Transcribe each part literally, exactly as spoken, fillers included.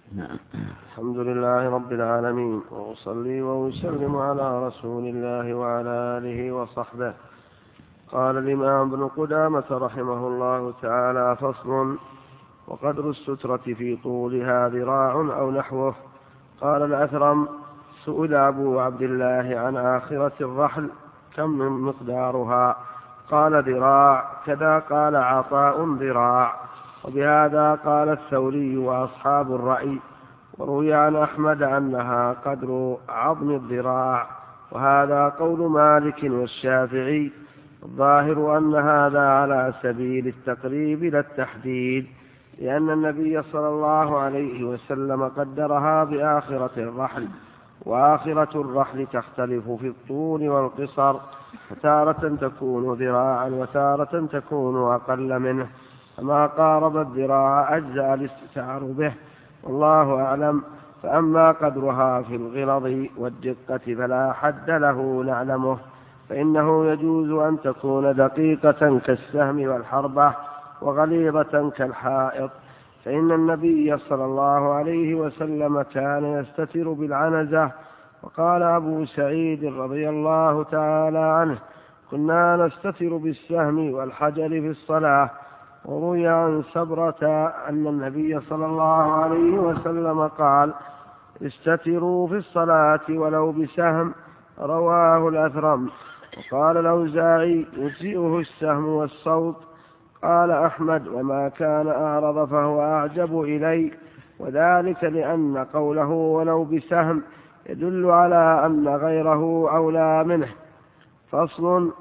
نعم. الحمد لله رب العالمين، وأصلي وأسلم على رسول الله وعلى آله وصحبه. قال الإمام ابن قدامة رحمه الله تعالى: فصل: وقدر السترة في طولها ذراع أو نحوه. قال الأثرم: سئل أبو عبد الله عن آخرة الرحل كم من مقدارها؟ قال: ذراع كذا. قال عطاء: ذراع. وبهذا قال الثوري وأصحاب الرأي. وروي عن أحمد أنها قدر عظم الذراع، وهذا قول مالك والشافعي. الظاهر أن هذا على سبيل التقريب لا التحديد، لأن النبي صلى الله عليه وسلم قدرها بآخرة الرحل، وآخرة الرحل تختلف في الطول والقصر، فتارة تكون ذراعا وتارة تكون أقل منه، فما قارب الذراع أجزأ الاستتار به، والله أعلم. فأما قدرها في الغلظ والدقة فلا حد له نعلمه، فإنه يجوز أن تكون دقيقة كالسهم والحربة وغليظة كالحائط، فإن النبي صلى الله عليه وسلم كان يستتر بالعنزة. وقال أبو سعيد رضي الله تعالى عنه: كنا نستتر بالسهم والحجر في الصلاة. وروي عن سبرة أن النبي صلى الله عليه وسلم قال: استتروا في الصلاة ولو بسهم. رواه الأثرم. وقال الأوزاعي: يجزئه السهم والصوت. قال أحمد: وما كان أعرض فهو أعجب إلي، وذلك لأن قوله ولو بسهم يدل على أن غيره أولى منه. فصل: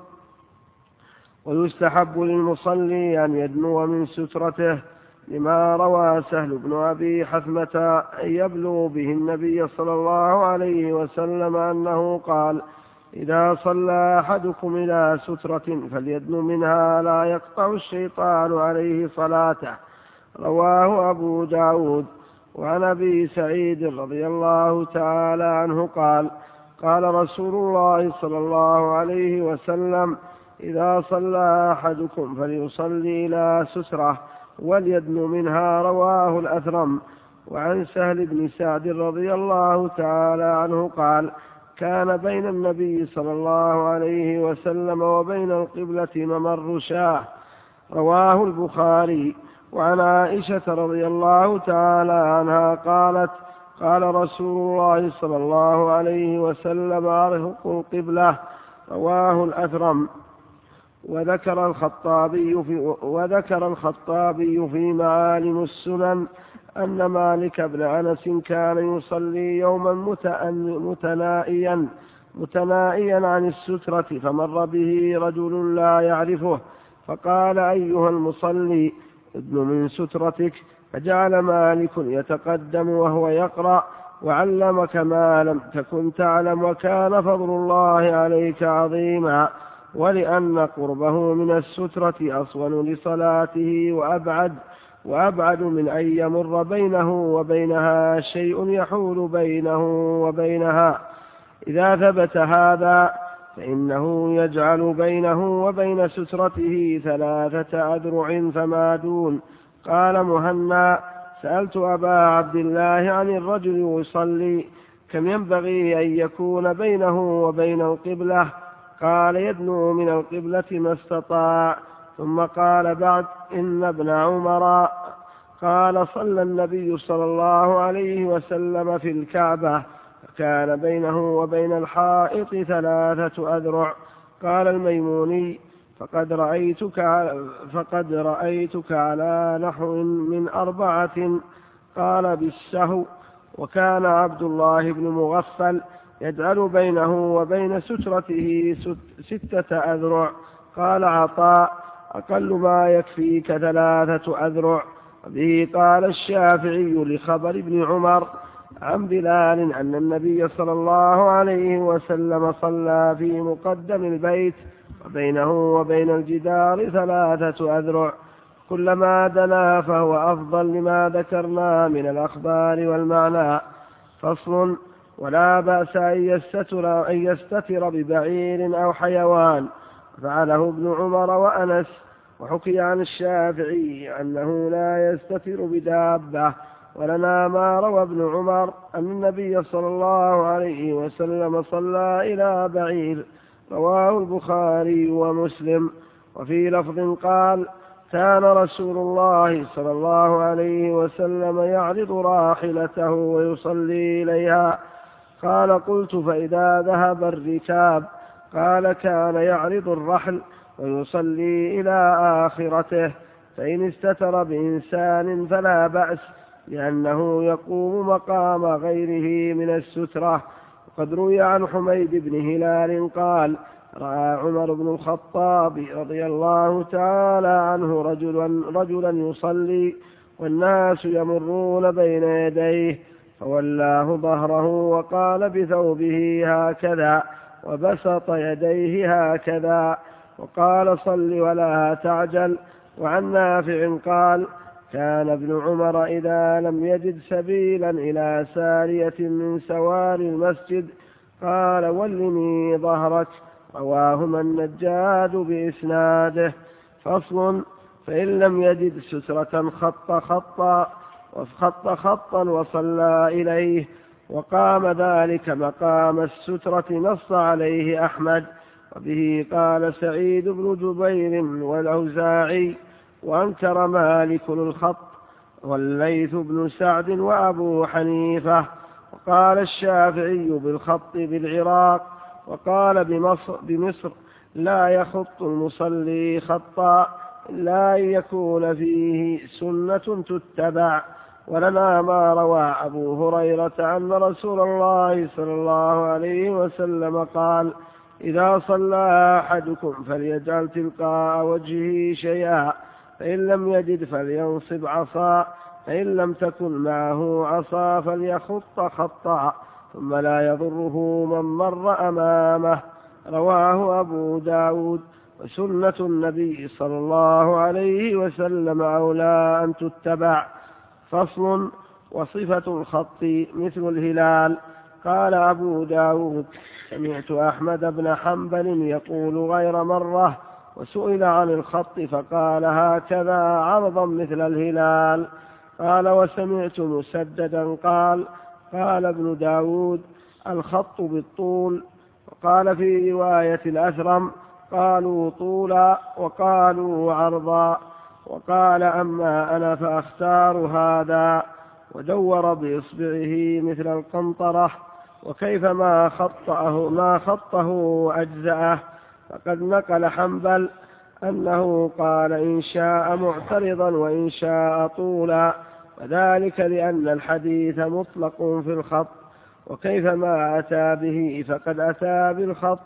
ويستحب للمصلي أن يدنو من سترته، لما روى سهل بن أبي حثمة أن يبلغ به النبي صلى الله عليه وسلم أنه قال: إذا صلى أحدكم إلى سترة فليدن منها لا يقطع الشيطان عليه صلاته. رواه أبو داود. وعن أبي سعيد رضي الله تعالى عنه قال: قال رسول الله صلى الله عليه وسلم: إذا صلى أحدكم فليصلي إلى سترة وليدن منها. رواه الأثرم. وعن سهل بن سعد رضي الله تعالى عنه قال: كان بين النبي صلى الله عليه وسلم وبين القبلة ممر شاه. رواه البخاري. وعن عائشة رضي الله تعالى عنها قالت: قال رسول الله صلى الله عليه وسلم: أرهق القبلة. رواه الأثرم. وذكر الخطابي في, وذكر الخطابي في معالم السنن أن مالك بن أنس كان يصلي يوما متنائيا متنائيا عن السترة، فمر به رجل لا يعرفه، فقال: أيها المصلي، ادن من سترتك. فجعل مالك يتقدم وهو يقرأ: وعلمك ما لم تكن تعلم، وكان فضل الله عليك عظيما. ولأن قربه من السترة أصون لصلاته وأبعد وأبعد من أن يمر بينه وبينها شيء يحول بينه وبينها. إذا ثبت هذا فإنه يجعل بينه وبين سترته ثلاثة أذرع فما دون. قال مهنا: سألت أبا عبد الله عن الرجل يصلي كم ينبغي أن يكون بينه وبين القبلة؟ قال: يدنو من القبلة ما استطاع. ثم قال بعد: إن ابن عمر قال: صلى النبي صلى الله عليه وسلم في الكعبة فكان بينه وبين الحائط ثلاثة أذرع. قال الميموني: فقد رأيتك, فقد رأيتك على نحو من أربعة. قال بالسهو. وكان عبد الله بن مغفل يجعل بينه وبين سترته ستة أذرع. قال عطاء: أقل ما يكفيك ثلاثة أذرع. به قال الشافعي لخبر ابن عمر عن بلال أن النبي صلى الله عليه وسلم صلى في مقدم البيت وبينه وبين الجدار ثلاثة أذرع. كلما دنا فهو أفضل لما ذكرنا من الأخبار والمعنى. فصل: ولا بأس أن يستتر, أن يستتر ببعير أو حيوان، فعله ابن عمر وأنس. وحكي عن الشافعي أنه لا يستتر بدابة، ولنا ما روى ابن عمر أن النبي صلى الله عليه وسلم صلى إلى بعير، رواه البخاري ومسلم. وفي لفظ قال: كان رسول الله صلى الله عليه وسلم يعرض راحلته ويصلي إليها. قال: قلت: فإذا ذهب الركاب؟ قال: كان يعرض الرحل ويصلي إلى آخرته، فإن استتر بإنسان فلا بأس، لأنه يقوم مقام غيره من السترة. وقد روي عن حميد بن هلال قال: رأى عمر بن الخطاب رضي الله تعالى عنه رجلا, رجلا يصلي والناس يمرون بين يديه، فولاه ظهره وقال بثوبه هكذا وبسط يديه هكذا وقال: صل ولا تعجل. وعن نافع قال: كان ابن عمر إذا لم يجد سبيلا إلى سارية من سوار المسجد قال: ولني ظهرك. رواهما النجاد بإسناده. فصل: فإن لم يجد سترة خط خطا وخط خطا وصلى إليه وقام ذلك مقام السترة، نص عليه أحمد، وبه قال سعيد بن جبير والأوزاعي، وأنكر مالك الخط والليث بن سعد وأبو حنيفة. وقال الشافعي بالخط بالعراق، وقال بمصر, بمصر لا يخط المصلي خطا إلا أن يكون فيه سنة تتبع. ولنا ما روى أبو هريرة أن رسول الله صلى الله عليه وسلم قال: إذا صلى أحدكم فليجعل تلقاء وجهه شيئا، فإن لم يجد فلينصب عصا، فإن لم تكن معه عصا فليخط خطا، ثم لا يضره من مر أمامه. رواه أبو داود. وسنة النبي صلى الله عليه وسلم أولى أن تتبع. فصل: وصفة الخط مثل الهلال. قال أبو داود: سمعت أحمد بن حنبل يقول غير مرة، وسئل عن الخط فقال: هكذا عرضا مثل الهلال. قال: وسمعت مسددا قال: قال ابن داود: الخط بالطول. وقال في رواية الأثرم: قالوا طولا وقالوا عرضا. وقال: أما أنا فأختار هذا. ودور بإصبعه مثل القنطرة، وكيف ما خطه ما خطه أجزأه. فقد نقل حنبل أنه قال: إن شاء معترضا وإن شاء طولا، وذلك لأن الحديث مطلق في الخط، وكيف ما أتى به فقد أتى بالخط،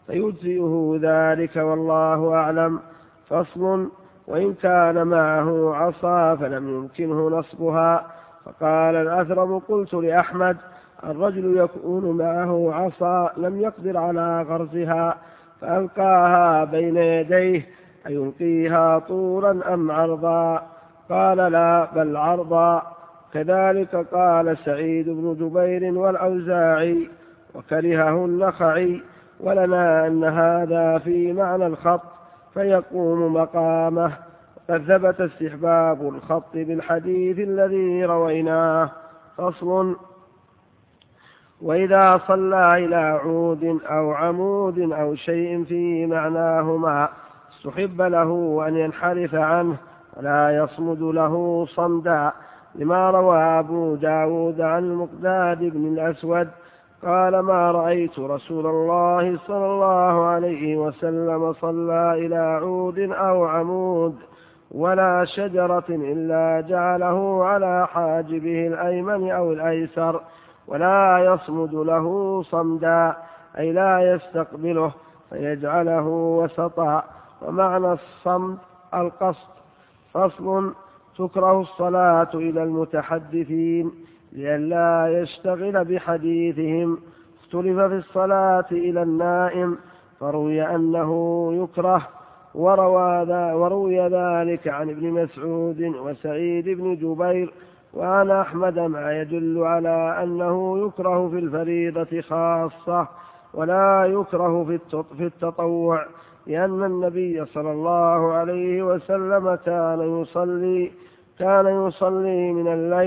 فيجزئه ذلك والله أعلم. فصل: وإن كان معه عصا فلم يمكنه نصبها. فقال الأثرم: قلت لأحمد: الرجل يكون معه عصا لم يقدر على غرزها فألقاها بين يديه، أيلقيها طولا أم عرضا؟ قال: لا، بل عرضا. كذلك قال سعيد بن جبير والأوزاعي، وكرهه النخعي. ولنا أن هذا في معنى الخط فيقوم مقامه. قد ثبت استحباب الخط بالحديث الذي رويناه. فصل: وإذا صلى إلى عود أو عمود أو شيء في معناهما استحب له أن ينحرف عنه ولا يصمد له صمدا، لما روى أبو داود عن المقداد بن الأسود قال: ما رأيت رسول الله صلى الله عليه وسلم صلى إلى عود أو عمود ولا شجرة إلا جعله على حاجبه الأيمن أو الأيسر، ولا يصمد له صمدا، أي لا يستقبله فيجعله وسطا. ومعنى الصمد القصد. فصل: تكره الصلاة إلى المتحدثين لئلا يشتغل بحديثهم. اختلف في الصلاة إلى النائم، فروي أنه يكره، وروي ذلك عن ابن مسعود وسعيد بن جبير وعن أحمد ما يدل على أنه يكره في الفريضة خاصة ولا يكره في التطوع، لأن النبي صلى الله عليه وسلم كان يصلي كان يصلي من الليل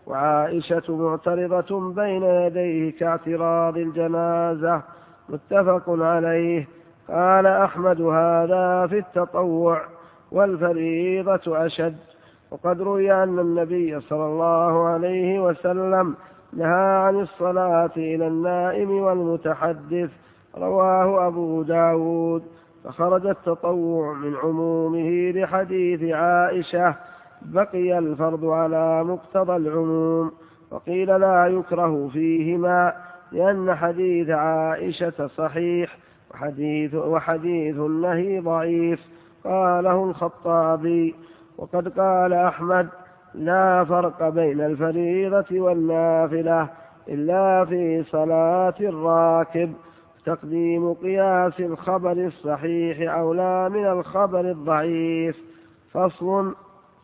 وعائشة معترضة بين يديه كاعتراض الجنازة. متفق عليه. قال أحمد: هذا في التطوع، والفريضة أشد. وقد روي أن النبي صلى الله عليه وسلم نهى عن الصلاة إلى النائم والمتحدث، رواه أبو داود. فخرج التطوع من عمومه لحديث عائشة، بقي الفرض على مقتضى العموم. وقيل لا يكره فيهما لأن حديث عائشة صحيح، وحديث, وحديث النهي ضعيف. قاله الخطابي. وقد قال أحمد: لا فرق بين الفريضة والنافلة إلا في صلاة الراكب، تقديم قياس الخبر الصحيح أولى من الخبر الضعيف. فصل: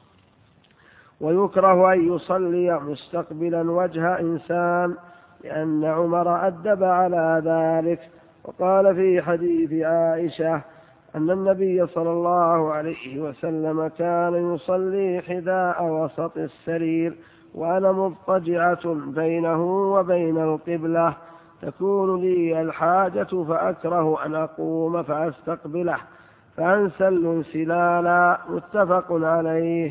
ويكره أن يصلي مستقبلا وجه إنسان، لأن عمر أدب على ذلك. وقال في حديث عائشة أن النبي صلى الله عليه وسلم كان يصلي حذاء وسط السرير، وأنا مضطجعة بينه وبين القبلة، تكون لي الحاجة فأكره أن أقوم فأستقبله فأنسى الانسلالا. متفق عليه.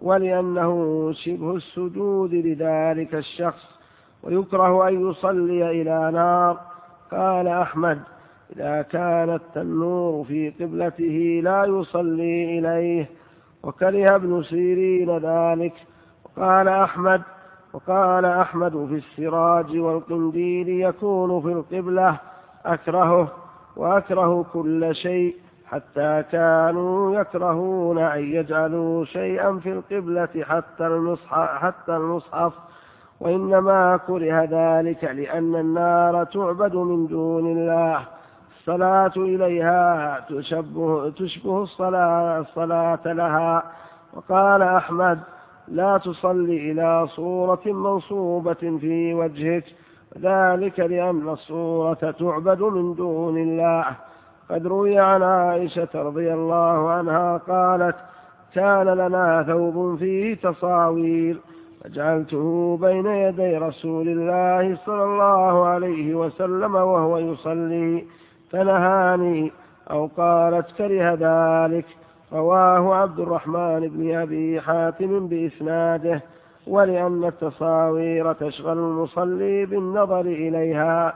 ولأنه شبه السجود لذلك الشخص. ويكره أن يصلي إلى نار. قال أحمد: إذا كان التنور في قبلته لا يصلي إليه. وكره ابن سيرين ذلك. وقال أحمد وقال أحمد في السراج والقنديل يكون في القبلة أكرهه، وأكره كل شيء، حتى كانوا يكرهون أن يجعلوا شيئا في القبلة حتى المصحف, حتى المصحف وإنما كره ذلك لأن النار تعبد من دون الله، الصلاة إليها تشبه, تشبه الصلاة, الصلاة لها. وقال أحمد: لا تصلي إلى صورة منصوبة في وجهك، ذلك لأن الصورة تعبد من دون الله. قد روي عن عائشة رضي الله عنها قالت: كان لنا ثوب فيه تصاوير، فجعلته بين يدي رسول الله صلى الله عليه وسلم وهو يصلي فنهاني، أو قالت كره ذلك. رواه عبد الرحمن بن أبي حاتم بإسناده. ولأن التصاوير تشغل المصلي بالنظر إليها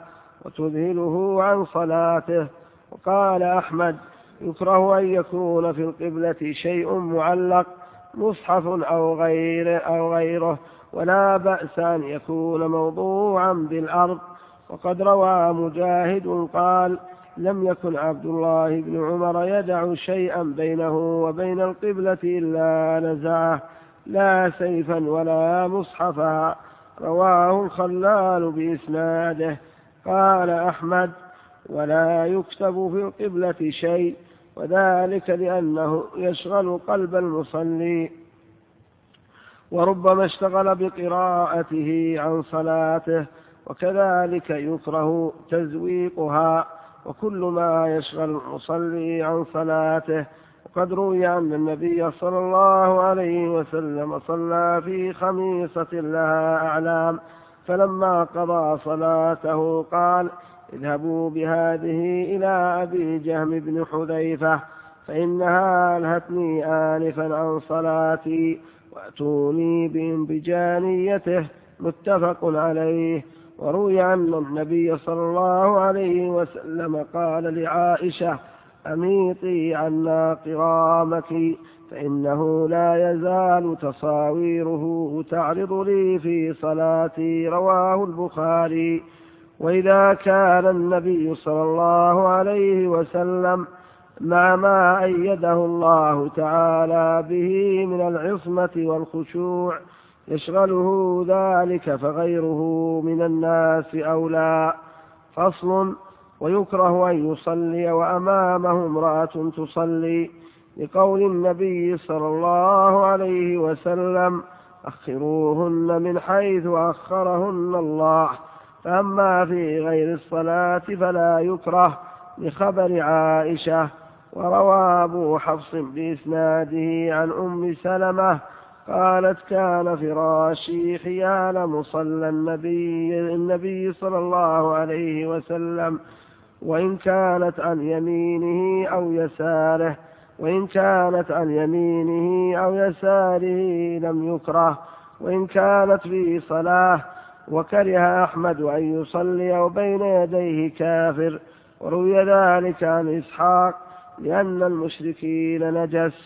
وتذهله عن صلاته. وقال أحمد: يكره أن يكون في القبلة شيء معلق، مصحف أو, غير أو غيره، ولا بأس أن يكون موضوعا بالأرض. وقد روى مجاهد قال: لم يكن عبد الله بن عمر يدع شيئا بينه وبين القبلة إلا نزعه، لا سيفا ولا مصحفا. رواه الخلال بإسناده. قال أحمد: ولا يكتب في القبلة شيء، وذلك لأنه يشغل قلب المصلي، وربما اشتغل بقراءته عن صلاته. وكذلك يكره تزويقها وكل ما يشغل المصلي عن صلاته. وقد روي أن النبي صلى الله عليه وسلم صلى في خميصة لها أعلام، فلما قضى صلاته قال: اذهبوا بهذه إلى أبي جهم بن حذيفة فإنها ألهتني آنفا عن صلاتي، وأتوني بجانيته. متفق عليه. وروي أن النبي صلى الله عليه وسلم قال لعائشة: أميطي عنا قرامك فإنه لا يزال تصاويره تعرض لي في صلاتي. رواه البخاري. وإذا كان النبي صلى الله عليه وسلم مع ما أيده الله تعالى به من العصمة والخشوع يشغله ذلك، فغيره من الناس أولى. فصل: ويكره أن يصلي وأمامه امرأة تصلي، لقول النبي صلى الله عليه وسلم: أخروهن من حيث أخرهن الله. فأما في غير الصلاة فلا يكره، لخبر عائشة. وروى أبو حفص بإسناده عن أم سلمة قالت كان فراشي حيال مصلى النبي, النبي صلى الله عليه وسلم، وإن كانت عن يمينه أو يساره وإن كانت عن يمينه أو يساره لم يكره، وإن كانت في صلاة. وكره أحمد أن يصلي وبين يديه كافر، وروي ذلك عن إسحاق لأن المشركين نجس.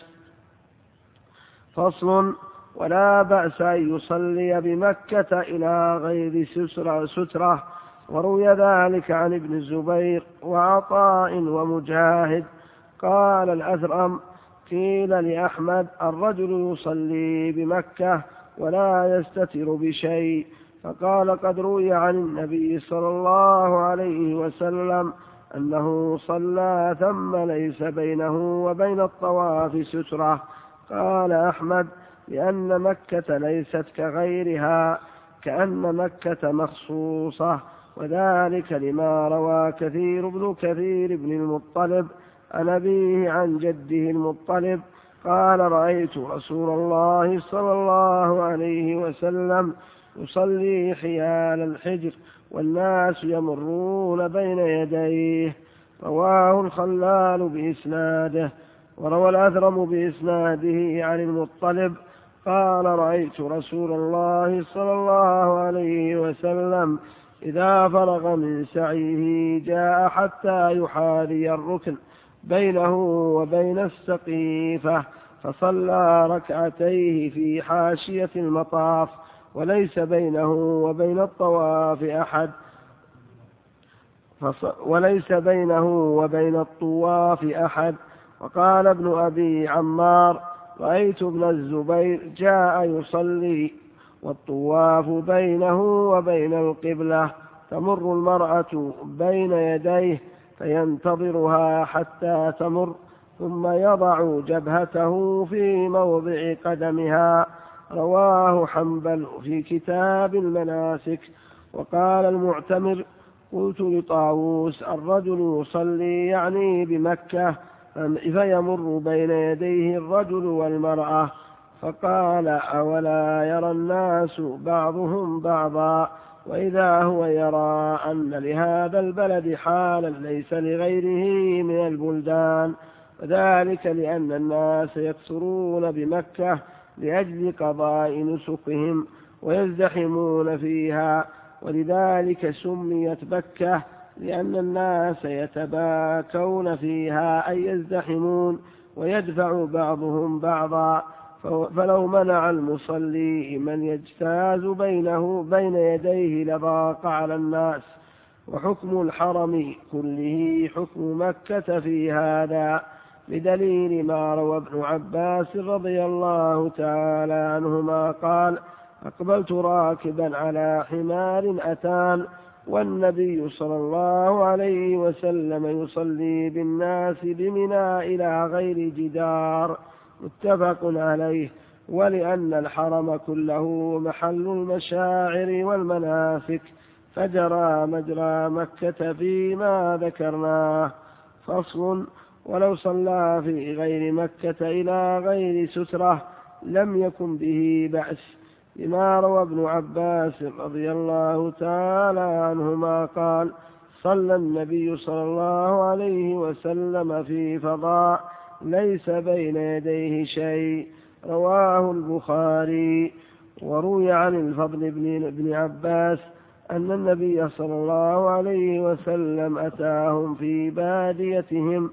فصل: ولا بأس أن يصلي بمكة إلى غير سترة، وروي ذلك عن ابن الزبير وعطاء ومجاهد. قال الأثرم: قيل لأحمد: الرجل يصلي بمكة ولا يستتر بشيء، فقال: قد روي عن النبي صلى الله عليه وسلم أنه صلى ثم ليس بينه وبين الطواف سترة. قال أحمد: لأن مكة ليست كغيرها، كأن مكة مخصوصة، وذلك لما روى كثير بن كثير بن المطلب عن أبيه عن جده المطلب قال: رأيت رسول الله صلى الله عليه وسلم يصلي حيال الحجر والناس يمرون بين يديه. رواه الخلال بإسناده. وروى الأثرم بإسناده عن المطلب قال: رأيت رسول الله صلى الله عليه وسلم إذا فرغ من سعيه جاء حتى يحاذي الركن بينه وبين السقيفة، فصلى ركعتيه في حاشية المطاف، وليس بينه وبين الطواف أحد وليس بينه وبين الطواف أحد. وقال ابن أبي عمار: رأيت ابن الزبير جاء يصلي والطواف بينه وبين القبلة، تمر المرأة بين يديه فينتظرها حتى تمر، ثم يضع جبهته في موضع قدمها. رواه حنبل في كتاب المناسك. وقال المعتمر: قلت لطاووس: الرجل يصلي يعني بمكة فيمر بين يديه الرجل والمرأة، فقال: أولا يرى الناس بعضهم بعضا، وإذا هو يرى أن لهذا البلد حالا ليس لغيره من البلدان، وذلك لأن الناس يكثرون بمكة لأجل قضاء نسكهم ويزدحمون فيها، ولذلك سميت مكة، لأن الناس يتباكون فيها أي يزدحمون ويدفع بعضهم بعضا. فلو منع المصلي من يجتاز بينه بين يديه لضاق على الناس. وحكم الحرم كله حكم مكة في هذا، بدليل ما روى ابن عباس رضي الله تعالى عنهما قال: أقبلت راكبا على حمار أتان، والنبي صلى الله عليه وسلم يصلي بالناس بمنى إلى غير جدار، متفق عليه. ولأن الحرم كله محل المشاعر والمناسك، فجرى مجرى مكة فيما ذكرناه. فصل: ولو صلى في غير مكة إلى غير سترة لم يكن به بأس، لما روى ابن عباس رضي الله تعالى عنهما قال: صلى النبي صلى الله عليه وسلم في فضاء ليس بين يديه شيء. رواه البخاري. وروي عن الفضل بن عباس أن النبي صلى الله عليه وسلم أتاهم في باديتهم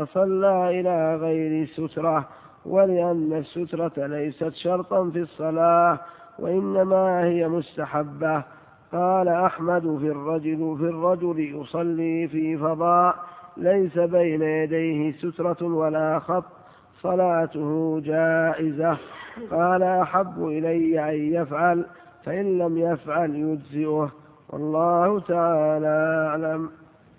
فصلى إلى غير سترة، ولأن السترة ليست شرطا في الصلاة وإنما هي مستحبة. قال أحمد: في الرجل, في الرجل يصلي في فضاء ليس بين يديه سترة ولا خط صلاته جائزة. قال: أحب إلي أن يفعل، فإن لم يفعل يجزئه، والله تعالى أعلم.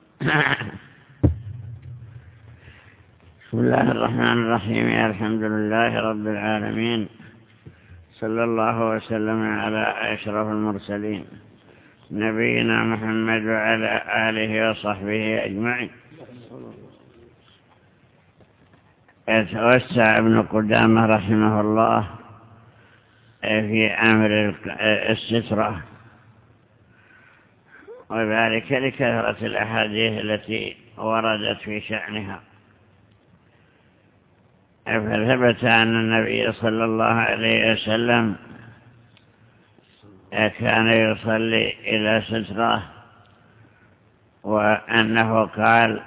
بسم الله الرحمن الرحيم. الحمد لله رب العالمين، صلى الله وسلم على أشرف المرسلين نبينا محمد وعلى آله وصحبه أجمعين. يتوسع ابن قدامة رحمه الله في أمر السترة، وذلك لكثرة الأحاديث التي وردت في شأنها. فثبت أن النبي صلى الله عليه وسلم كان يصلي إلى سترة، وأنه قال: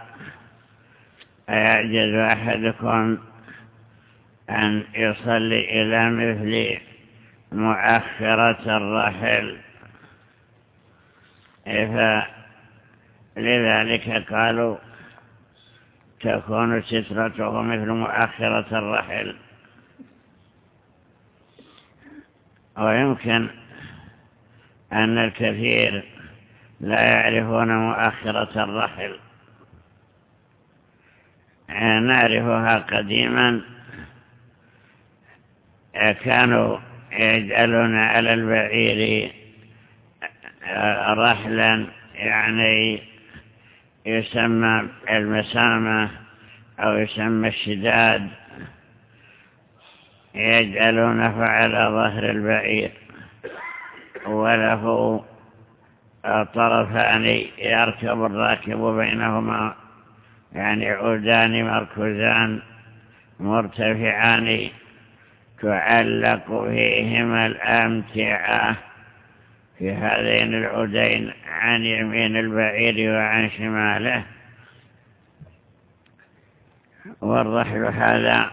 أيعجز أحدكم أن يصلي إلى مثل مؤخرة الرحل؟ فلذلك قالوا تكون سترته مثل مؤخرة الرحل. ويمكن أن الكثير لا يعرفون مؤخرة الرحل. نعرفها قديما، كانوا يجعلون على البعير رحلا، يعني يسمى المسامة أو يسمى الشداد، يجعلونه على ظهر البعير، وله طرفان يركب الراكب بينهما، يعني عودان مركوزان مرتفعان تعلق فيهما الأمتعة في هذين العودين عن يمين البعير وعن شماله. والرحل هذا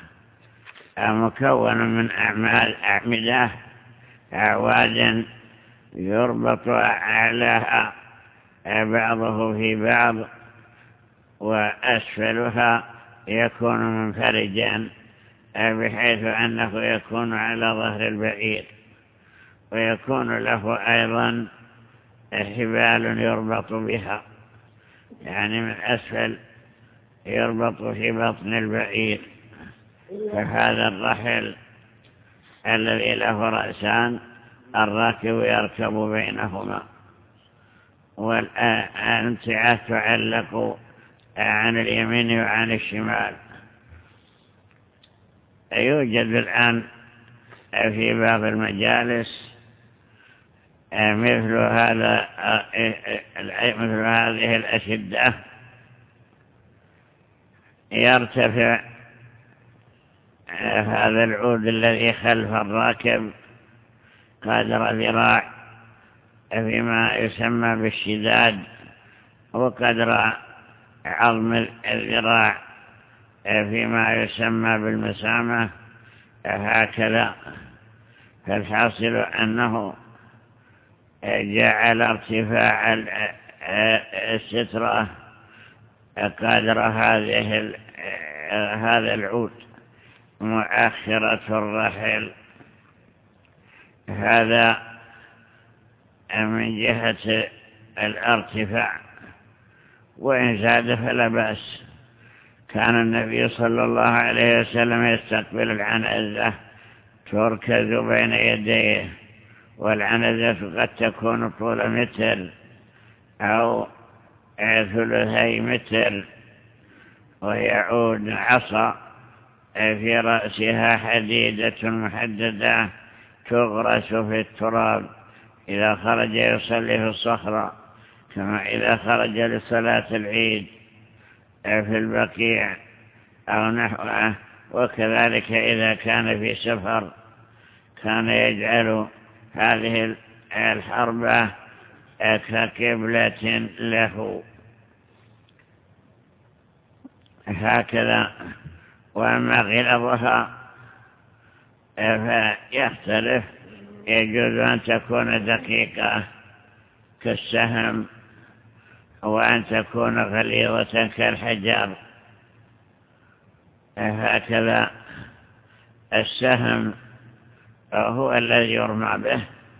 مكون من أعمال أعمدة أعواد يربط أعلاها بعضه في بعض، وأسفلها يكون منفرجا بحيث أنه يكون على ظهر البعير، ويكون له أيضا حبال يربط بها، يعني من أسفل يربط في بطن البعير. فهذا الرحل الذي له رأسان الراكب يركب بينهما، والأمتعة تعلق عن اليمين وعن الشمال. يوجد الآن في بعض المجالس مثل هذا مثل هذه الأشدة، يرتفع هذا العود الذي خلف الراكب قدر ذراع فيما يسمى بالشداد، وقدر عظم الذراع فيما يسمى بالمسامة، هكذا. فالحاصل أنه جعل ارتفاع السترة قدر هذه هذا العود مؤخرة الرحل. هذا من جهة الارتفاع، وإن زاد فلا بأس. كان النبي صلى الله عليه وسلم يستقبل العنزة تركز بين يديه، والعنزة قد تكون طول متر أو ثلثي متر، ويعود عصا في رأسها حديدة محددة تغرس في التراب إذا خرج يصلي في الصخرة، كما إذا خرج لصلاة العيد في البقيع أو نحوه. وكذلك إذا كان في سفر كان يجعل هذه الحربة كقبلة له، هكذا. وأما غلظها فيختلف، يجوز أن تكون دقيقة كالسهم، وأن تكون غليظة كالحجر، هكذا. السهم هو الذي يرمى به،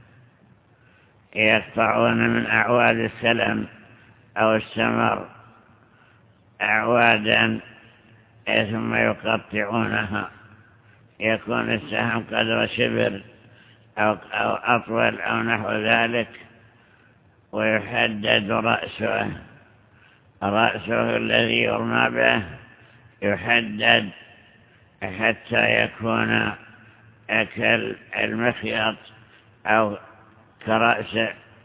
يقطعون من أعواد السلم أو السمر أعوادا ثم يقطعونها، يكون السهم قدر شبر أو, أو أطول أو نحو ذلك، ويحدد رأسه رأسه الذي يرمى به يحدد حتى يكون كالمخيط أو كرأس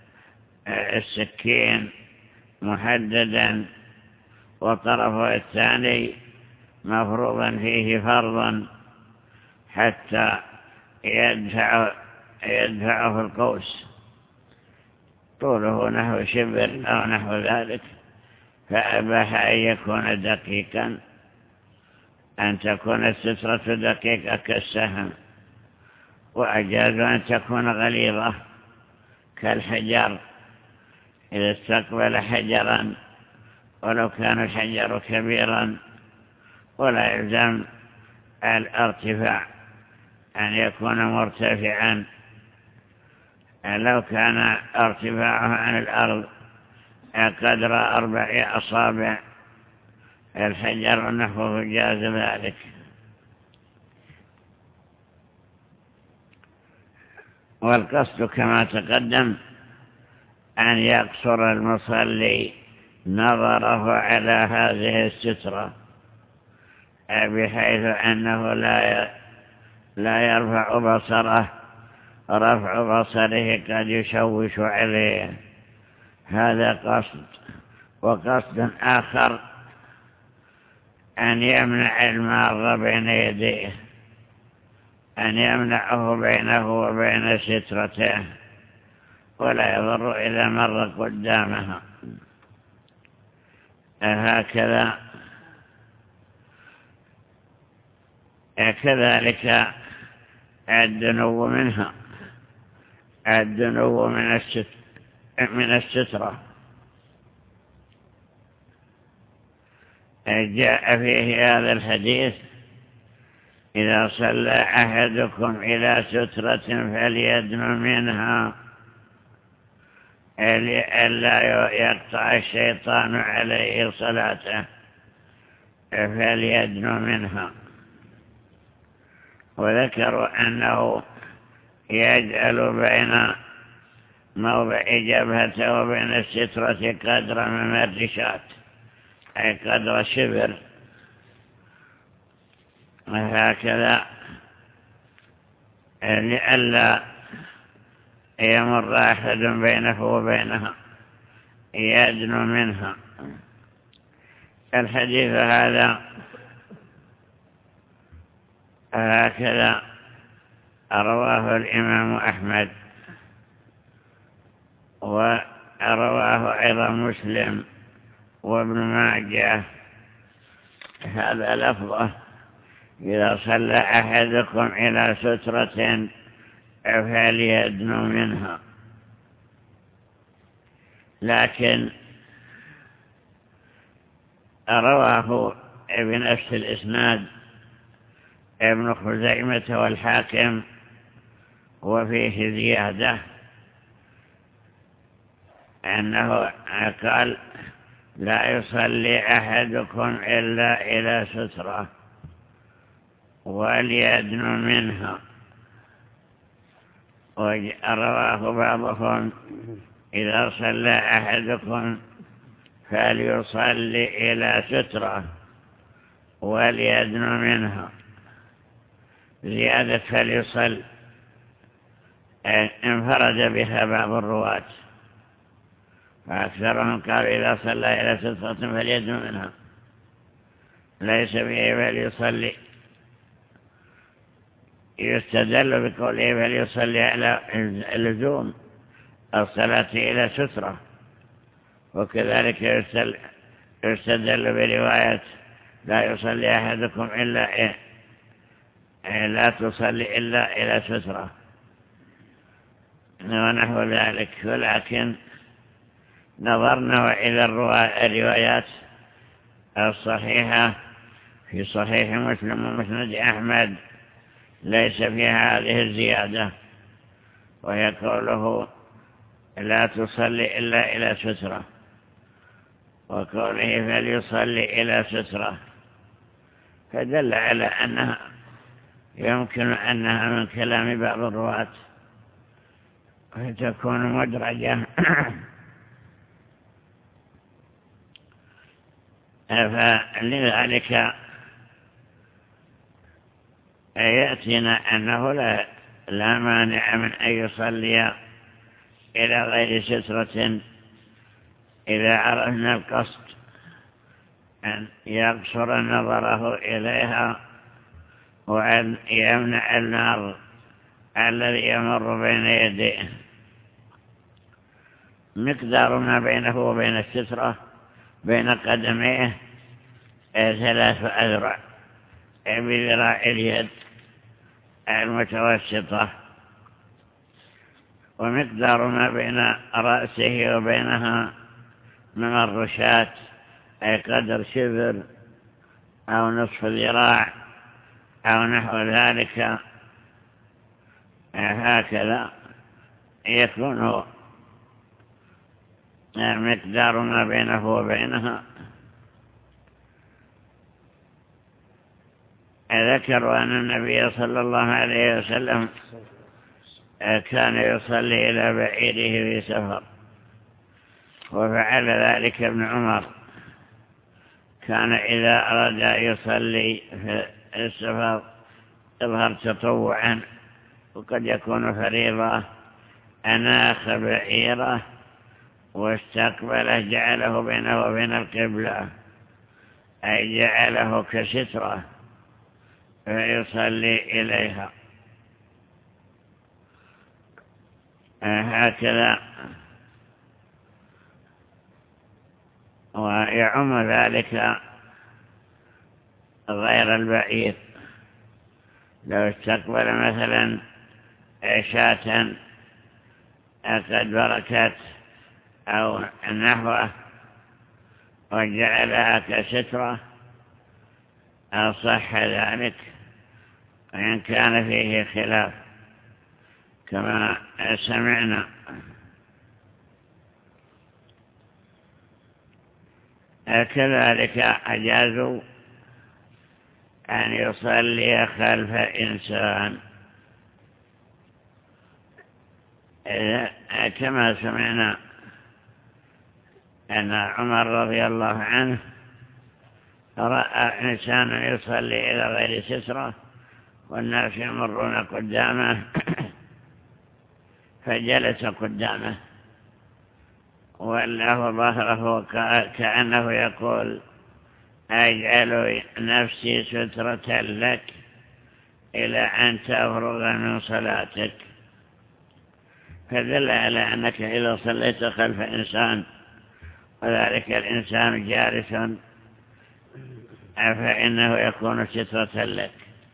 السكين محددا وطرفه الثاني مفروضا فيه فرضا حتى يدفع يدفعه في القوس طوله نحو شبر أو نحو ذلك، فأباح أن يكون دقيقا، أن تكون السترة دقيقة كالسهم، وأجاز أن تكون غليظة كالحجر إذا استقبل حجرا ولو كان الحجر كبيرا، ولا يلزم الارتفاع أن يكون مرتفعا. لو كان ارتفاعه عن الأرض قدر أربع أصابع الحجر نحوه جاز ذلك. والقصد كما تقدم أن يقصر المصلي نظره على هذه السترة بحيث أنه لا لا يرفع بصره، رفع بصره قد يشوش عليه. هذا قصد. وقصد آخر أن يمنع المار بين يديه، أن يمنعه بينه وبين سترته ولا يضر إذا مر قدامها. هكذا كذلك الدنو منها، الدنو من الستر من السترة جاء فيه هذا الحديث: إذا صلى أحدكم إلى سترة فليدن منها لئلا يقطع الشيطان عليه صلاته، فليدن منها. وذكروا أنه يجعل بين موضع جبهته وبين السترة قدر ممرشات، أي قدر شبر، وهكذا لئلا يمر أحد بينه وبينها، يدن منها. الحديث هذا هكذا رواه الإمام أحمد، ورواه أيضا مسلم وابن ماجه. هذا لفظه: إذا صلى أحدكم إلى سترة فليدن منها. لكن رواه بنفس الإسناد ابن خزيمة والحاكم، وفيه زيادة أنه قال: لا يصلي أحدكم إلا إلى سترة وليدن منها. ورواه بعضهم: إذا صلى أحدكم فليصلي إلى سترة وليدن منها. زيادة فليصل انفرد بها بعض الرواة، فأكثرهم قالوا: إذا صلى إلى سترة فليدن منها، ليس به فليصلي. يستدل بقوله فليصلي على اللزوم الصلاة إلى سترة، وكذلك يستدل برواية: لا يصلي أحدكم إلا إيه لا تصلي إلا إلى سترة ونحو ذلك. ولكن نظرنا إلى الروايات الصحيحة في صحيح مسلم ومسند أحمد ليس فيها هذه الزيادة، وهي قوله: لا تصلي إلا إلى سترة، وقوله: فليصلي إلى سترة، فدل على أنها يمكن أنها من كلام بعض الرواة فتكون مدرجة. فلذلك يأتينا أنه لا, لا مانع من أن يصلي إلى غير سترة إذا عرفنا القصد أن يقصر نظره إليها وأن يمنع النار الذي يمر بين يديه. مقدار ما بينه وبين السترة بين قدميه ثلاث أذرع بذراع اليد المتوسطة، ومقدار ما بين رأسه وبينها من الرشات أي قدر شبر أو نصف ذراع أو نحو ذلك. هكذا يكون مقدار ما بينه وبينها. ذكروا أن النبي صلى الله عليه وسلم كان يصلي إلى بعيره في سفر، وفعل ذلك ابن عمر، كان إذا أراد أن يصلي في السفر يظهر تطوعا وقد يكون فريضة، أناخ بعيره واستقبله جعله بينه وبين القبلة، أي جعله كسترة فيصلي إليها. هكذا ويعم ذلك غير البعير. لو استقبل مثلا شاة قد بركت أو نحوه وجعلها كسترة أصح ذلك، وإن كان فيه خلاف كما سمعنا. كذلك أجازوا أن يصلي خلف إنسان، كما سمعنا أن عمر رضي الله عنه رأى إنسانا يصلي إلى غير سترة والناس يمرون قدامه فجلس قدامه وله ظهره كأنه يقول: أجعل نفسي سترة لك إلى أن تفرغ من صلاتك. فدل على أنك إذا صليت خلف إنسان وذلك الإنسان جالس فإنه يكون سترة لك.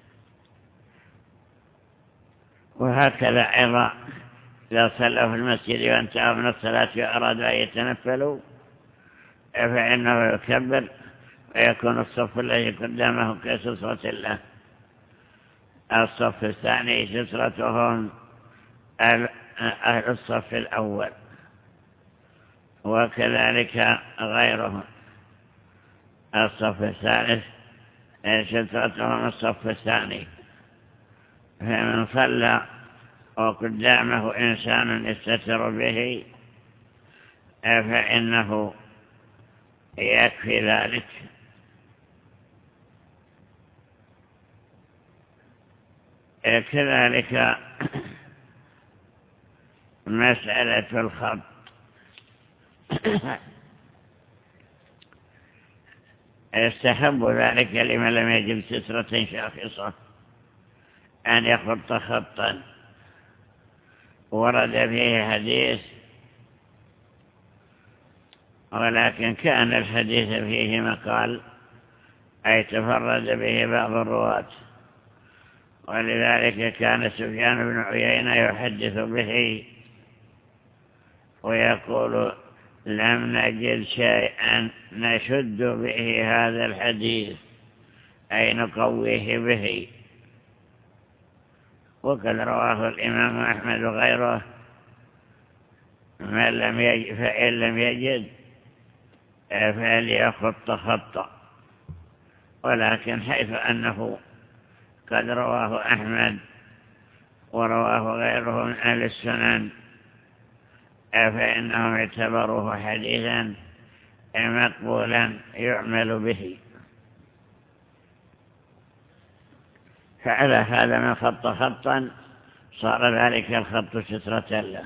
وهكذا أيضا إذا صلوا في المسجد وانتهوا من الصلاة وأرادوا أن يتنفلوا فإنه يكبر ويكون الصف الذي قدامه كسترة له. الصف الثاني سترتهم أهل الصف الأول، وكذلك غيرهم. الصف الثالث سترتهم الصف الثاني. فمن صلى وقدامه إنسان يستتر به فإنه يكفي ذلك. كذلك مسألة الخط. يستحب ذلك لمن لم يجد سترة شاخصة أن يخط خطا ورد فيه حديث، ولكن كان الحديث فيه مقال أي تفرد به بعض الرواة، ولذلك كان سفيان بن عيينة يحدث به ويقول: لم نجد شيئا نشد به هذا الحديث أي نقويه به. وقد رواه الإمام أحمد وغيره: من لم يجد فإن لم يجد فليخط خطا. ولكن حيث أنه قد رواه أحمد ورواه غيره من أهل السنن فإنهم اعتبروه حديثا مقبولا يعمل به. فعلى هذا من خط خطا صار ذلك الخط سترة له.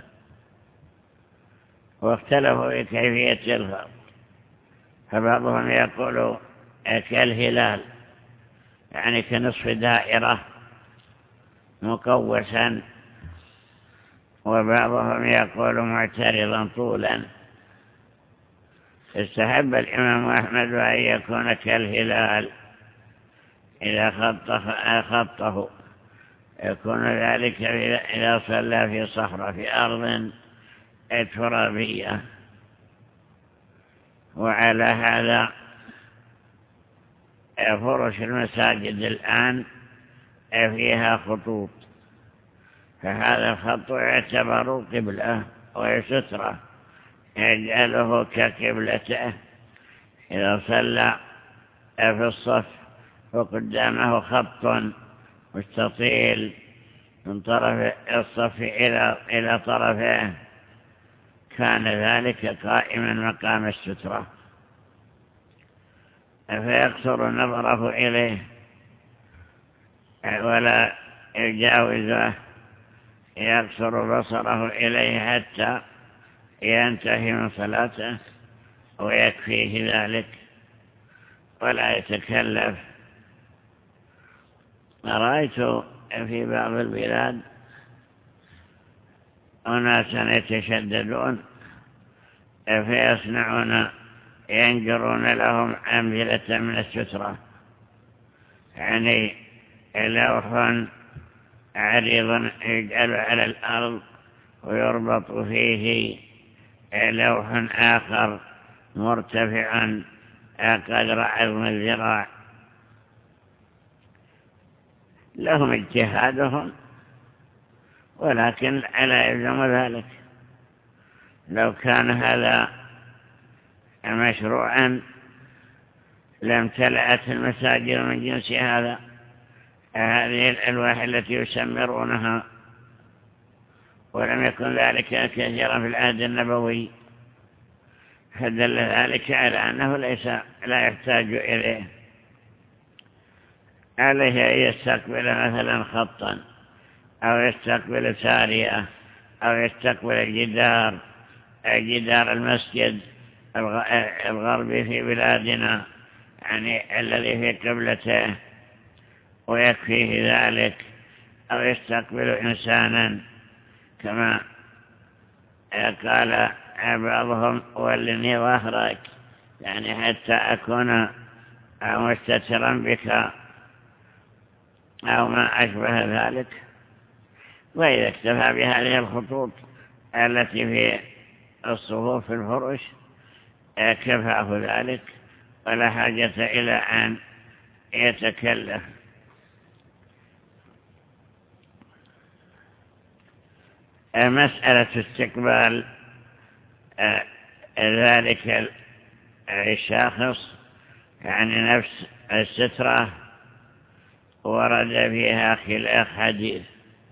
واختلفوا في كيفية الخط، فبعضهم يقول كالهلال، يعني كنصف دائرة مكوسا، وبعضهم يقول معترضا طولا. استحب الإمام أحمد أن يكون كالهلال إذا خطه، يكون ذلك إذا صلى في صحراء في أرض ترابية. وعلى هذا فرش المساجد الآن فيها خطوط، فهذا الخط يعتبر قبلة ويستره، يجعله كقبلته. إذا صلى في الصف وقدامه خط مستطيل من طرف الصف إلى إلى طرفه، كان ذلك قائما مقام السترة، فيقصر نظره إليه ولا يجاوزه، يقصر بصره إليه حتى ينتهي من صلاته ويكفيه ذلك ولا يتكلف. رأيت في بعض البلاد أناسا يتشددون فيصنعون ينجرون لهم أمثلة من السترة، يعني لوح عريض يجعل على الأرض ويربط فيه لوح آخر مرتفع قدر عظم الذراع. لهم اجتهادهم، ولكن لا يلزم ذلك. لو كان هذا مشروعا لم تلأت المساجد من جنس هذا، هذه الألواح التي يسمرونها، ولم يكن ذلك كثيرا في العهد النبوي، فدل ذلك على أنه ليس لا يحتاج إليه. عليه أن يستقبل مثلا خطا، أو يستقبل سارية، أو يستقبل الجدار جدار المسجد الغربي في بلادنا، يعني الذي في قبلته، ويكفيه ذلك. أو يستقبل إنسانا كما قال بعضهم: ولني ظهرك، يعني حتى أكون مستترا بك، أو ما أشبه ذلك. وإذا اكتفى بهذه الخطوط التي في الصفوف في الفرش كفاه ذلك، ولا حاجة إلى أن يتكلف. مسألة استقبال ذلك الشخص، يعني نفس السترة، ورد فيها خلاف حديث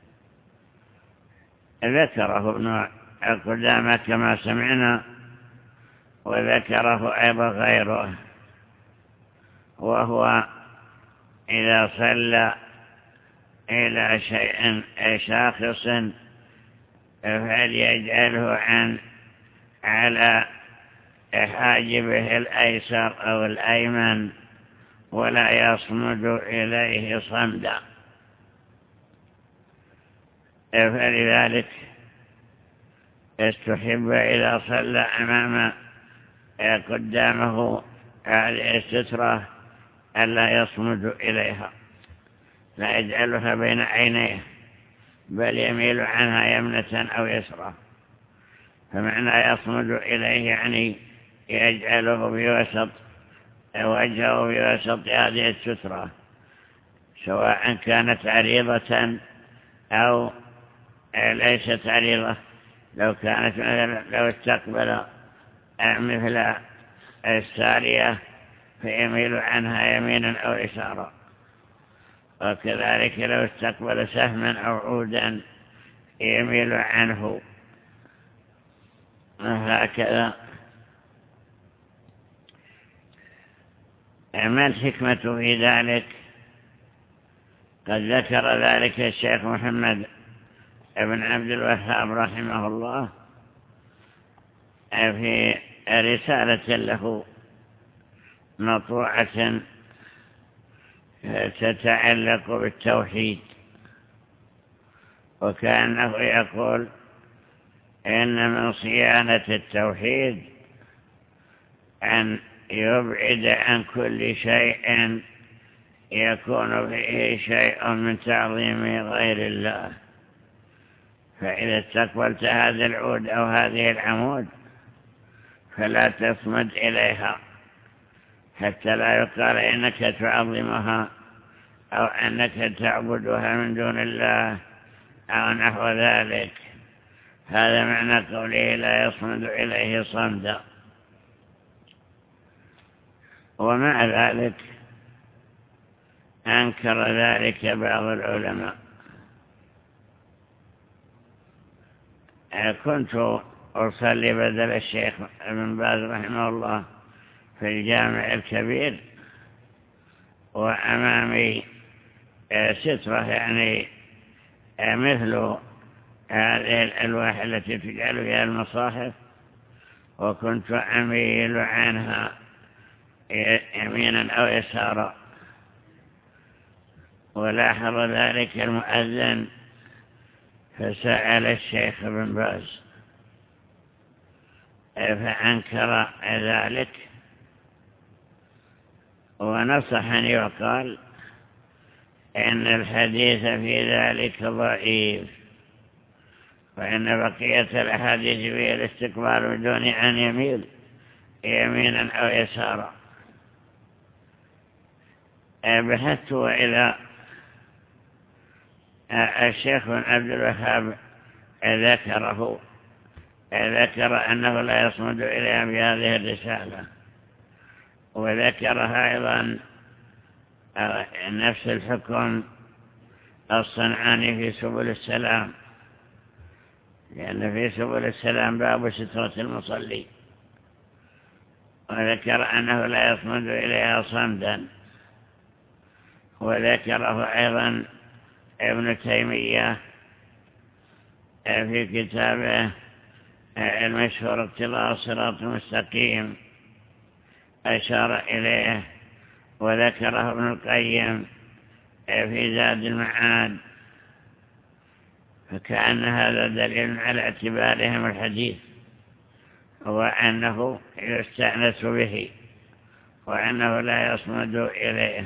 ذكره ابن قدامة كما سمعنا، وذكره أيضا غيره، وهو إذا صلى إلى شيء شاخص فليجعله عن على حاجبه الأيسر أو الأيمن، ولا يصمد إليه صمدا. فلذلك استحب إذا صلى أمام قدامه هذه السترة ألا يصمد إليها، لا يجعلها بين عينيه، بل يميل عنها يمنة أو يسرى. فمعنى يصمد إليه يعني يجعله بوسط وجهه بوسط هذه السترة، سواء كانت عريضة أو ليست عريضة. لو كانت مثلا لو استقبل مثل السارية فيميل عنها يمينا أو يسارا، وكذلك لو استقبل سهما أو عودا يميل عنه، هكذا. ما الحكمة في ذلك؟ قد ذكر ذلك الشيخ محمد بن عبد الوهاب رحمه الله في رسالة له مطبوعة تتعلق بالتوحيد، وكأنه يقول إن من صيانة التوحيد أن يبعد عن كل شيء يكون فيه شيء من تعظيم غير الله. فإذا استقبلت هذا العود أو هذه العمود فلا تصمد إليها حتى لا يقال إنك تعظمها أو أنك تعبدها من دون الله أو نحو ذلك. هذا معنى قوله لا يصمد إليه صمدا. ومع ذلك أنكر ذلك بعض العلماء. كنت أصلي بدل الشيخ ابن باز رحمه الله في الجامع الكبير، وأمامي سترة يعني مثل هذه الألواح التي تجعل فيها المصاحف، وكنت أميل عنها يمينا أو يسارا، ولاحظ ذلك المؤذن فسأل الشيخ ابن باز فأنكر ذلك ونصحني وقال إن الحديث في ذلك ضعيف، وإن بقية الأحاديث فيه الاستقبال بدون أن يميل يمينا أو يسارا. بحثت إلى الشيخ بن عبد الوهاب ذكره ذكر أنه لا يصمد إليها بهذه الرسالة، وذكرها أيضا نفس الحكم الصنعاني في سبل السلام، لأن في سبل السلام باب سترة المصلي، وذكر أنه لا يصمد إليها صمدا. وذكره أيضا ابن تيمية في كتابه المشهور اقتضاء الصراط المستقيم أشار إليه، وذكره ابن القيم في زاد المعاد، فكأن هذا دليل على اعتبارهم الحديث وأنه يستأنس به وأنه لا يصمد إليه.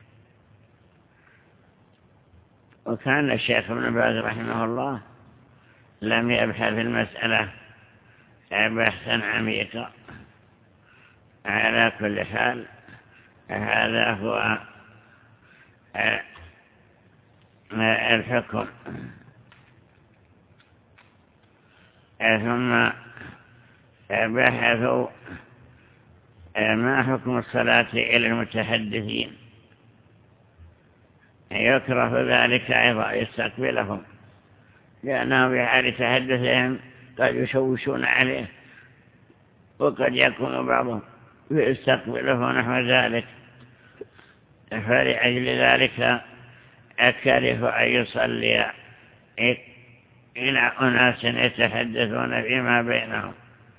وكان الشيخ ابن باز رحمه الله لم يبحث المسألة بحثا عميقا. على كل حال هذا هو الحكم. ثم بحثوا ما حكم الصلاة إلى المتحدثين. يكره ذلك أيضا يستقبلهم، لأنهم بحال تحدثهم قد يشوشون عليه، وقد يكون بعضهم يستقبله نحو ذلك. فلأجل ذلك أكره أن يصلي إلى أناس يتحدثون فيما بينهم.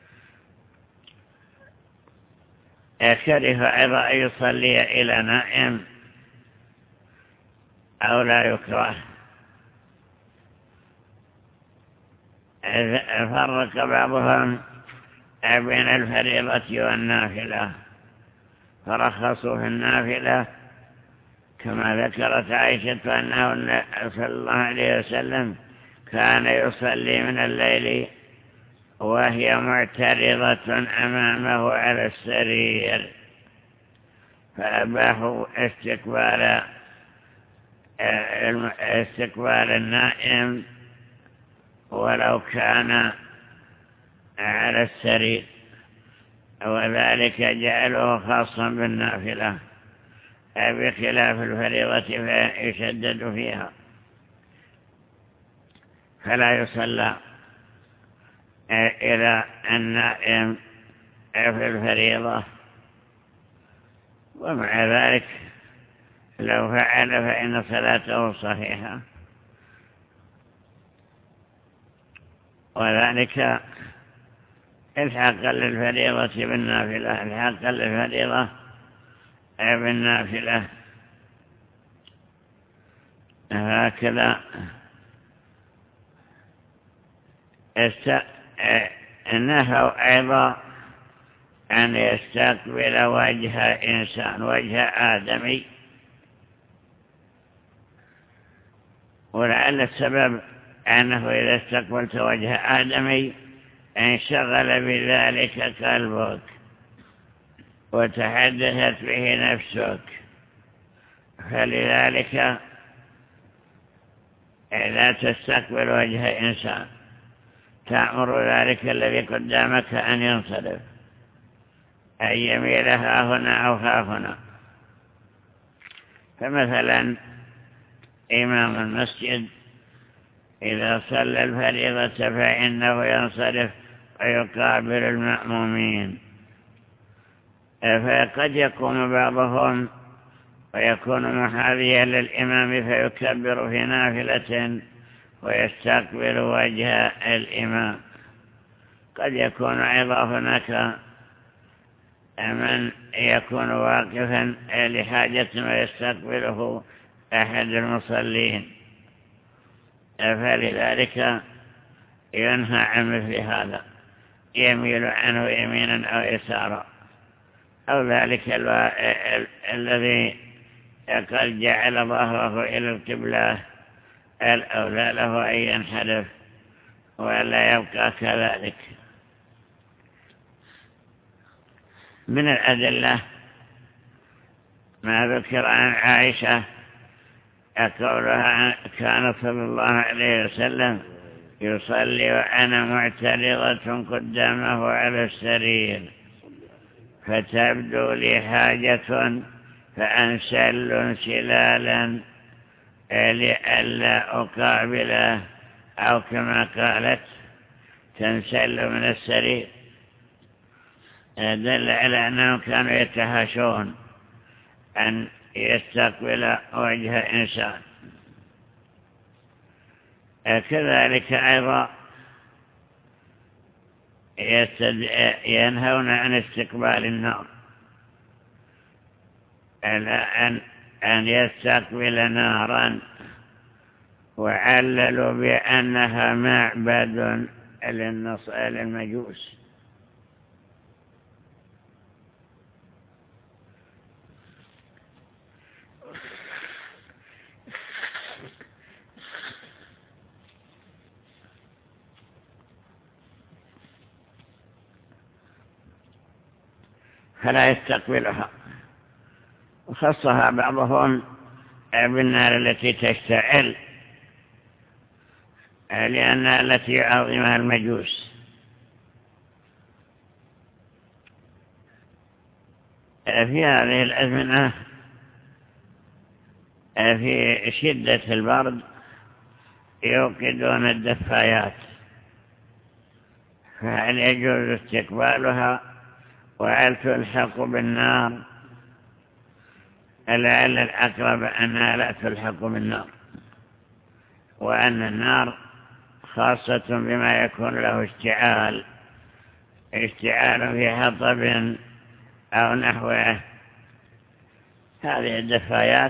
أكره أيضا أن يصلي إلى نائم أو لا يكره. فرق بعضهم بين الفريضة والنافلة، فرخصوا في النافلة كما ذكرت عائشة أنه صلى الله عليه وسلم كان يصلي من الليل وهي معترضة أمامه على السرير، فأباحوا استقبال استقبال النائم ولو كان على السرير، وذلك جعله خاصا بالنافلة بخلاف الفريضة فيشدد فيها، فلا يصلى إلى النائم في الفريضة. ومع ذلك لو فعل فإن صلاته صحيحة، وذلك الحاقا للفريضة بالنافلة، الحاقا للفريضة بالنافلة. هكذا نهوا أيضا أن يستقبل وجه إنسان، وجه آدمي، ولعل السبب أنه إذا استقبلت وجه آدمي انشغل بذلك قلبك وتحدثت به نفسك، فلذلك لا تستقبل وجه إنسان، تأمر ذلك الذي قدامك أن ينصرف، أن يميل ها هنا أو ها هنا. فمثلا إمام المسجد إذا صلى الفريضة فإنه ينصرف ويقابل المأمومين، فقد يقوم بعضهم ويكون محاذيا للإمام فيكبر في نافلة ويستقبل وجه الإمام. قد يكون أيضا هناك من يكون واقفا لحاجة ويستقبله أحد المصلين، فلذلك ينهى عن مثل هذا، يميل عنه يمينا أو يسارا، أو ذلك الذي قد جعل ظهره إلى القبلة الأولى له أن ينحرف ولا يبقى كذلك. من الأدلة ما ذكر عن عائشة قولها كان صلى الله عليه وسلم يصلي وأنا معترضة قدامه على السرير فتبدو لي حاجة فأنسل انسلالا لئلا أقابله، أو كما قالت تنسل من السرير، دل على أنهم كانوا يتهاشون أن يستقبل وجه إنسان. كذلك أيضا ينهون عن استقبال النار، أن أن يستقبل نارا، وعللوا بأنها معبد للمجوس. فلا يستقبلها، وخصها بعضهم بالنار التي تشتعل لأنها التي يعظمها المجوس. في هذه الأزمنة في شدة البرد يوقدون الدفايات، فهل يجوز استقبالها وهل تلحق بالنار؟ لعل الأقرب أنها لا تلحق بالنار، وأن النار خاصة بما يكون له اشتعال اشتعال في حطب أو نحوه. هذه الدفايات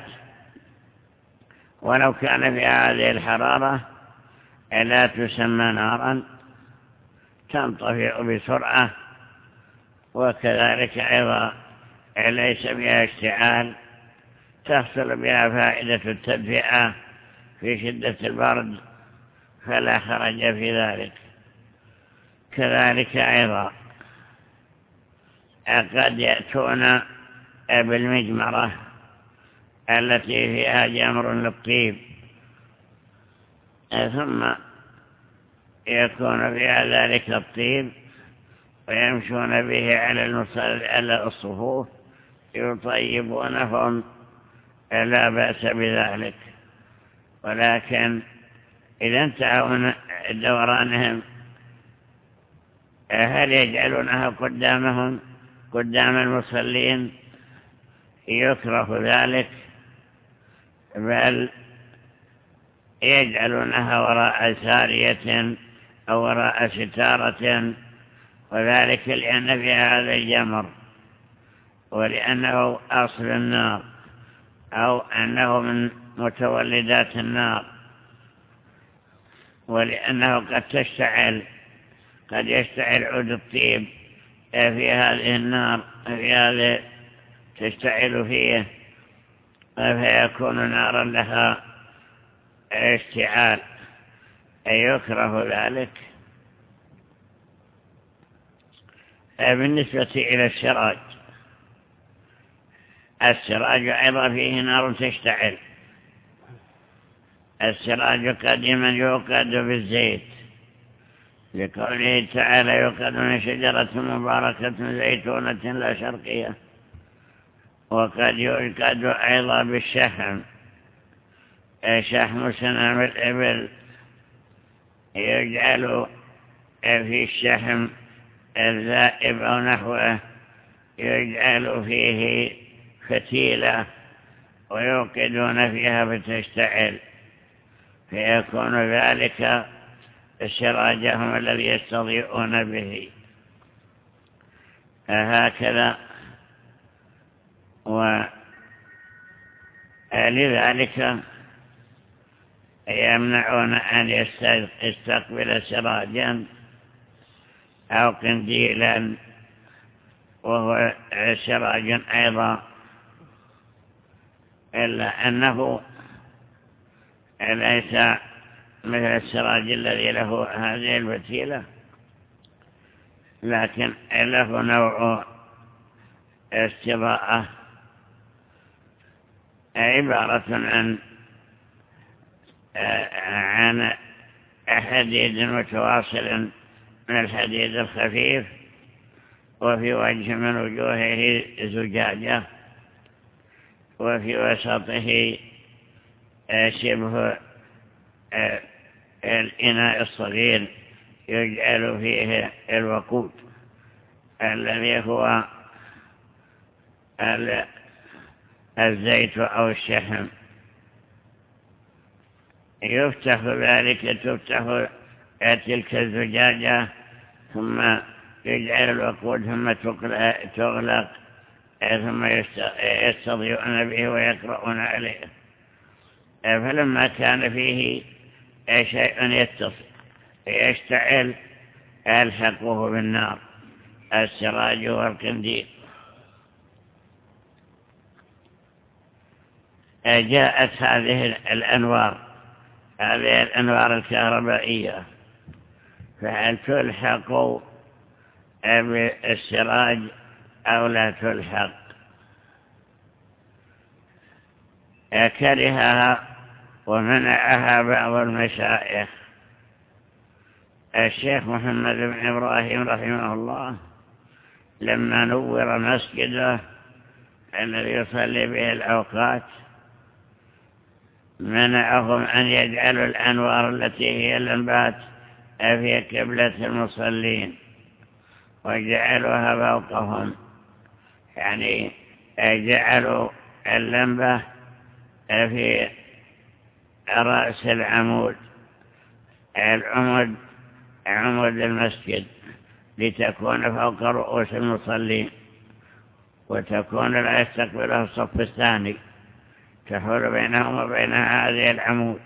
ولو كان في هذه الحرارة لا تسمى نارا، تنطفئ بسرعة، وكذلك أيضا ليس بها اشتعال، تحصل بها فائدة التدفئة في شدة البرد، فلا حرج في ذلك. كذلك أيضا قد يأتون بالمجمرة التي فيها جمر للطيب، ثم يكون فيها ذلك الطيب ويمشون به على الصفوف يطيبونهم، لا بأس بذلك. ولكن إذا انتهوا من دورانهم هل يجعلونها قدامهم قدام المصلين؟ يكره ذلك بل يجعلونها وراء سارية أو وراء ستارة، وذلك لأن في هذا الجمر ولأنه أصل النار أو أنه من متولدات النار، ولأنه قد تشتعل قد يشتعل عود الطيب في هذه النار في هذا تشتعل فيه فيكون نارا لها اشتعال، أي يكره ذلك. بالنسبة إلى السراج، السراج أيضا فيه نار تشتعل. السراج قديما يوقد بالزيت لقوله تعالى يوقد من شجرة مباركة زيتونة لا شرقية، وقد يوقد أيضا بالشحم، شحم سنام الإبل يجعل في الشحم الذائب أو نحوه يجعل فيه فتيلة ويوقدون فيها فتشتعل، فيكون ذلك سراجهم الذي يستضيئون به. هكذا ولذلك يمنعون أن يستقبل سراجا أو قنديلا وهو سراج أيضا، إلا أنه ليس مثل السراج الذي له هذه الفتيلة، لكن له نوع استضاءة عبارة عن عن حديد متواصل من الحديد الخفيف، وفي وجه من وجوهه زجاجة، وفي وسطه شبه الإناء الصغير يجعل فيه الوقود الذي هو الزيت أو الشحم. يفتح ذلك تفتح تلك الزجاجة ثم يجعل الوقود ثم تغلق ثم يستضيئون به ويقرؤون عليه. فلما كان فيه شيء يتصل يشتعل ألحقوه بالنار، السراج والقنديل. جاءت هذه الأنوار هذه الأنوار الكهربائية، فهل تلحق بالسراج أو لا تلحق؟ كرهها ومنعها بعض المشايخ. الشيخ محمد بن إبراهيم رحمه الله لما نور مسجده الذي يصلي به الأوقات منعهم أن يجعلوا الأنوار التي هي اللمبات في قبلة المصلين، وجعلوها فوقهم، يعني جعلوا اللمبة في رأس العمود العمود عمود المسجد لتكون فوق رؤوس المصلين، وتكون لا يستقبلها الصف الثاني، تحول بينهم وبين هذه العمود.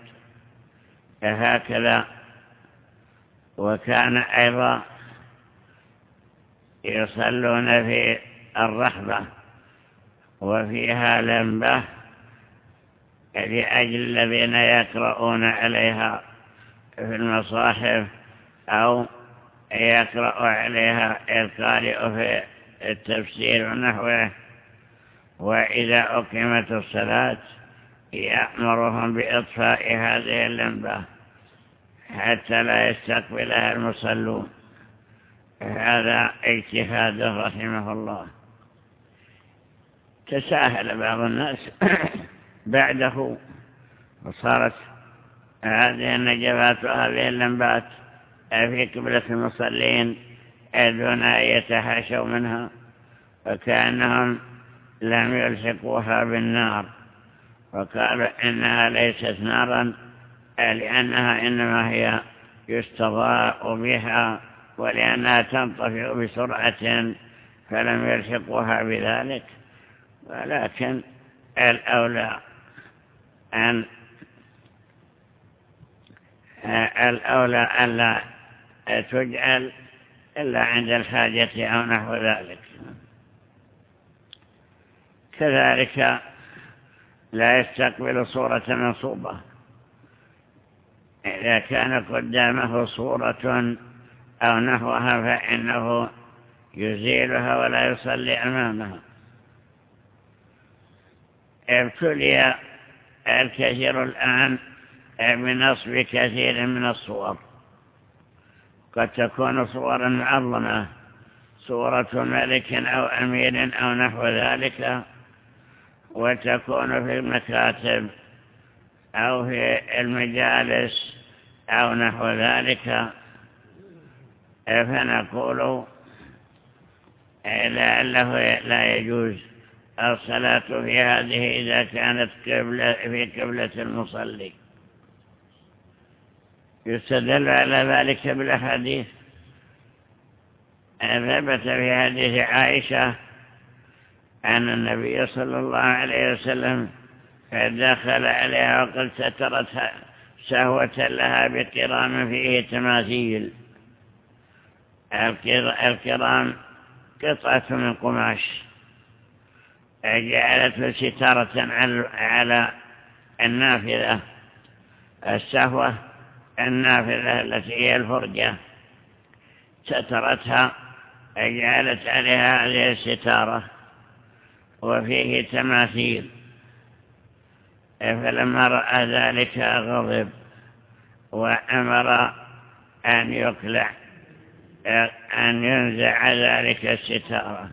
هكذا. وكان أيضا يصلون في الرحبة وفيها لمبة لأجل الذين يقرؤون عليها في المصاحف أو يقرأ عليها القارئ في التفسير ونحوه، وإذا أقيمت الصلاة يأمرهم بإطفاء هذه اللمبة حتى لا يستقبلها المصلون. هذا اجتهاده رحمه الله. تساهل بعض الناس بعده وصارت هذه النجفات وهذه اللمبات في قبلة المصلين دون أن يتحاشوا منها، وكأنهم لم يلحقوها بالنار وقالوا إنها ليست نارا لأنها إنما هي يستضاء بها ولأنها تنطفئ بسرعة فلم يلحقوها بذلك. ولكن الأولى أن الأولى ألا تجعل إلا عند الحاجة أو نحو ذلك. كذلك لا يستقبل صورة منصوبة إذا كان قدامه صورة أو نحوها فإنه يزيلها ولا يصلي أمامها. ابتلي الكثير الآن بنصب كثير من الصور، قد تكون صورا معظمة، صورة ملك أو أمير أو نحو ذلك، وتكون في المكاتب أو في المجالس أو نحو ذلك، فنقول لعله لا يجوز الصلاة في هذه إذا كانت قبلة في قبلة المصلي. يستدل على ذلك بالحديث. ثبت في حديث عائشة أن النبي صلى الله عليه وسلم دخل عليها وقد سترتها سهوة لها بقرام فيه تماثيل. القرام قطعة من قماش جعلت ستارة على النافذة، السهوة النافذة التي هي الفرجة، سترتها جعلت عليها هذه الستارة وفيه تماثيل. فلما رأى ذلك غضب وأمر أن يقلع أن ينزع ذلك الستارة.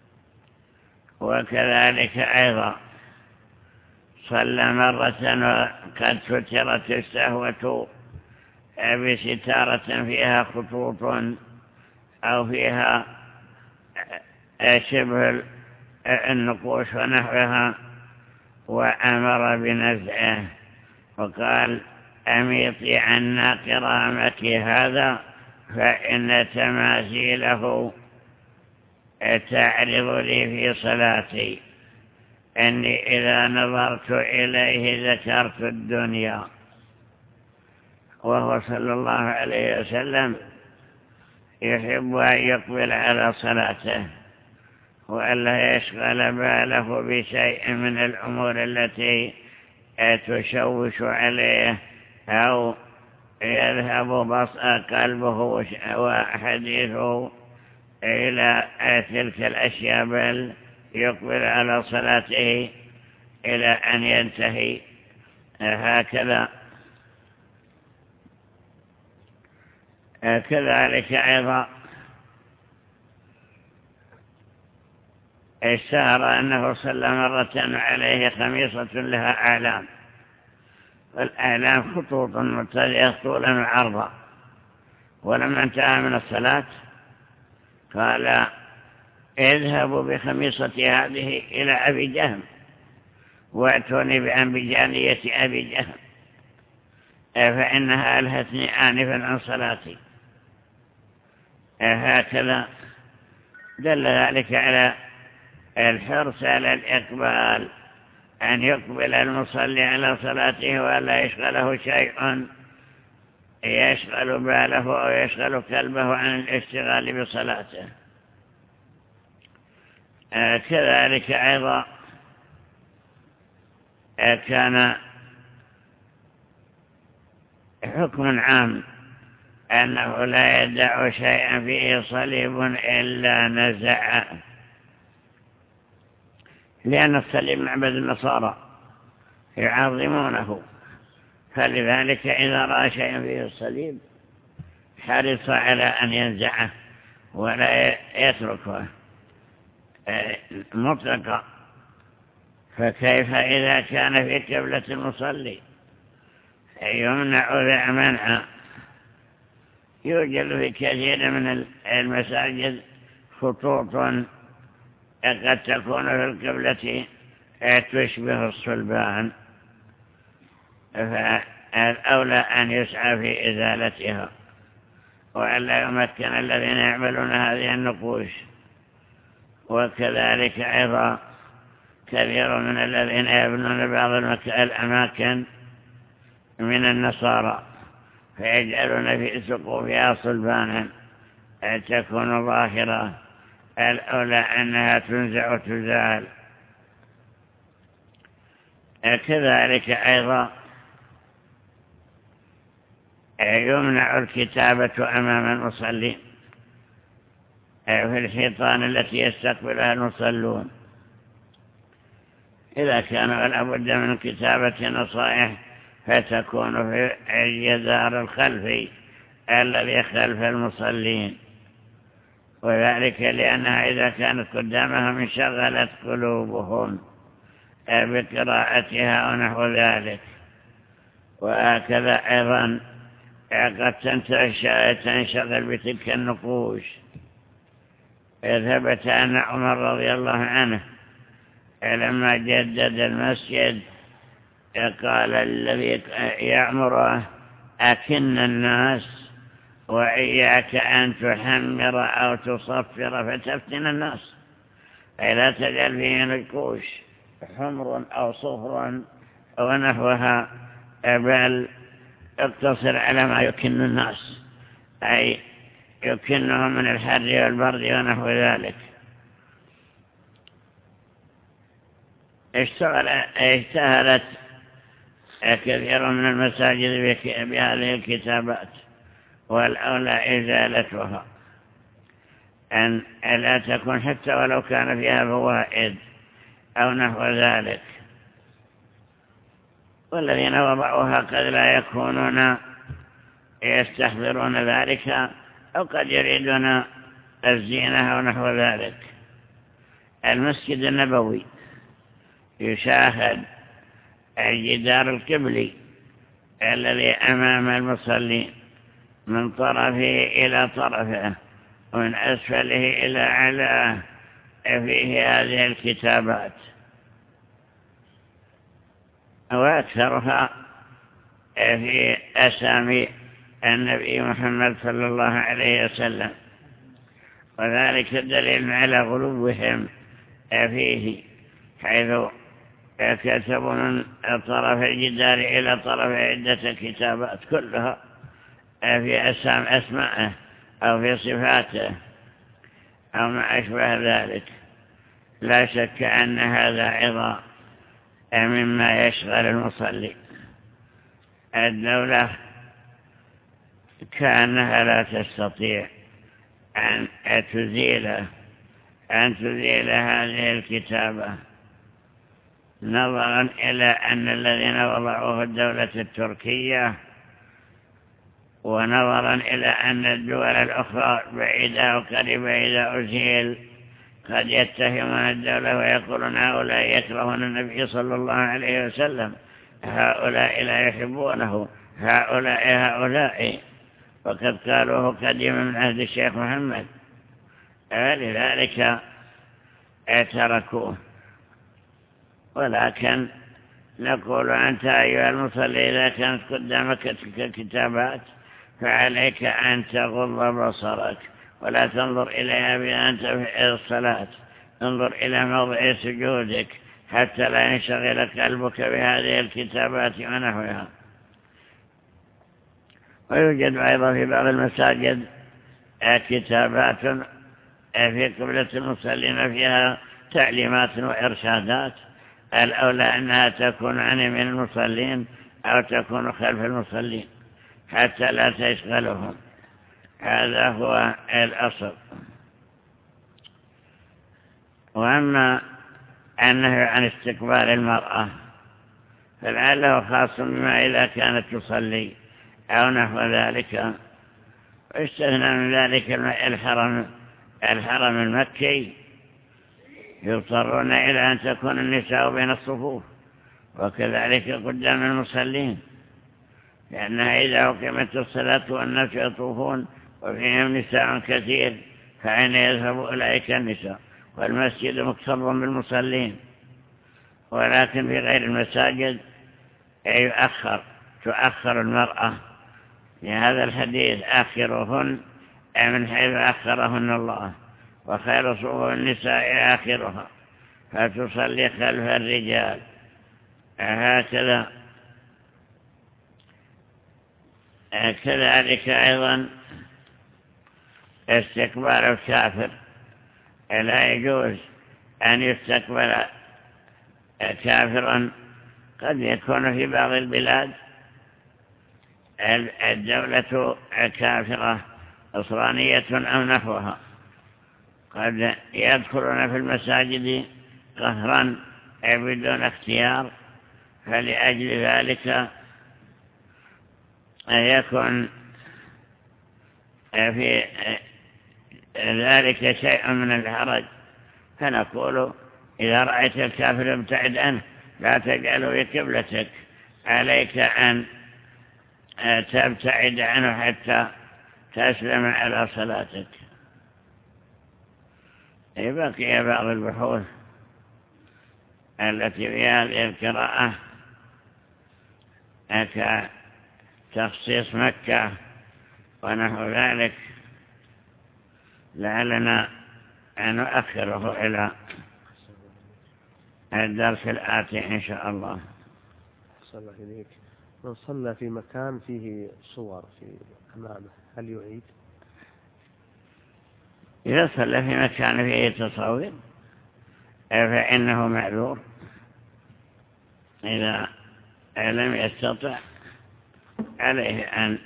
وكذلك أيضا صلى مرة وقد سترت السهوة بستارة فيها خطوط أو فيها شبه النقوش ونحوها، وأمر بنزعه وقال: أميطي عنا كرامك هذا فإن تماثيله تعرض لي في صلاتي، إني إذا نظرت إليه ذكرت الدنيا. وهو صلى الله عليه وسلم يحب أن يقبل على صلاته وألا يشغل باله بشيء من الأمور التي تشوش عليه أو يذهب قلبه وحديثه إلى تلك الأشياء، بل يقبل على صلاته إلى أن ينتهي. هكذا كذلك أيضا اشتهر أنه صلى مرة عليه خميصة لها أعلام، والأعلام خطوط متلية طولا وعرضا. ولما انتهى من الصلاة قال: اذهبوا بخميصتي هذه إلى أبي جهم واتوني بأنبجانية أبي جهم فإنها ألهتني آنفا عن صلاتي. هكذا دل ذلك على الحرص على الإقبال، أن يقبل المصلي على صلاته ولا يشغله شيء يشغل باله أو يشغل قلبه عن الاشتغال بصلاته. كذلك أيضا كان حكم عام أنه لا يدع شيئا فيه صليب إلا نزع، لأن الصليب معبد النصارى يعظمونه، فلذلك إذا رأى شيئا فيه الصليب حرص على أن ينزعه ولا يتركه مطلقا. فكيف إذا كان في قبلة المصلي يمنع ذا منعا؟ يوجد في كثير من المساجد خطوط قد تكون في القبلة تشبه الصلبان، فالأولى أن يسعى في إزالتها، وألا يمكن الذين يعملون هذه النقوش. وكذلك أيضا كثير من الذين يبنون بعض الأماكن من النصارى فيجعلون في سقوفها صلبانا تكون ظاهرة، الأولى أنها تنزع وتزال. كذلك أيضا يمنع الكتابة أمام المصلين في الحيطان التي يستقبلها المصلون، إذا كان ولا بد من كتابة نصائح فتكون في الجدار الخلفي الذي خلف المصلين، وذلك لأنها إذا كانت قدامهم انشغلت قلوبهم بقراءتها ونحو ذلك. وهكذا أيضا قد تنشغل بتلك النقوش. ثبت أن عمر رضي الله عنه لما جدد المسجد قال الذي يعمره أكن الناس وإياك أن تحمر أو تصفر فتفتن الناس، أي لا تجعل فيه نقوش حمر أو صفر ونحوها، بل اقتصر على ما يكن الناس، أي يكنهم من الحر والبرد ونحو ذلك. اشتهرت كثير من المساجد بهذه الكتابات، والأولى إزالتها، أن لا تكون حتى ولو كان فيها فوائد أو نحو ذلك. والذين وضعوها قد لا يكونون يستحضرون ذلك، أو قد يريدون الزينة أو نحو ذلك. المسجد النبوي يشاهد الجدار القبلي الذي أمام المصلين من طرفه إلى طرفه ومن أسفله إلى أعلاه فيه هذه الكتابات، وأكثرها في أسامي النبي محمد صلى الله عليه وسلم، وذلك دليل على غلوهم فيه، حيث كتبوا من طرف الجدار إلى طرف عدة كتابات كلها في أسام أسماءه أو في صفاته أو ما أشبه ذلك. لا شك أن هذا عظام مما يشغل المصلي. الدولة كأنها لا تستطيع أن تزيل أن تزيل هذه الكتابة، نظرا إلى أن الذين وضعوه الدولة التركية، ونظرا إلى أن الدول الأخرى بعيدة وقريبة إذا أزيل قد يتهمون الدولة ويقولون هؤلاء يكرهون النبي صلى الله عليه وسلم، هؤلاء لا يحبونه، هؤلاء هؤلاء وقد قالوه قديما من عهد الشيخ محمد، لذلك تركوه. ولكن نقول أنت أيها المصلي إذا كانت قدامك كتابات فعليك أن تغض بصرك ولا تنظر إليها بأنت في الصلاة، انظر إلى موضع سجودك حتى لا ينشغل قلبك بهذه الكتابات ونحوها. ويوجد أيضا في بعض المساجد كتابات في قبلة المصلين فيها تعليمات وإرشادات، الأولى أنها تكون عن يمين المصلين أو تكون خلف المصلين حتى لا تشغلهم، هذا هو الأصل. وأما أنه عن استقبال المرأة فلعله خاص بما إذا كانت تصلي أو نحو ذلك، واستثنى من ذلك الحرم الحرم المكي، يضطرون إلى أن تكون النساء بين الصفوف وكذلك قدام المصلين، لأنها إذا أقيمت الصلاة والناس يطوفون وفيهم نساء كثير فأين يذهب أولئك النساء، والمسجد مكتظ بالمصلين، ولكن في غير المساجد يؤخر تؤخر المرأة. في هذا الحديث آخرهن من حيث أخرهن الله، وخير صفوف النساء آخرها، فتصلي خلف الرجال. هكذا كذلك أيضا استقبال الكافر، لا يجوز أن يستقبل كافرا. قد يكون في بعض البلاد الدولة كافرة نصرانية أو نحوها، قد يدخلون في المساجد قهرا بدون اختيار، فلأجل ذلك يكون في ذلك شيء من الحرج، فنقول إذا رأيت الكافر ابتعد عنه، لا تجعله في قبلتك، عليك أن تبتعد عنه حتى تسلم على صلاتك. بقي بعض البحوث التي في هذه القراءة كتخصيص مكة ونحو ذلك، لعلنا أن نؤخره إلى الدرس الآتي إن شاء الله. صلى الله عليك. من صلى في مكان فيه صور في أمامه هل يعيد؟ إذا صلى في مكان فيه تصوير فإنه معذور، إذا لم يستطع عليه أن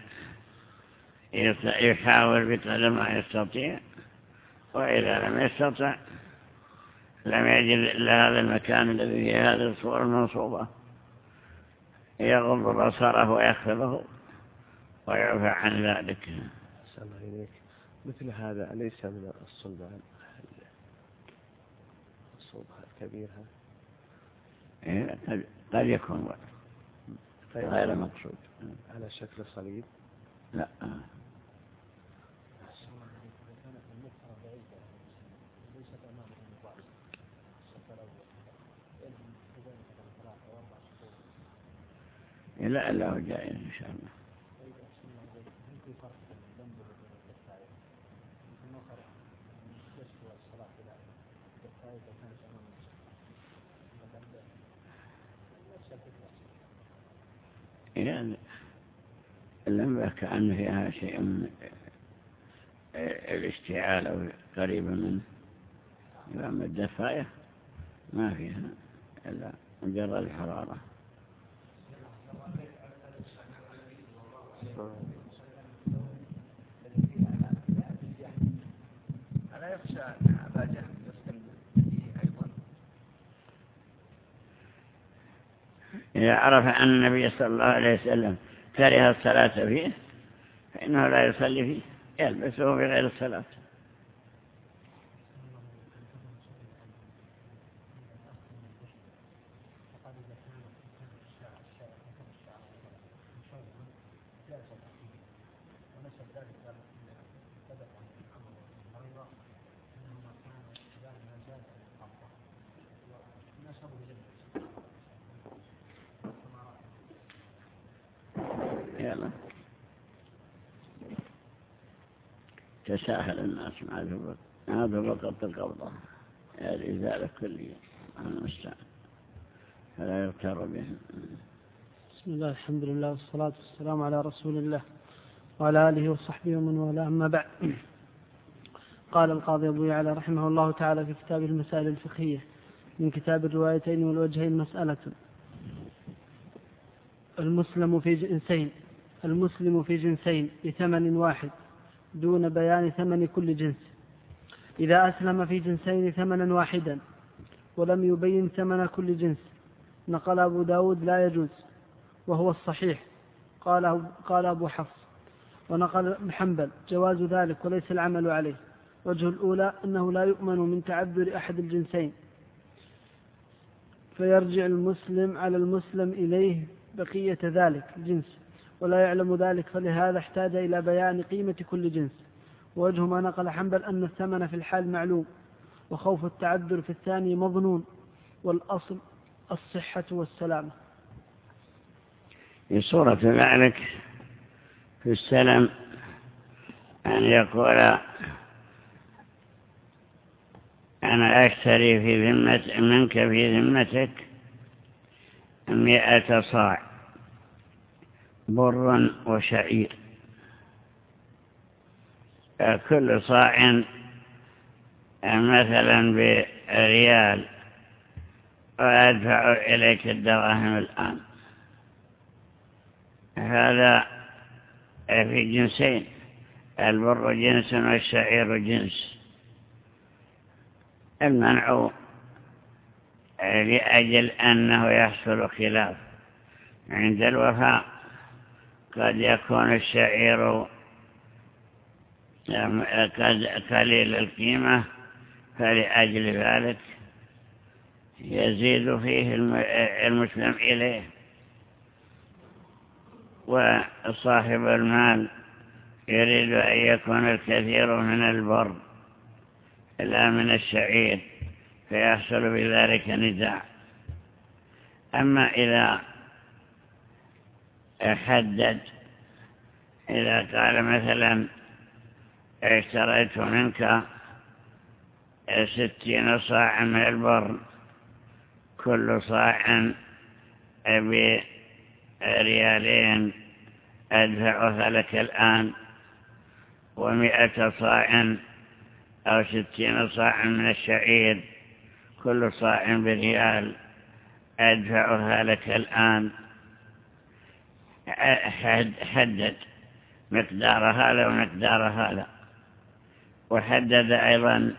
يحاول بقدر ما يستطيع، وإذا لم يستطع لم يجد إلا هذا المكان الذي فيه هذه الصور المنصوبة، يغض بصره ويخفضه ويعفى عن ذلك. صلى الله عليك. مثل هذا أليس من الصلبان الصلبة الكبيرة؟ قد يكون غير مقصود على شكل صليب. لا لا الله جائز إن شاء الله. يعني اللمبة كأن فيها شيء من الاشتعال أو قريب منه، أما الدفاية ما فيها إلا مجرد الحرارة. ألا يخشى أن أبا جهل يفتن فيه أيضا؟ إذا عرف أن النبي صلى الله عليه وسلم كره الصلاة فيه فإنه لا يصلي فيه، يلبسه بغير الصلاة. يلا تساهل الناس مع ذبقة القبضة الإزالة كلية عن المستعان، فلا يغتر بهم. بسم الله الحمد لله والصلاة والسلام على رسول الله وعلى آله وصحبه ومن والاه، أما بعد. قال القاضي أبو يعلى رحمه الله تعالى في كتاب المسائل الفقهية من كتاب الروايتين والوجهين مسألة: المسلم في جنسين المسلم في جنسين بثمن واحد دون بيان ثمن كل جنس. إذا أسلم في جنسين ثمنا واحدا ولم يبين ثمن كل جنس نقل أبو داود لا يجوز، وهو الصحيح. قال قال أبو حفص، ونقل محنبل جواز ذلك وليس العمل عليه. وجه الأولى أنه لا يؤمن من تعذر أحد الجنسين، فيرجع المسلم على المسلم إليه بقية ذلك الجنس ولا يعلم ذلك، فلهذا احتاج إلى بيان قيمة كل جنس. ووجه ما نقل حنبل أن الثمن في الحال معلوم، وخوف التعذر في الثاني مظنون، والأصل الصحة والسلامة. في صورة ذلك في السلم أن يقول أنا أشتري في ذمة منك في ذمتك مئة صاع بر وشعير، كل صاع مثلا بريال، وأدفع إليك الدراهم الآن. هذا في جنسين، البر جنس والشعير جنس. المنع لأجل أنه يحصل خلاف عند الوفاء، قد يكون الشعير قليل القيمة، فلأجل ذلك يزيد فيه المسلم إليه، وصاحب المال يريد أن يكون الكثير من البر لا من الشعير، فيحصل بذلك نزاع. أما إذا حدد، إذا قال مثلا اشتريت منك ستين صاعا من البر، كل صاع بريالين، أدفعها لك الآن، ومئة صاع أو ستين صاعا من الشعير، كل صاع بريال، أدفعها لك الآن. حدد مقدار هذا ومقدار هذا، وحدد أيضا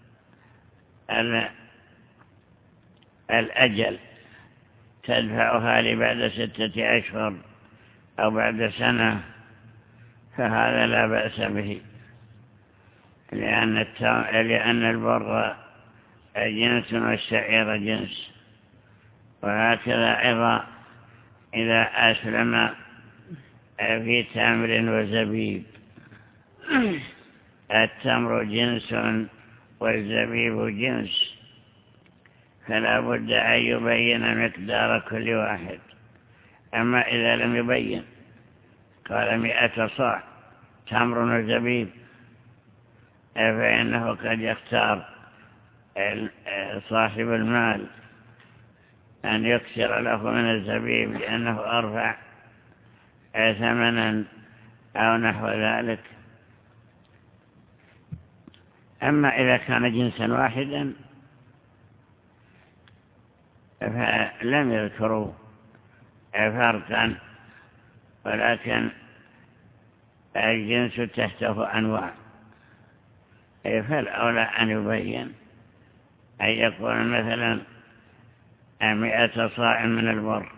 الأجل، تدفعها لي بعد ستة أشهر أو بعد سنة، فهذا لا بأس به، لأن, لأن البر جنس والشعير جنس. وهكذا أيضا إذا أسلم في تمر وزبيب، التمر جنس والزبيب جنس، فلا بد أن يبين مقدار كل واحد. أما إذا لم يبين، قال مئة صاع تمر وزبيب، فإنه قد يختار صاحب المال أن يكسر له من الزبيب لأنه أرفع ثمنا أو نحو ذلك. أما إذا كان جنسا واحدا فلم يذكروا فرقا، ولكن الجنس تحته أنواع، فالأولى أن يبين، أن يكون مثلا مئة صاع من البر،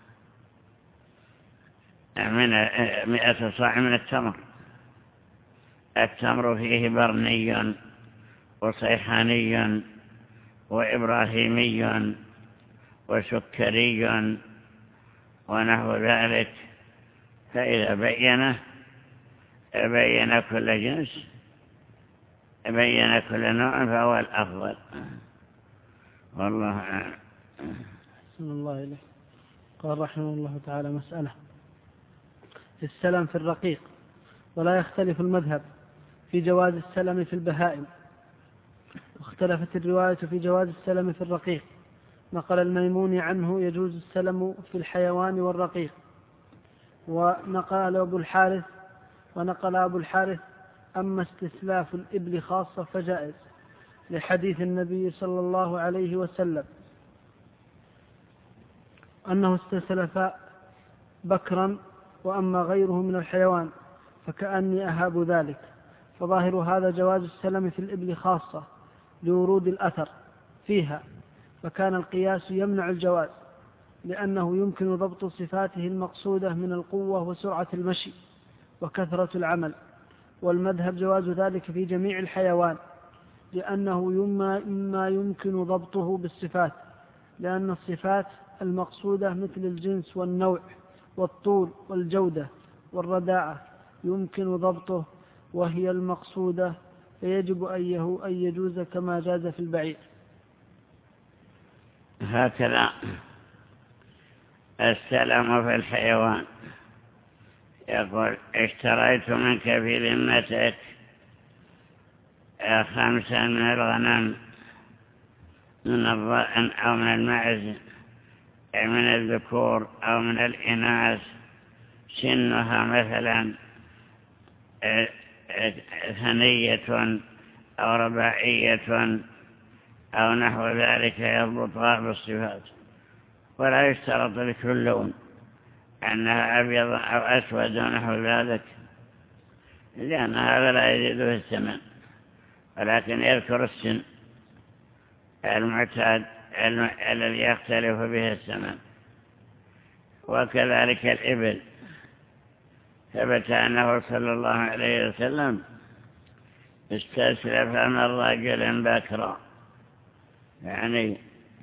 من مئة صاع من التمر. التمر فيه برني وصيحاني وإبراهيمي وسكري ونحو ذلك، فإذا بينه بين كل جنس، بين كل نوع، فهو الأفضل. والله أعلم. بسم الله إليه. قال رحمه الله تعالى: مسألة السلم في الرقيق، ولا يختلف المذهب في جواز السلم في البهائم، واختلفت الرواية في جواز السلم في الرقيق. نقل الميموني عنه يجوز السلم في الحيوان والرقيق، ونقل أبو الحارث ونقل أبو الحارث أما استسلاف الإبل خاصة فجائز، لحديث النبي صلى الله عليه وسلم أنه استسلف بكرا، وأما غيره من الحيوان فكأني أهاب ذلك. فظاهر هذا جواز السلم في الإبل خاصة لورود الأثر فيها، فكان القياس يمنع الجواز، لأنه يمكن ضبط صفاته المقصودة من القوة وسرعة المشي وكثرة العمل. والمذهب جواز ذلك في جميع الحيوان، لأنه إما يمكن ضبطه بالصفات، لأن الصفات المقصودة مثل الجنس والنوع والطول والجودة والرداعة يمكن ضبطه وهي المقصودة، فيجب أن يجوز كما جاز في البعير. هكذا السلم في الحيوان. يقول اشتريت منك في ذمتك خمسا من الغنم من الضأن أو من المعز من الذكور أو من الإناث سنها مثلا ثنية أو رباعية أو نحو ذلك يضبطها بالصفات، ولا يشترط لكل لون أنها أبيض أو أسود ونحو ذلك، لأن هذا لا يزيد في الثمن، ولكن يذكر السن المعتاد الذي يختلف به الثمن. وكذلك الإبل، ثبت أنه صلى الله عليه وسلم استسلف من رجل بكرا، يعني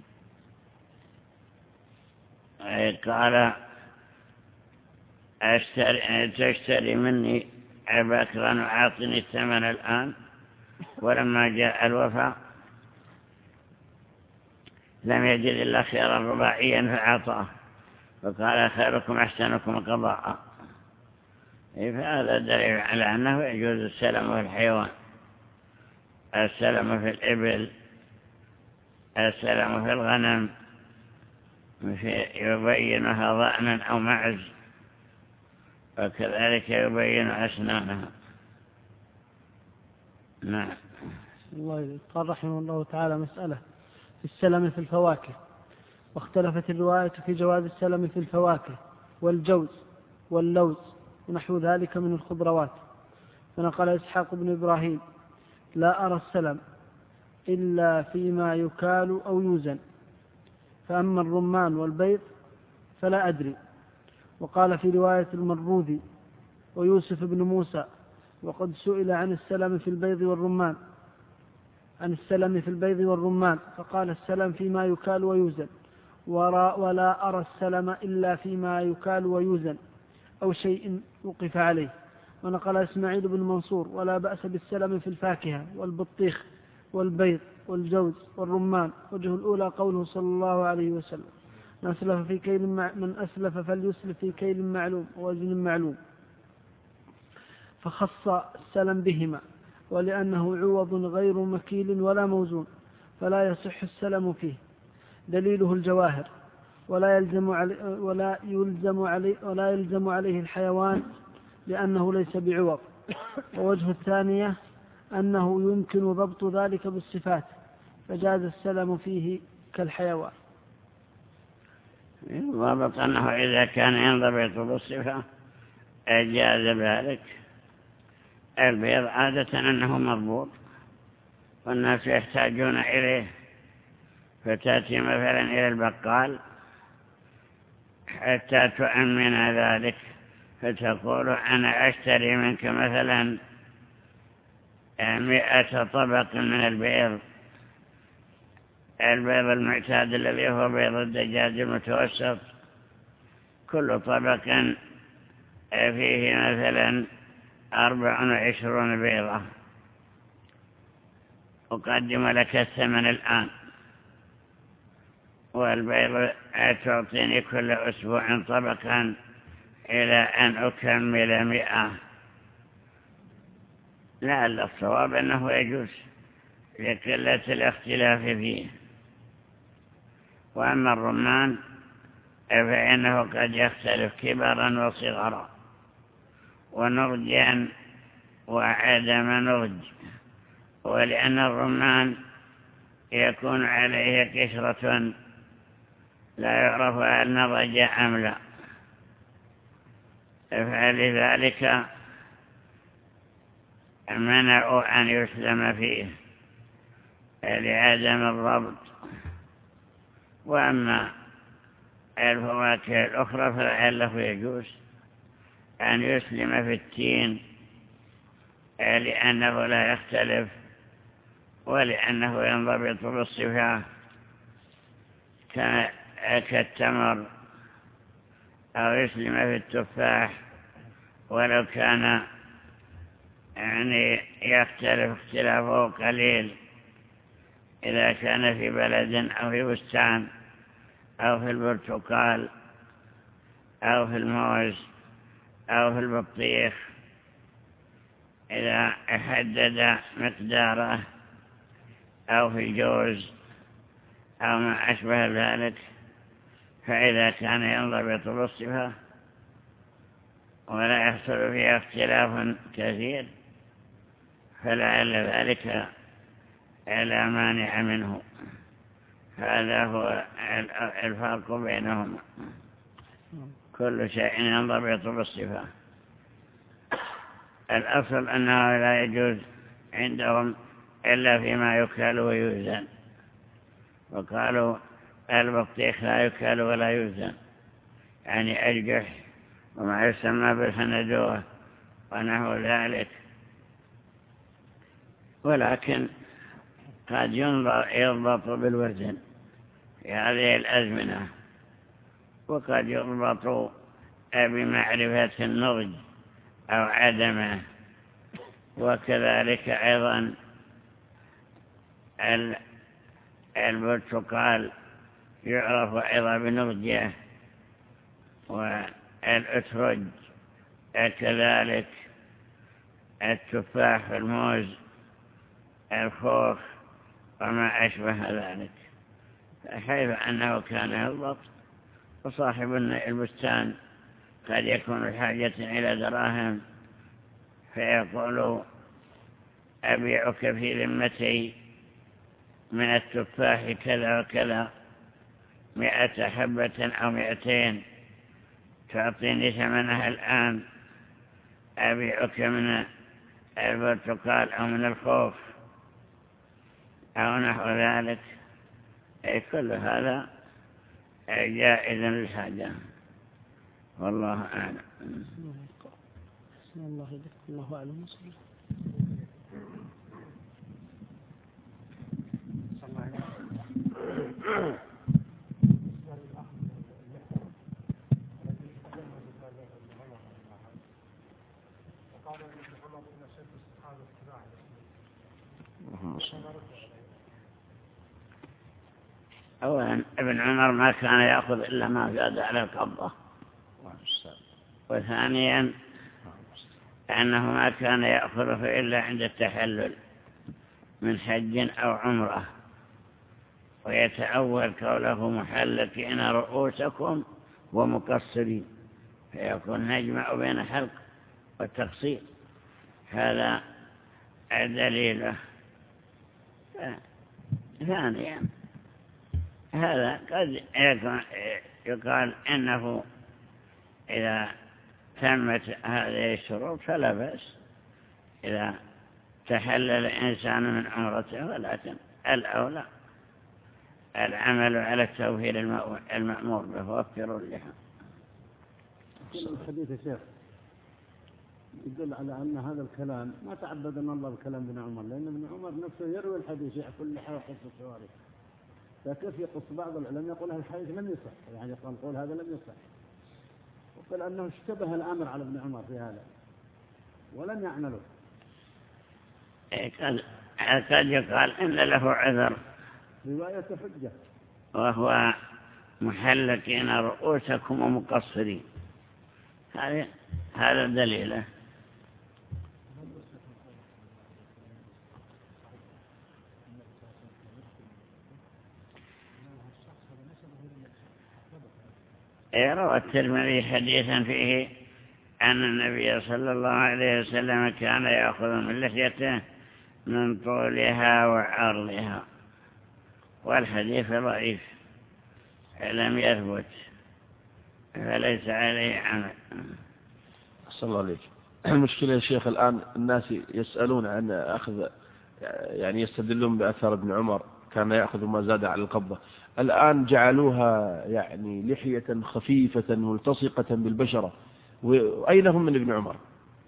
قال أشتري تشتري مني بكرا وعاطني الثمن الآن، ولما جاء الوفاء لم يجد إلا خيرا رباعيا فأعطاه، فقال خيركم أحسنكم قضاء. فهذا دليل على أنه يجوز السلم في الحيوان، السلم في الإبل، السلم في الغنم، يبينها ضأنا أو معز، وكذلك يبين أسنانها. نعم. الله قال رحمه الله تعالى مسألة في السلم في الفواكه، واختلفت الرواية في جواز السلم في الفواكه والجوز واللوز ونحو ذلك من الخضروات. فنقل إسحاق بن إبراهيم: لا أرى السلم إلا فيما يكال أو يوزن، فأما الرمان والبيض فلا أدري. وقال في رواية المروذي ويوسف بن موسى: وقد سئل عن السلم في البيض والرمان عن السلم في البيض والرمان فقال: السلم فيما يكال ويوزن، ولا أرى السلم إلا فيما يكال ويوزن أو شيء وقف عليه. ونقل إسماعيل بن منصور: ولا بأس بالسلم في الفاكهة والبطيخ والبيض والجوز والرمان. وجه الأولى قوله صلى الله عليه وسلم: من أسلف في كيل من أسلف فليسلف في كيل معلوم ووزن معلوم، فخص السلم بهما، ولأنه عوض غير مكيل ولا موزون فلا يصح السلم فيه. دليله الجواهر، ولا يلزم عليه ولا يلزم عليه ولا يلزم عليه الحيوان لأنه ليس بعوض. ووجه الثانية أنه يمكن ضبط ذلك بالصفات، فجاز السلم فيه كالحيوان. ضبط أنه إذا كان ينضبط بالصفة جاز ذلك. البيض عادة أنه مربوط والناس يحتاجون إليه، فتأتي مثلا إلى البقال حتى تؤمن ذلك، فتقول أنا أشتري منك مثلا مئة طبق من البيض، البيض المعتاد الذي هو بيض الدجاج المتوسط، كل طبق فيه مثلا أربع وعشرون بيضة، أقدم لك الثمن الآن، والبيض تعطيني كل أسبوع طبقا إلى أن أكمل مئة. لعل الصواب أنه يجوز لقلة الاختلاف فيه. وأما الرمان فإنه قد يختلف كبرا وصغرا ونضجا وعدم نضج، ولأن الرمان يكون عليه قشرة لا يعرف هل نضج أم لا، فلذلك منعوا أن يسلم فيه لعدم الضبط. وأما الفواكه الأخرى فلعله يجوز أن يسلم في التين لأنه لا يختلف ولأنه ينضبط بالصفة كالتمر، أو يسلم في التفاح ولو كان يعني يختلف اختلافه قليل إذا كان في بلد أو في بستان أو في البرتقال أو في الموز أو في البطيخ، إذا حدد مقداره، أو في الجوز أو ما أشبه ذلك، فإذا كان ينضبط بالصفة ولا يحصل فيها اختلاف كثير فلعل ذلك لا مانع منه. هذا هو الفرق بينهما، كل شيء ينضبط بالصفة. الأصل أنه لا يجوز عندهم إلا فيما يكال ويوزن، وقالوا البطيخ لا يكال ولا يوزن، يعني الجح وما يسمى بالفندوة ونحو ذلك، ولكن قد يضبط بالوزن في هذه الأزمنة، وقد يضبط بمعرفة النضج أو عدمه. وكذلك أيضا البرتقال يعرف أيضا بنضجه، والأترج كذلك، التفاح والموز، الخوخ وما أشبه ذلك، حيث أنه كان يضبط. وصاحب البستان قد يكون بحاجة إلى دراهم فيقول أبيعك في ذمتي من التفاح كذا وكذا مئة حبة أو مئتين، تعطيني ثمنها الآن، أبيعك من البرتقال أو من الخوخ أو نحو ذلك. أي كل هذا جائز للحاجة، والله أعلم. الله يدك الله أعلم. أولا ابن عمر ما كان يأخذ إلا ما زاد على القبضة، وثانيا أنه ما كان يأخذه إلا عند التحلل من حج أو عمره، ويتأول قوله محلقين رؤوسكم ومقصرين، فيكون نجمع بين حلق والتقصير. هذا دليله. ثانيا هذا قد يقال إنه إذا تمت هذه الشروط فلا بأس إذا تحلل الإنسان من عمرته، ولكن الأولى العمل على التوفير المأمور به، وفروا اللحم. الحديث يا شيخ يدل على أن هذا الكلام ما تعبد الله بكلام ابن عمر، لأن ابن عمر نفسه يروي الحديث يحكي اللحى وقص الشوارب، فكيف يقص بعض العلماء يقول هذا الحديث لم يصح، يعني يقول هذا لم يصح، وقال أنه اشتبه الأمر على ابن عمر في هذا ولم يعمله. قد يقال إن له عذر، رواية حجة، وهو محلقين رؤوسكم ومقصرين، هذا هذا دليله. روى الترمذي حديثا فيه أن النبي صلى الله عليه وسلم كان يأخذ من لحيته من طولها وعرضها، والحديث ضعيف لم يثبت فليس عليه عمل. صلى الله عليه وسلم. المشكلة يا شيخ الآن الناس يسألون عن أخذ، يعني يستدلون بأثر ابن عمر كان يأخذ ما زاد على القبضة، الآن جعلوها يعني لحية خفيفة ملتصقة بالبشرة، وأين هم من ابن عمر؟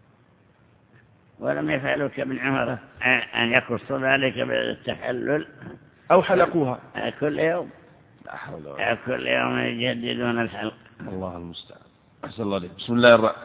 ولم يفعلوا كابن عمر أن يقصوا ذلك بالتحلل أو حلقوها كل يوم، كل يوم يجددون الحلق. الله المستعان. أحسن الله عليك. بسم الله الرحمن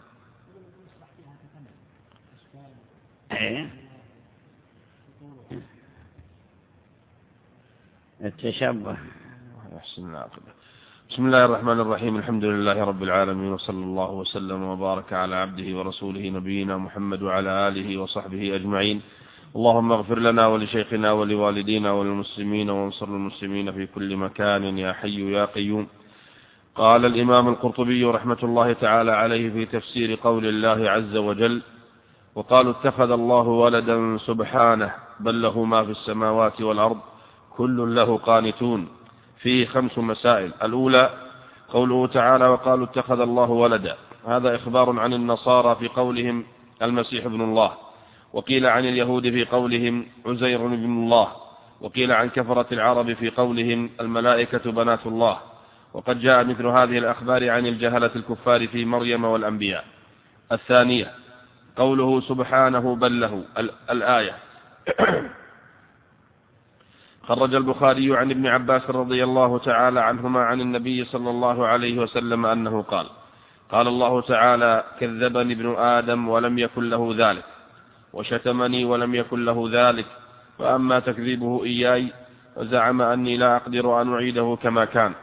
الرحيم. التشبه وحسن العاقبة. بسم الله الرحمن الرحيم. الحمد لله رب العالمين، وصلى الله وسلم وبارك على عبده ورسوله نبينا محمد وعلى آله وصحبه أجمعين. اللهم اغفر لنا ولشيخنا ولوالدينا وللمسلمين وانصر المسلمين في كل مكان يا حي يا قيوم. قال الإمام القرطبي رحمة الله تعالى عليه في تفسير قول الله عز وجل: وقالوا اتخذ الله ولدا سبحانه بل له ما في السماوات والأرض كل له قانتون، فيه خمس مسائل. الأولى قوله تعالى: وقالوا اتخذ الله ولدا، هذا إخبار عن النصارى في قولهم المسيح ابن الله، وقيل عن اليهود في قولهم عزير ابن الله، وقيل عن كفرة العرب في قولهم الملائكة بنات الله. وقد جاء مثل هذه الأخبار عن الجهلة الكفار في مريم والأنبياء. الثانية قوله سبحانه بل له، الآية. خرج البخاري عن ابن عباس رضي الله تعالى عنهما عن النبي صلى الله عليه وسلم أنه قال: قال الله تعالى: كذبني ابن آدم ولم يكن له ذلك، وشتمني ولم يكن له ذلك، فأما تكذيبه إياي فزعم أني لا أقدر أن أعيده كما كان،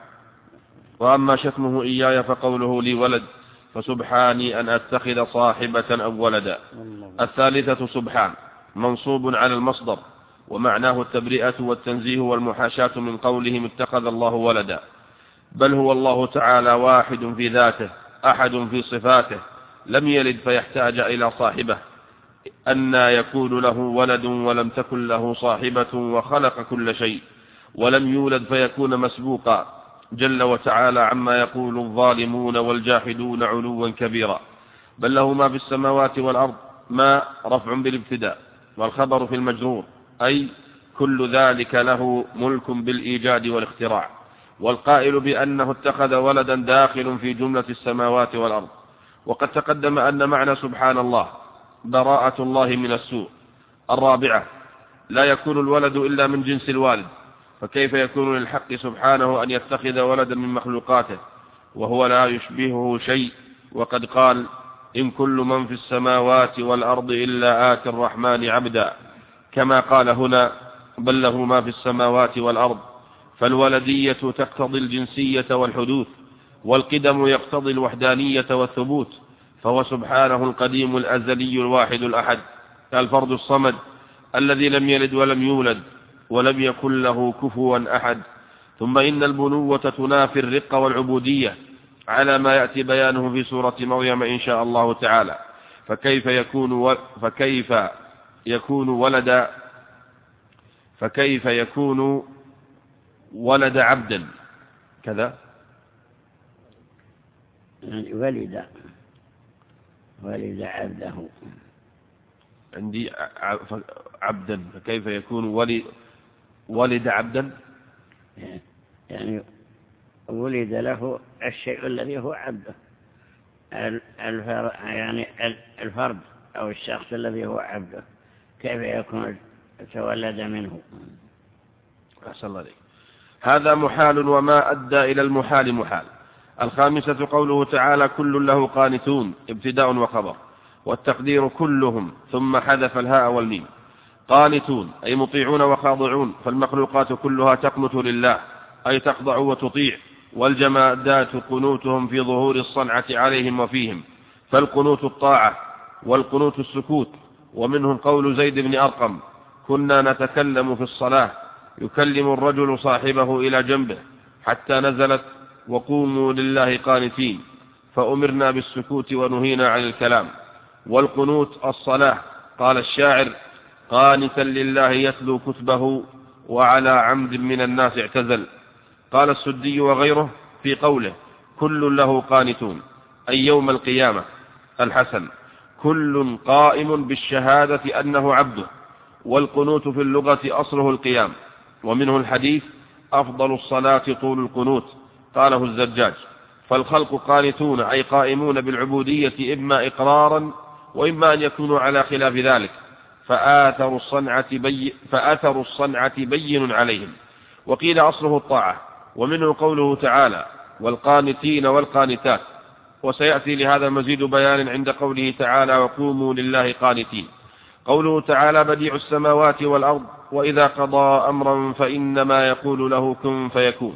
وأما شتمه إياي فقوله لي ولد، فسبحاني أن أتخذ صاحبة أو ولدا. الثالثة سبحان منصوب على المصدر، ومعناه التبرئة والتنزيه والمحاشاة من قولهم اتخذ الله ولدا، بل هو الله تعالى واحد في ذاته أحد في صفاته، لم يلد فيحتاج إلى صاحبه، أن يكون له ولد ولم تكن له صاحبة، وخلق كل شيء، ولم يولد فيكون مسبوقا، جل وتعالى عما يقول الظالمون والجاحدون علوا كبيرا. بل له ما في السماوات والأرض، ما رفع بالابتداء، والخبر في المجرور، أي كل ذلك له ملك بالإيجاد والاختراع. والقائل بأنه اتخذ ولدا داخل في جملة السماوات والأرض. وقد تقدم أن معنى سبحان الله براءة الله من السوء. الرابعة لا يكون الولد إلا من جنس الوالد، فكيف يكون للحق سبحانه أن يتخذ ولدا من مخلوقاته وهو لا يشبهه شيء؟ وقد قال: إن كل من في السماوات والأرض إلا آتي الرحمن عبدا، كما قال هنا: بل له ما في السماوات والأرض. فالولدية تقتضي الجنسية والحدوث، والقدم يقتضي الوحدانية والثبوت، فهو سبحانه القديم الأزلي الواحد الأحد الفرد الصمد الذي لم يلد ولم يولد ولم يكن له كفوا أحد. ثم إن البنوة تنافي الرق والعبودية على ما يأتي بيانه في سورة مريم إن شاء الله تعالى. فكيف يكون و... فكيف يكون ولد فكيف يكون ولد عبدا كذا ولد ولد عبده عندي عبدا، فكيف يكون ولد ولد عبدا؟ يعني ولد له الشيء الذي هو عبده، يعني الفرد أو الشخص الذي هو عبده، كيف يكون تولد منه؟ أحسن الله عليك. هذا محال، وما أدى إلى المحال محال. الخامسة قوله تعالى: كل له قانتون، ابتداء وخبر، والتقدير كلهم، ثم حذف الهاء والميم. قانتون أي مطيعون وخاضعون، فالمخلوقات كلها تقنت لله أي تخضع وتطيع، والجمادات قنوتهم في ظهور الصنعة عليهم وفيهم، فالقنوت الطاعة والقنوت السكوت. ومنهم قول زيد بن أرقم: كنا نتكلم في الصلاة يكلم الرجل صاحبه إلى جنبه حتى نزلت: وقوموا لله قانتين، فأمرنا بالسكوت ونهينا عن الكلام. والقنوت الصلاة. قال الشاعر: قانتا لله يتلو كتبه، وعلى عمد من الناس اعتزل. قال السدي وغيره في قوله: كل له قانتون أي يوم القيامة. الحسن: كل قائم بالشهادة أنه عبده. والقنوت في اللغة أصله القيام. ومنه الحديث: أفضل الصلاة طول القنوت، قاله الزجاج. فالخلق قانتون أي قائمون بالعبودية، إما إقرارا وإما أن يكونوا على خلاف ذلك، فآثر الصنعة, بي فآثر الصنعة بين عليهم. وقيل أصله الطاعة. ومنه قوله تعالى: والقانتين والقانتات. وسيأتي لهذا مزيد بيان عند قوله تعالى: وقوموا لله قانتين. قوله تعالى: بديع السماوات والأرض، وإذا قضى أمرا فإنما يقول له كن فيكون.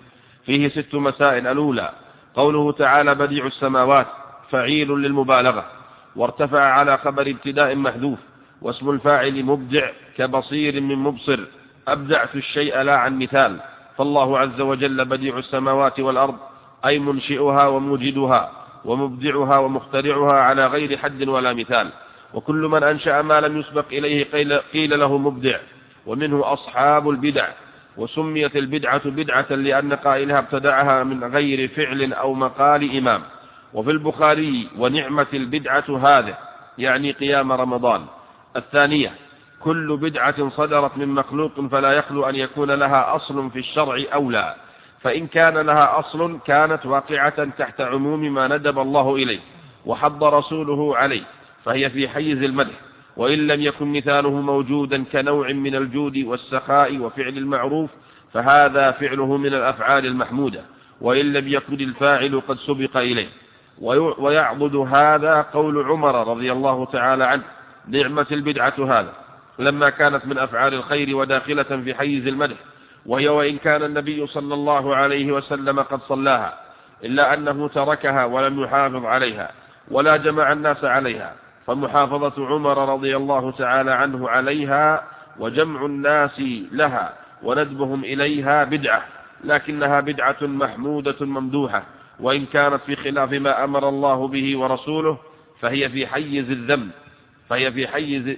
فيه ست مسائل. الأولى قوله تعالى بديع السماوات فعيل للمبالغة، وارتفع على خبر ابتداء محذوف، واسم الفاعل مبدع كبصير من مبصر، أبدعت الشيء لا عن مثال، فالله عز وجل بديع السماوات والأرض أي منشئها وموجدها ومبدعها ومخترعها على غير حد ولا مثال. وكل من أنشأ ما لم يسبق إليه قيل له مبدع، ومنه أصحاب البدع. وسميت البدعة بدعة لأن قائلها ابتدعها من غير فعل أو مقال إمام. وفي البخاري ونعمة البدعة هذه يعني قيام رمضان. الثانية كل بدعة صدرت من مخلوق فلا يخلو أن يكون لها أصل في الشرع أو لا، فإن كان لها أصل كانت واقعة تحت عموم ما ندب الله إليه وحض رسوله عليه فهي في حيز المدح، وإن لم يكن مثاله موجودا كنوع من الجود والسخاء وفعل المعروف فهذا فعله من الأفعال المحمودة، وإن لم يكن الفاعل قد سبق إليه. ويعضد هذا قول عمر رضي الله تعالى عنه نعمة البدعة هذا، لما كانت من أفعال الخير وداخلة في حيز المدح، وهي وإن كان النبي صلى الله عليه وسلم قد صلاها إلا أنه تركها ولم يحافظ عليها ولا جمع الناس عليها، فمحافظة عمر رضي الله تعالى عنه عليها وجمع الناس لها وندبهم إليها بدعة، لكنها بدعة محمودة ممدوحة، وإن كانت في خلاف ما أمر الله به ورسوله فهي في حيز الذم فهي في حيز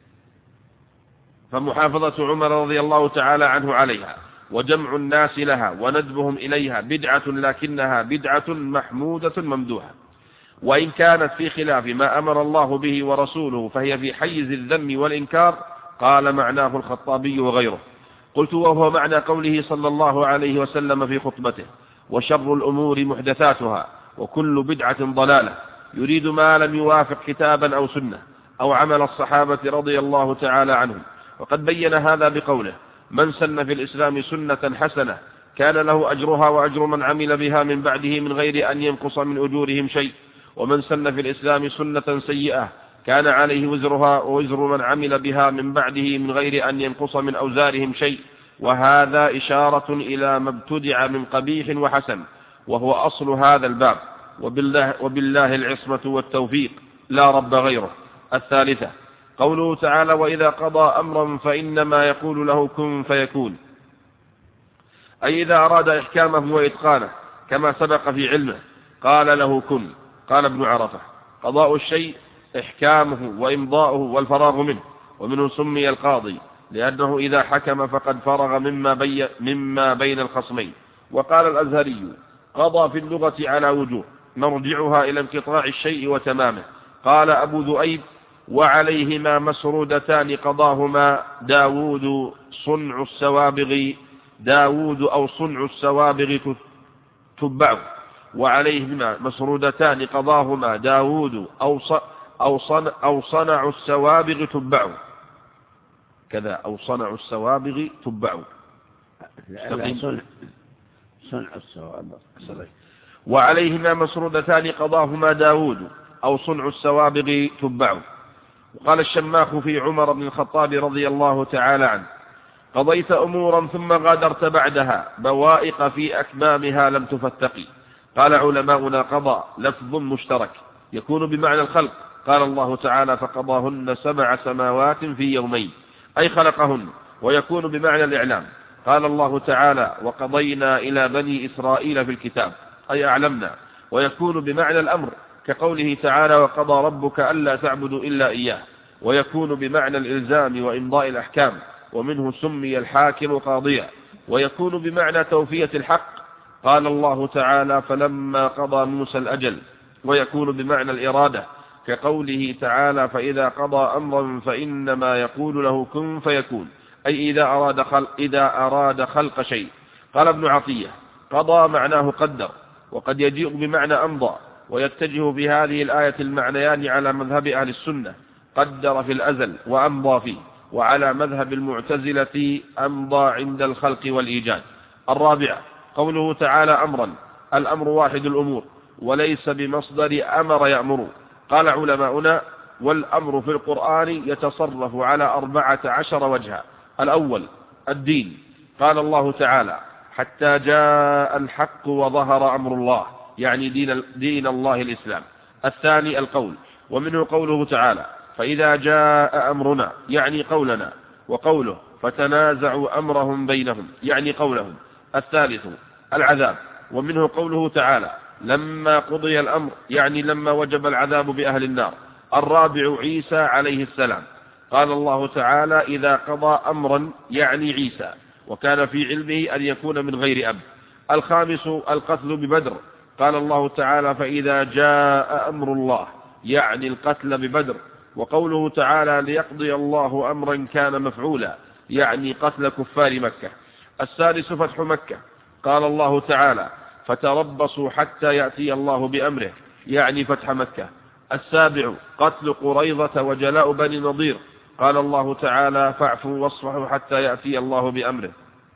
فمحافظة عمر رضي الله تعالى عنه عليها وجمع الناس لها وندبهم إليها بدعة، لكنها بدعة محمودة ممدوحة، وإن كانت في خلاف ما أمر الله به ورسوله فهي في حيز الذم والإنكار. قال معناه الخطابي وغيره. قلت وهو معنى قوله صلى الله عليه وسلم في خطبته وشر الأمور محدثاتها وكل بدعة ضلالة، يريد ما لم يوافق كتابا أو سنة أو عمل الصحابة رضي الله تعالى عنهم. وقد بين هذا بقوله من سن في الإسلام سنة حسنة كان له أجرها وأجر من عمل بها من بعده من غير أن ينقص من أجورهم شيء، ومن سن في الإسلام سنة سيئة كان عليه وزرها ووزر من عمل بها من بعده من غير أن ينقص من أوزارهم شيء. وهذا إشارة إلى ما ابتدع من قبيح وحسن، وهو أصل هذا الباب، وبالله, وبالله العصمة والتوفيق لا رب غيره. الثالثة قوله تعالى وإذا قضى أمرا فإنما يقول له كن فيكون، أي إذا أراد إحكامه وإتقانه كما سبق في علمه قال له كن. قال ابن عرفة قضاء الشيء إحكامه وإمضاؤه والفراغ منه، ومنه سمي القاضي لأنه إذا حكم فقد فرغ مما, بي مما بين الخصمين. وقال الأزهري قضى في اللغة على وجوه نرجعها إلى انقطاع الشيء وتمامه. قال أبو ذؤيب وعليهما مسرودتان قضاهما داود صنع السوابغ داود أو صنع السوابغ تبعه، وعليهما مسرودتان قضاهما داود أو أو صنع, أو صنع السوابغ تبعه كذا أو صنع السوابغ تبعه صنع صنع السوابغ. وعليهما مسرودتان قضاهما داود أو صنع السوابغ تبعه. وقال الشماخ في عمر بن الخطاب رضي الله تعالى عنه قضيت أمورا ثم غادرت بعدها بوائق في أكمامها لم تفتقي. قال علماؤنا قضى لفظ مشترك يكون بمعنى الخلق. قال الله تعالى فقضاهن سبع سماوات في يومين أي خلقهن، ويكون بمعنى الإعلام. قال الله تعالى وقضينا إلى بني إسرائيل في الكتاب أي أعلمنا، ويكون بمعنى الأمر كقوله تعالى وقضى ربك ألا تعبدوا إلا إياه، ويكون بمعنى الإلزام وإمضاء الأحكام، ومنه سمي الحاكم قاضيا. ويكون بمعنى توفية الحق. قال الله تعالى فلما قضى موسى الأجل. ويكون بمعنى الإرادة كقوله تعالى فإذا قضى أمرا فإنما يقول له كن فيكون، أي إذا أراد خلق, إذا أراد خلق شيء. قال ابن عطية قضى معناه قدر، وقد يجيء بمعنى أمضى، ويتجه بهذه الآية المعنيان على مذهب أهل السنة قدر في الأزل وأمضى فيه، وعلى مذهب المعتزلة أمضى عند الخلق والإيجاد. الرابعة قوله تعالى أمرا، الأمر واحد الأمور وليس بمصدر أمر يأمر. قال علماؤنا والأمر في القرآن يتصرف على أربعة عشر وجها. الأول الدين. قال الله تعالى حتى جاء الحق وظهر أمر الله، يعني دين, دين الله الإسلام. الثاني القول، ومنه قوله تعالى فإذا جاء أمرنا، يعني قولنا، وقوله فتنازعوا أمرهم بينهم، يعني قولهم. الثالث العذاب، ومنه قوله تعالى لما قضي الأمر، يعني لما وجب العذاب بأهل النار. الرابع عيسى عليه السلام، قال الله تعالى إذا قضى أمرا، يعني عيسى، وكان في علمه أن يكون من غير أب. الخامس القتل ببدر، قال الله تعالى فإذا جاء أمر الله، يعني القتل ببدر. وقوله تعالى ليقضي الله أمرا كان مفعولا، يعني قتل كفار مكة. السادس فتح مكة، قال الله تعالى فتربصوا حتى يأتي الله بأمره، يعني فتح مكة. السابع قتل قريظة وجلاء بني نضير، قال الله تعالى فاعفوا واصفحوا حتى يأتي الله بأمره.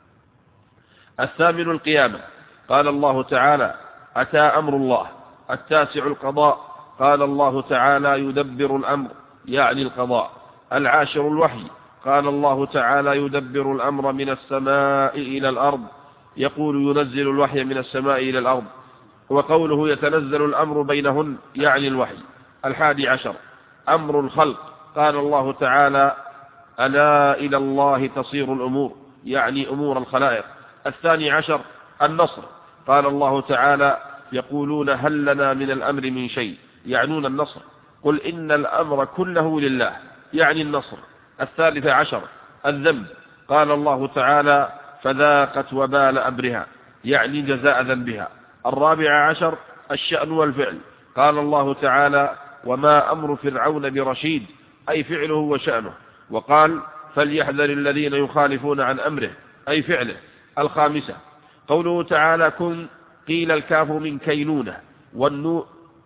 الثامن القيامة، قال الله تعالى أتى أمر الله. التاسع القضاء، قال الله تعالى يدبر الأمر، يعني القضاء. العاشر الوحي، قال الله تعالى يدبر الأمر من السماء إلى الأرض، يقول ينزل الوحي من السماء إلى الأرض. وقوله يتنزل الأمر بينهن، يعني الوحي. الحادي عشر أمر الخلق، قال الله تعالى ألا إلى الله تصير الأمور، يعني أمور الخلائق. الثاني عشر النصر، قال الله تعالى يقولون هل لنا من الأمر من شيء، يعنون النصر. قل إن الأمر كله لله، يعني النصر. الثالث عشر الذنب، قال الله تعالى فذاقت وبال أمرها، يعني جزاء ذنبها. الرابع عشر الشأن والفعل، قال الله تعالى وما أمر فرعون برشيد، أي فعله وشأنه. وقال فليحذر الذين يخالفون عن أمره، أي فعله. الخامسة قوله تعالى كن، قيل الكاف من كينونه والنو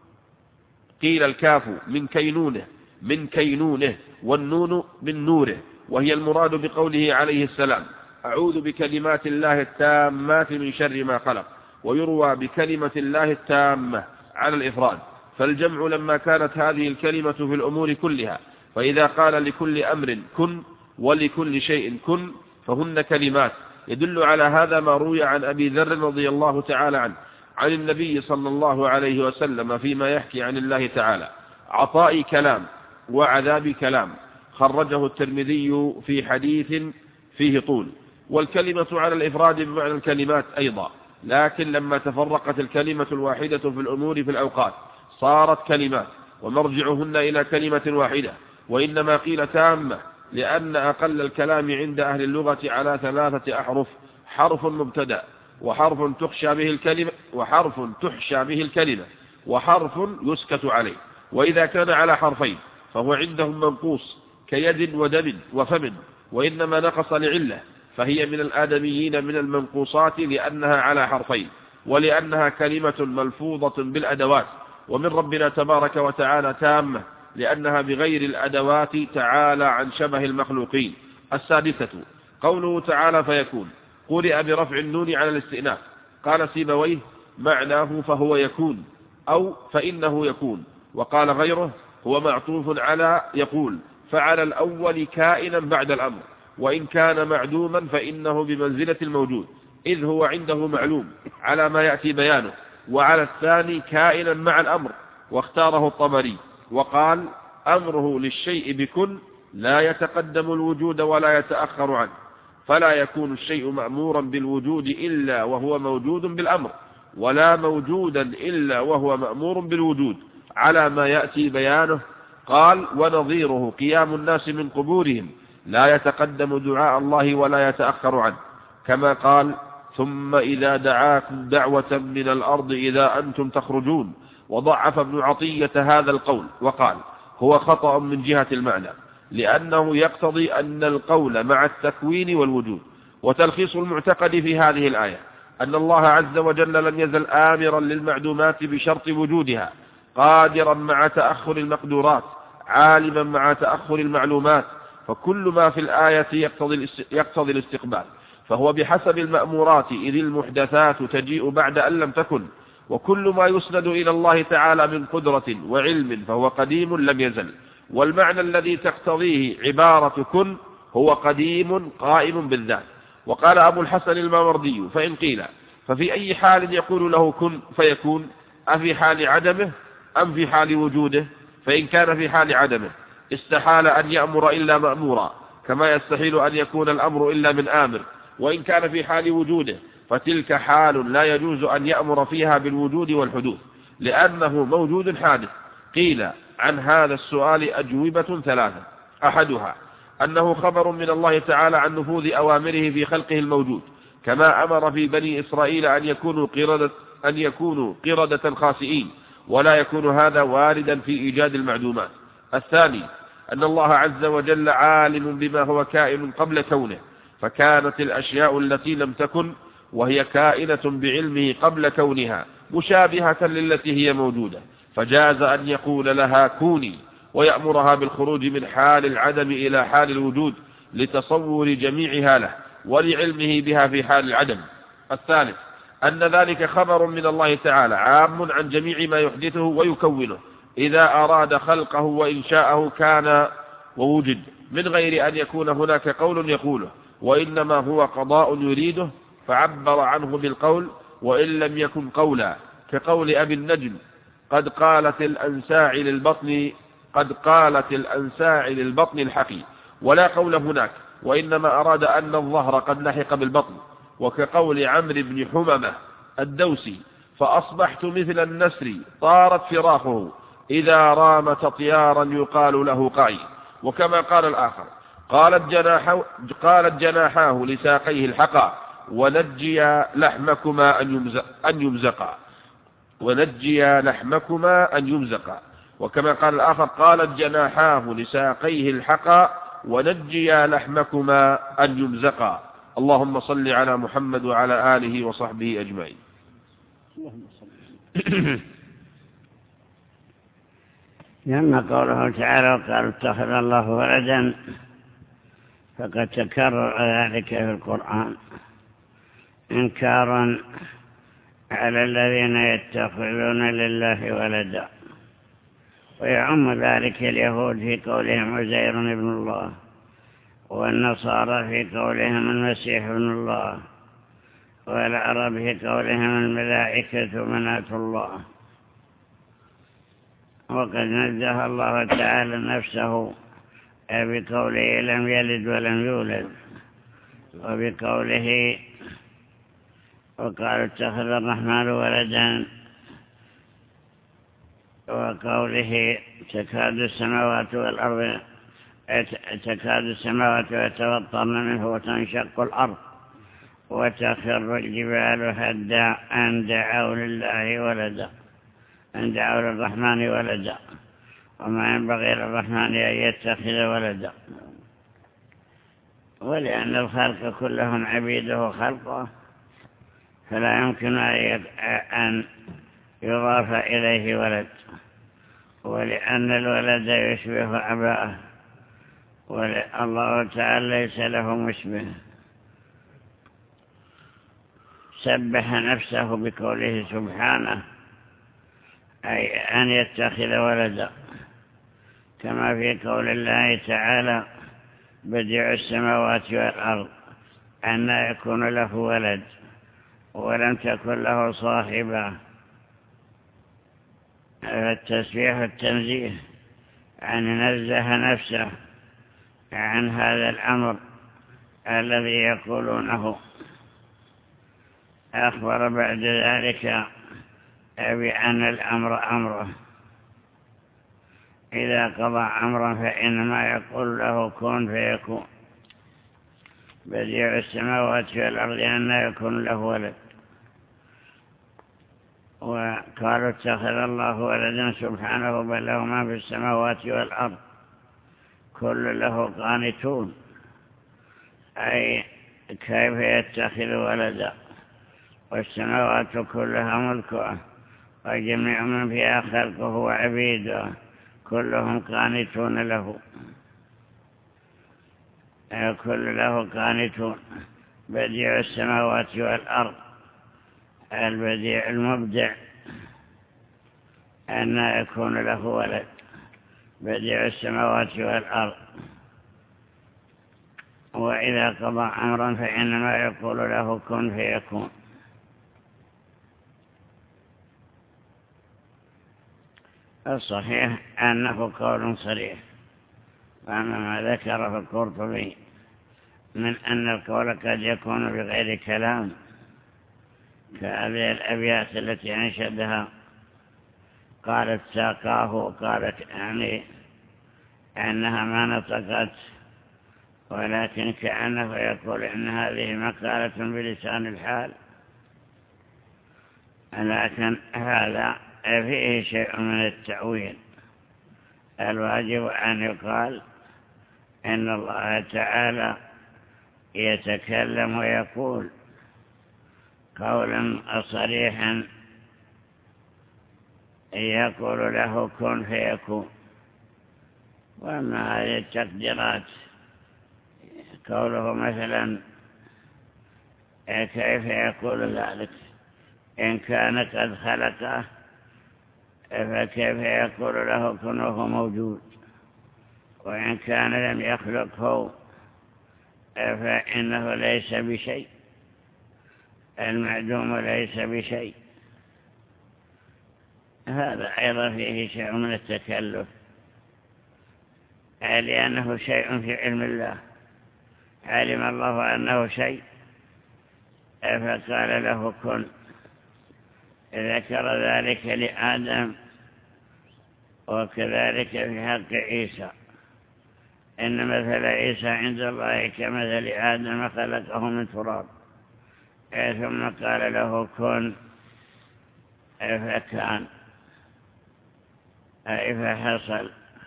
قيل الكاف من كينونه من كينونه والنون من نوره، وهي المراد بقوله عليه السلام أعوذ بكلمات الله التامات من شر ما خلق. ويروى بكلمة الله التامة على الإفراد، فالجمع لما كانت هذه الكلمة في الأمور كلها، فإذا قال لكل أمر كن ولكل شيء كن فهن كلمات. يدل على هذا ما روي عن أبي ذر رضي الله تعالى عنه عن النبي صلى الله عليه وسلم فيما يحكي عن الله تعالى عطاء كلام وعذاب كلام، خرجه الترمذي في حديث فيه طول. والكلمة على الإفراد بمعنى الكلمات أيضا، لكن لما تفرقت الكلمة الواحدة في الأمور في الأوقات صارت كلمات، ومرجعهن إلى كلمة واحدة. وإنما قيل تامة لأن أقل الكلام عند أهل اللغة على ثلاثة أحرف، حرف مبتدأ، وحرف تخشى به الكلمة، وحرف تحشى به الكلمة، وحرف يسكت عليه. وإذا كان على حرفين فهو عندهم منقوص كيد ودم وفم، وإنما نقص لعلة، فهي من الآدميين من المنقوصات لأنها على حرفين، ولأنها كلمة ملفوظة بالأدوات. ومن ربنا تبارك وتعالى تامة لأنها بغير الأدوات تعالى عن شبه المخلوقين. السادسة قوله تعالى فيكون، قرئ برفع النون على الاستئناف، قال سيبويه معناه فهو يكون أو فإنه يكون. وقال غيره هو معطوف على يقول، فعلى الأول كائنا بعد الأمر، وإن كان معدوما فإنه بمنزلة الموجود إذ هو عنده معلوم على ما يأتي بيانه. وعلى الثاني كائنا مع الأمر، واختاره الطبري وقال أمره للشيء بكن لا يتقدم الوجود ولا يتأخر عنه، فلا يكون الشيء مأمورا بالوجود إلا وهو موجود بالأمر، ولا موجودا إلا وهو مأمور بالوجود على ما يأتي بيانه. قال ونظيره قيام الناس من قبورهم لا يتقدم دعاء الله ولا يتأخر عنه، كما قال ثم إذا دعاكم دعوة من الأرض إذا أنتم تخرجون. وضعف ابن عطية هذا القول وقال هو خطأ من جهة المعنى، لأنه يقتضي أن القول مع التكوين والوجود. وتلخيص المعتقد في هذه الآية أن الله عز وجل لم يزل آمرا للمعدومات بشرط وجودها، قادرا مع تأخر المقدورات، عالما مع تأخر المعلومات. فكل ما في الآية يقتضي الاستقبال، فهو بحسب المأمورات إذ المحدثات تجيء بعد أن لم تكن. وكل ما يسند إلى الله تعالى من قدرة وعلم فهو قديم لم يزل. والمعنى الذي تقتضيه عبارة كن هو قديم قائم بالذات. وقال أبو الحسن الماوردي فإن قيل ففي أي حال يقول له كن فيكون، أفي حال عدمه أم في حال وجوده؟ فإن كان في حال عدمه استحال أن يأمر إلا مأمورا، كما يستحيل أن يكون الأمر إلا من آمر. وإن كان في حال وجوده فتلك حال لا يجوز أن يأمر فيها بالوجود والحدوث، لأنه موجود حادث. قيل عن هذا السؤال أجوبة ثلاثة: أحدها أنه خبر من الله تعالى عن نفوذ أوامره في خلقه الموجود، كما أمر في بني إسرائيل أن يكونوا قردة, أن يكونوا قردة خاسئين، ولا يكون هذا واردا في إيجاد المعدومات. الثاني أن الله عز وجل عالم بما هو كائن قبل كونه، فكانت الأشياء التي لم تكن وهي كائنة بعلمه قبل كونها مشابهة للتي هي موجودة، فجاز أن يقول لها كوني ويأمرها بالخروج من حال العدم إلى حال الوجود لتصور جميعها له ولعلمه بها في حال العدم. الثالث أن ذلك خبر من الله تعالى عام عن جميع ما يحدثه ويكونه، إذا أراد خلقه وإنشاءه كان ووجد، من غير أن يكون هناك قول يقوله، وإنما هو قضاء يريده فعبر عنه بالقول وإن لم يكن قولا، كقول أبي النجم قد قالت الأنساع للبطن قد قالت الأنساع للبطن الحقي، ولا قول هناك، وإنما أراد أن الظهر قد لحق بالبطن، وكقول عمرو بن حممة الدوسي فأصبحت مثل النسر طارت فراخه إذا رام تطيارا يقال له قعي. وكما قال الآخر قالت جناحه قالت جناحاه لساقيه الحقا ونجي لحمكما أن يمزقا ونجي لحمكما أن يمزقا. وكما قال الآخر قالت جناحاه لساقيه الحقا ونجي لحمكما أن يمزقا. اللهم صل على محمد وعلى آله وصحبه أجمعين. لما قوله تعالى وقالوا اتخذ الله ولدا، فقد تكرر ذلك في القرآن إنكارا على الذين يتخذون لله ولدا، ويعم ذلك اليهود في قولهم عزير ابن الله، والنصارى في قولهم المسيح ابن الله، والعرب في قولهم الملائكة بنات الله. وقد نزه الله تعالى نفسه بقوله لم يلد ولم يولد، وبقوله وقالوا اتخذ الرحمن ولدا، وقوله تكاد السماوات والأرض تكاد السماوات يتفطرن منه وتنشق الأرض وتخر الجبال هدا أن دعوا لله ولدا أن دعوا للرحمن ولدا، وما ينبغي للرحمن أن يتخذ ولدا. ولأن الخلق كلهم عبيده خلقه فلا يمكن أن يضاف إليه ولد، ولأن الولد يشبه أباه، والله تعالى ليس له مشبه. سبح نفسه بقوله سبحانه أي أن يتخذ ولدا، كما في قول الله تعالى بديع السماوات والأرض أن يكون له ولد ولم تكن له صاحبة. التسبيح التنزيه أن نزه نفسه عن هذا الأمر الذي يقولونه. أخبر بعد ذلك بأن الأمر أمره، إذا قضى أمرا فإنما يقول له كن فيكون. بديع السماوات والأرض أن يكون له ولد. وقالوا اتخذ الله ولدا سبحانه بل له ما في السماوات والأرض كل له قانتون، أي كيف يتخذ ولدا والسماوات كلها ملكه وجميع من فيها خلقه وعبيده كلهم قانتون له كل له قانتون. بديع السماوات والأرض البديع المبدع أن يكون له ولد. بديع السماوات والأرض. وإذا قضى أمرا فإنما يقول له كن فيكون. الصحيح أنه قول صريح. وأما ما ذكره القرطبي من أن القول قد يكون بغير كلام كهذه الأبيات التي أنشدها، قالت ساقاه، وقالت يعني أنها ما نطقت، ولكن كأنه يقول إن هذه مقالة بلسان الحال، لكن هذا فيه شيء من التأويل. الواجب أن يقال إن الله تعالى يتكلم ويقول قولا صريحا يقول له كن فيكون. وأما هذه التقديرات قوله مثلا كيف يقول ذلك إن كان قد خلقه فكيف يقول له كن وهو موجود، وإن كان لم يخلقه فإنه ليس بشيء، المعدوم ليس بشيء. هذا أيضا فيه شيء من التكلف، لأنه شيء في علم الله، علم الله أنه شيء فقال له كن. ذكر ذلك لآدم، وكذلك في حق عيسى، إن مثل عيسى عند الله كمثل آدم خلقه من تراب ثم قال له كن فكان، أي فحصل.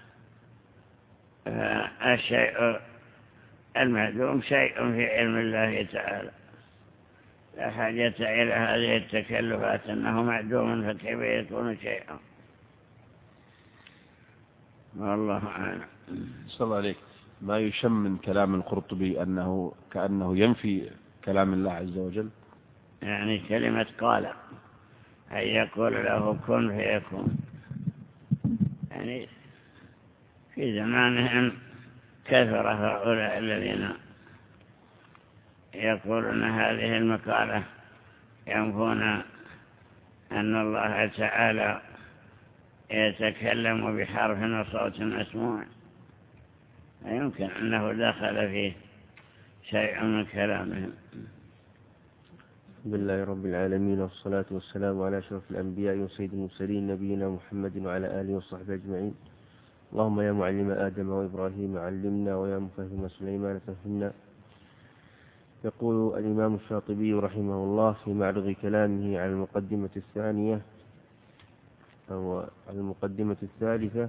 الشيء المعدوم شيء في علم الله تعالى، لا حاجة إلى هذه التكلفات أنه معدوم فكيف يكون شيئا. والله أعلم. صلى الله عليك. ما يشم من كلام القرطبي أنه كأنه ينفي كلام الله عز وجل، يعني كلمة قال أن يقول له كن فيكون. يعني في زمانهم كثر هؤلاء الذين يقولون هذه المقالة، ينفون أن الله تعالى يتكلم بحرف وصوت مسموع، يمكن أنه دخل فيه شيء من كلامهم. بسم الله رب العالمين، والصلاة والسلام على أشرف الأنبياء وسيد المرسلين نبينا محمد وعلى آله وصحبه أجمعين. اللهم يا معلم آدم وإبراهيم علمنا، ويا مفهم سليمان فهمنا. يقول الإمام الشاطبي رحمه الله في معرض كلامه على المقدمة الثانية أو على المقدمة الثالثة،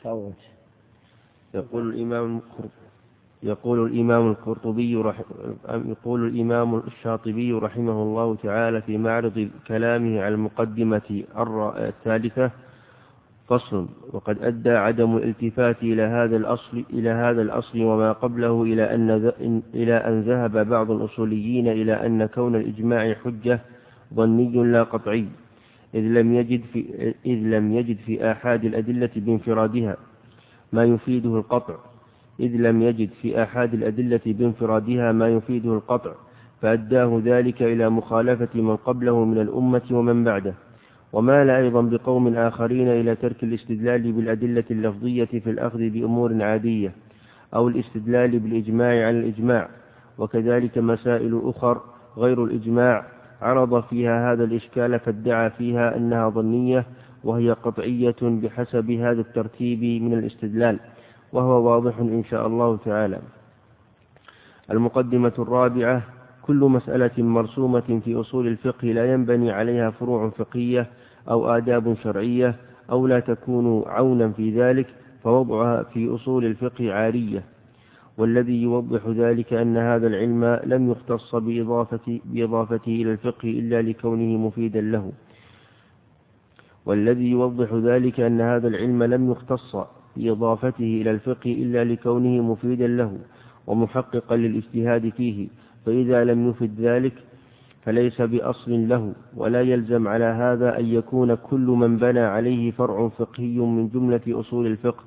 يقول الإمام يقول الإمام القرطبي رح... يقول الإمام الشاطبي رحمه الله تعالى في معرض كلامه على المقدمة الثالثة: فصل. وقد أدى عدم الالتفات إلى هذا الأصل إلى هذا الأصل وما قبله إلى أن إلى أن ذهب بعض الأصوليين إلى أن كون الإجماع حجة ظني لا قطعي، إذ لم يجد في إذ لم يجد في آحاد الأدلة بانفرادها ما يفيده القطع إذ لم يجد في آحاد الأدلة بانفرادها ما يفيده القطع فأداه ذلك إلى مخالفة من قبله من الأمة ومن بعده، ومال أيضا بقوم آخرين إلى ترك الاستدلال بالأدلة اللفظية في الأخذ بأمور عادية أو الاستدلال بالإجماع على الإجماع. وكذلك مسائل أخر غير الإجماع عرض فيها هذا الإشكال فادعى فيها أنها ظنية وهي قطعية بحسب هذا الترتيب من الاستدلال، وهو واضح إن شاء الله تعالى. المقدمة الرابعة: كل مسألة مرسومة في أصول الفقه لا ينبني عليها فروع فقهية أو آداب شرعية أو لا تكون عونا في ذلك فوضعها في أصول الفقه عارية. والذي يوضح ذلك أن هذا العلم لم يختص بإضافة بإضافته إلى الفقه إلا لكونه مفيدا له والذي يوضح ذلك أن هذا العلم لم يختص بإضافته إلى الفقه إلا لكونه مفيدا له ومحققا للاجتهاد فيه، فإذا لم يفد ذلك فليس بأصل له. ولا يلزم على هذا أن يكون كل من بنى عليه فرع فقهي من جملة أصول الفقه،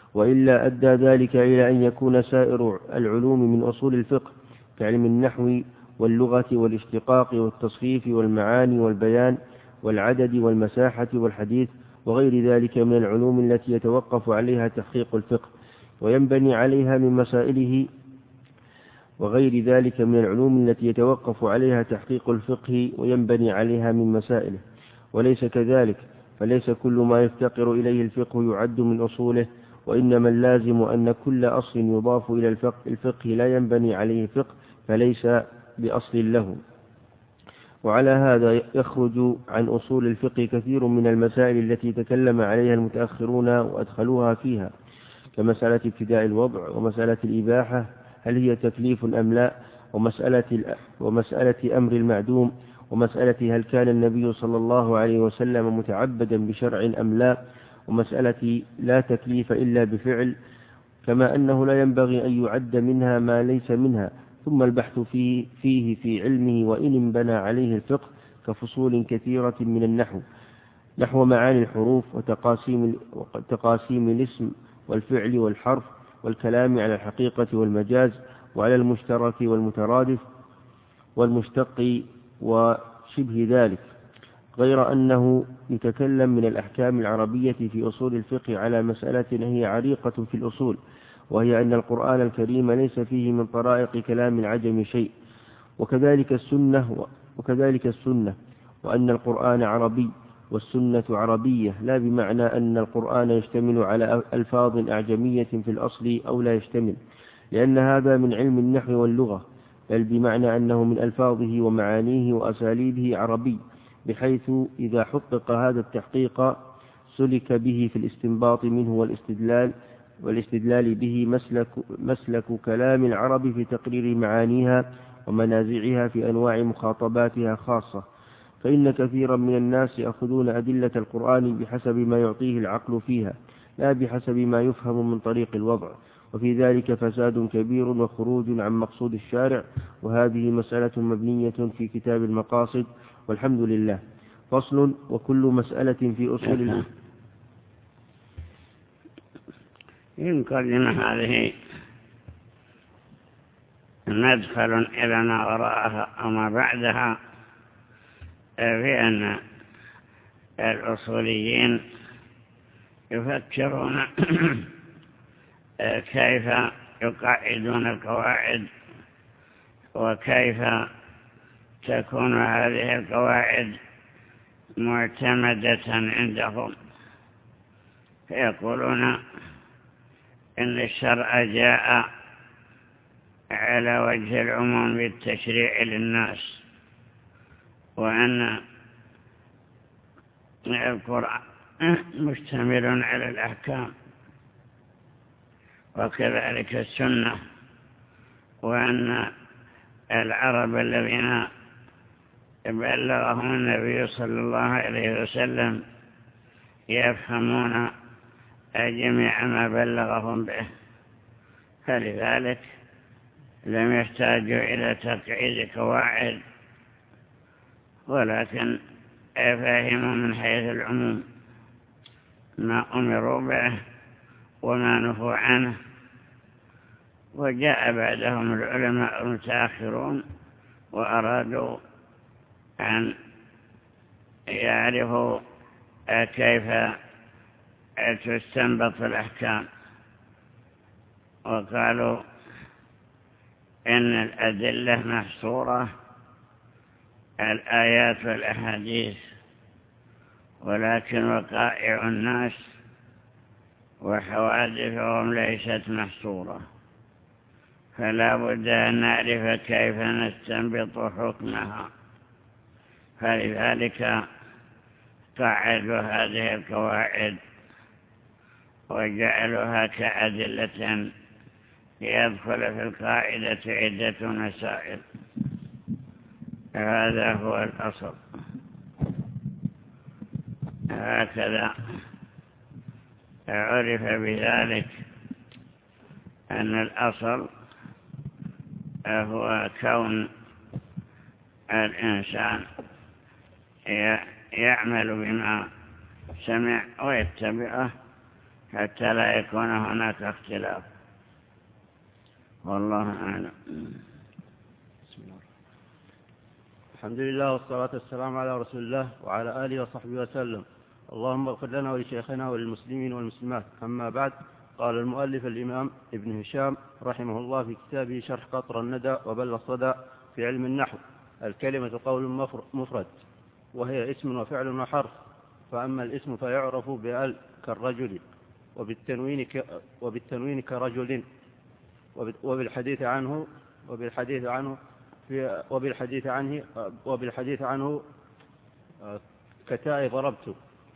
وإلا أدى ذلك إلى أن يكون سائر العلوم من أصول الفقه كعلم النحو واللغة والاشتقاق والتصريف والمعاني والبيان والعدد والمساحة والحديث وغير ذلك من العلوم التي يتوقف عليها تحقيق الفقه وينبني عليها من مسائله وغير ذلك من العلوم التي يتوقف عليها تحقيق الفقه وينبني عليها من مسائله، وليس كذلك، فليس كل ما يفتقر إليه الفقه يعد من أصوله، وإنما اللازم أن كل أصل يضاف إلى الفقه, الفقه لا ينبني عليه فقه فليس بأصل له. وعلى هذا يخرج عن أصول الفقه كثير من المسائل التي تكلم عليها المتأخرون وأدخلوها فيها، كمسألة ابتداء الوضع ومسألة الإباحة هل هي تكليف أم لا، ومسألة, ومسألة أمر المعدوم، ومسألة هل كان النبي صلى الله عليه وسلم متعبدا بشرع أم لا، ومسألة لا تكليف إلا بفعل، كما أنه لا ينبغي أن يعد منها ما ليس منها، ثم البحث فيه, فيه في علمه وإن انبنى عليه الفقه كفصول كثيرة من النحو نحو معاني الحروف وتقاسيم, وتقاسيم الاسم والفعل والحرف والكلام على الحقيقة والمجاز وعلى المشترك والمترادف والمشتق وشبه ذلك، غير أنه يتكلم من الأحكام العربية في أصول الفقه على مسألة هي عريقة في الأصول، وهي أن القرآن الكريم ليس فيه من طرائق كلام العجم شيء، وكذلك السنة وكذلك السنة وأن القرآن عربي والسنة عربية، لا بمعنى أن القرآن يشتمل على ألفاظ أعجمية في الأصل أو لا يشتمل، لأن هذا من علم النحو واللغة، بل بمعنى أنه من ألفاظه ومعانيه وأساليبه عربي، بحيث إذا حقق هذا التحقيق سلك به في الاستنباط منه والاستدلال والاستدلال به مسلك, مسلك كلام العرب في تقرير معانيها ومنازعها في أنواع مخاطباتها خاصة، فإن كثيرا من الناس يأخذون أدلة القرآن بحسب ما يعطيه العقل فيها لا بحسب ما يفهم من طريق الوضع، وفي ذلك فساد كبير وخروج عن مقصود الشارع، وهذه مسألة مبنية في كتاب المقاصد، والحمد لله. فصل. وكل مسألة في أصول الفقه. يمكن هذه مدخل إلى ما وراءها أو ما بعدها، في أن الأصوليين يفكرون كيف يقعدون القواعد وكيف تكون هذه القواعد معتمدة عندهم، فيقولون إن الشرع جاء على وجه العموم بالتشريع للناس، وأن القرآن مشتمل على الأحكام، وكذلك السنة، وأن العرب الذين بلغهم النبي صلى الله عليه وسلم يفهمون جميع ما بلغهم به، فلذلك لم يحتاجوا إلى تقعيد قواعد، ولكن فهموا من حيث العموم ما أمروا به وما نهوا عنه. وجاء بعدهم العلماء المتأخرون وأرادوا أن يعرفوا كيف تستنبط الأحكام، وقالوا إن الأدلة محصورة الآيات والأحاديث، ولكن وقائع الناس وحوادثهم ليست محصورة، فلا بد أن نعرف كيف نستنبط حكمها، فلذلك قعدوا هذه القواعد وجعلوها كأدلة يدخل في القاعدة عدة مسائل. هذا هو الأصل. هكذا عرف بذلك أن الأصل هو كون الإنسان يعمل بما سمع ويتبعه حتى لا يكون هناك اختلاف. والله أعلم. بسم الله. الحمد لله والصلاة والسلام على رسول الله وعلى آله وصحبه وسلم. اللهم اغفر لنا ولشيخنا وللمسلمين والمسلمات. أما بعد، قال المؤلف الإمام ابن هشام رحمه الله في كتابه شرح قطر الندى وبل الصدى في علم النحو: الكلمة قول مفرد، وهي اسم وفعل وحرف. فأما الاسم فيعرف بأل كالرجل، وبالتنوين ك وبالتنوين كرجل، وبالحديث عنه وبالحديث عنه في وبالحديث عنه وبالحديث عنه كتاء ضربت.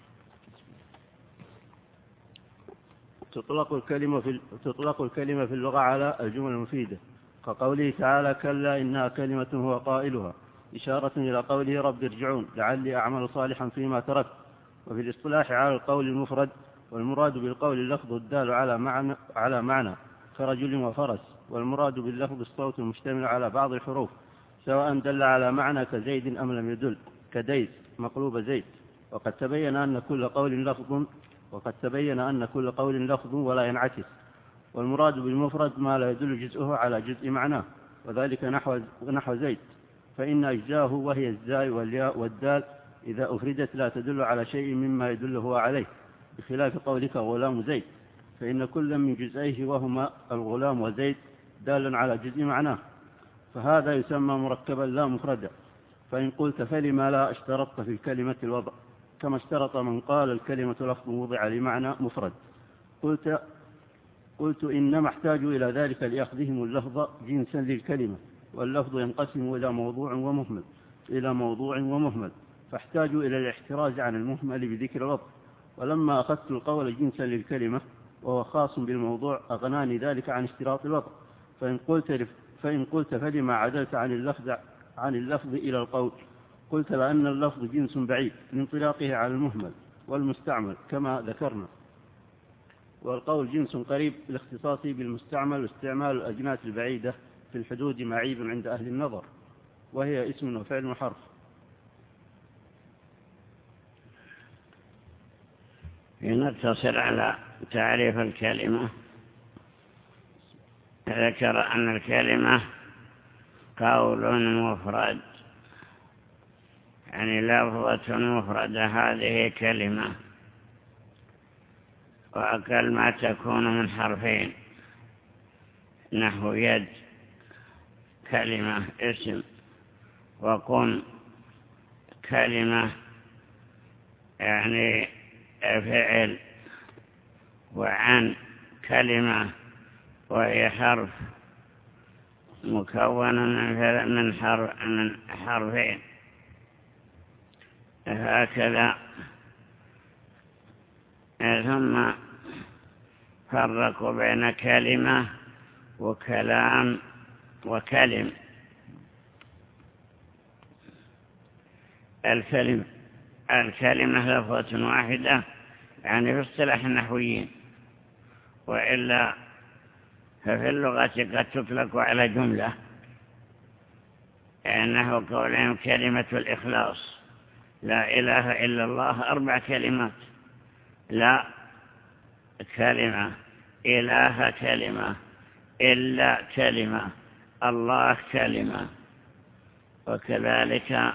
تطلق الكلمة في تطلق الكلمة في اللغة على الجمل المفيدة، كقوله تعالى: كلا إنها كلمة هو قائلها، إشارة إلى قوله: رب ارجعون لعلي أعمل صالحا فيما تركت. وفي الاصطلاح على القول المفرد، والمراد بالقول اللفظ الدال على معنى على معنى كرجل وفرس، والمراد باللفظ الصوت المشتمل على بعض الحروف، سواء دل على معنى كزيد أم لم يدل، كديس مقلوب زيت. وقد تبين أن كل قول لفظ وقد تبين أن كل قول لفظ ولا ينعكس. والمراد بالمفرد ما لا يدل جزءه على جزء معناه، وذلك نحو نحو زيت، فإن أجزاءه وهي الزاي والياء والدال إذا أفردت لا تدل على شيء مما يدل هو عليه، بخلاف قولك غلام زيت، فإن كل من جزئيه وهما الغلام وزيت دال على جزء معناه، فهذا يسمى مركبا لا مفردا. فإن قلت: فلما لا اشترطت في الكلمة الوضع، كما اشترط من قال الكلمة لفظ وضع لمعنى مفرد. قلت قلت إنما احتاجوا إلى ذلك لأخذهم اللفظ جنسا للكلمة، واللفظ ينقسم إلى موضوع ومهمل إلى موضوع ومهمل فاحتاجوا إلى الاحتراز عن المهمل بذكر اللفظ. ولما أخذت القول جنسا للكلمة وهو خاص بالموضوع أغناني ذلك عن اشتراط الوضع. فإن قلت فإن قلت فلما عدلت عن اللفظ عن اللفظ إلى القول، قلت لأن اللفظ جنس بعيد لانطلاقه على المهمل والمستعمل كما ذكرنا، والقول جنس قريب لاختصاصه بالمستعمل واستعمال الأجناس البعيدة في الحدود معيب عند أهل النظر، وهي اسم وفعل وحرف. نتصل على تعريف الكلمة. ذكر أن الكلمة قول مفرد، يعني لفظة مفردة، هذه كلمة، وأقل ما تكون من حرفين، نحو يد كلمة اسم، وقم كلمة يعني فعل، وعن كلمة وهي حرف مكون من حرف من حرفين. هكذا. ثم فرقوا بين كلمة وكلام وكلم. الكلمة الكلمة لفظة واحدة، يعني في اصطلاح النحويين، وإلا ففي اللغة قد تطلق على جملة، إنه قولهم كلمة الإخلاص: لا إله إلا الله أربع كلمات، لا كلمة، إله كلمة، إلا كلمة، الله كلمة. وكذلك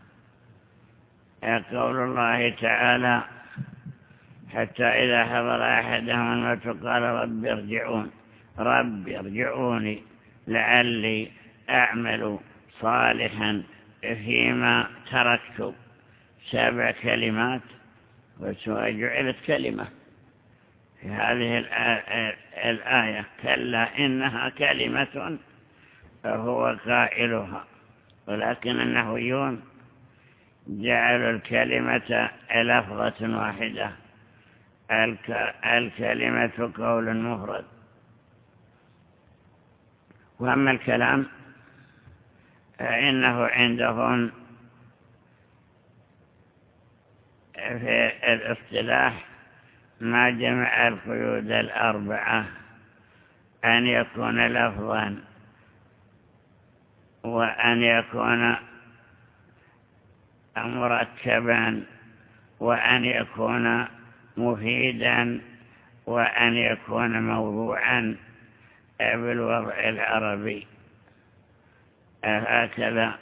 قول الله تعالى: حتى إذا حضر أحدهم الموت قال رب ارجعون رب ارجعوني لعلي أعمل صالحا فيما تركت. سبع كلمات وجعلت كلمة في هذه الآية: كلا إنها كلمة هو قائلها. ولكن النحويون جعلوا الكلمة لفظة واحدة، الكلمة قول مفرد. وأما الكلام فإنه عندهم في الاصطلاح ما جمع القيود الأربعة: أن يكون لفظا، وأن يكون مركبا، وأن يكون مفيدا، وأن يكون موضوعا بالوضع العربي. هكذا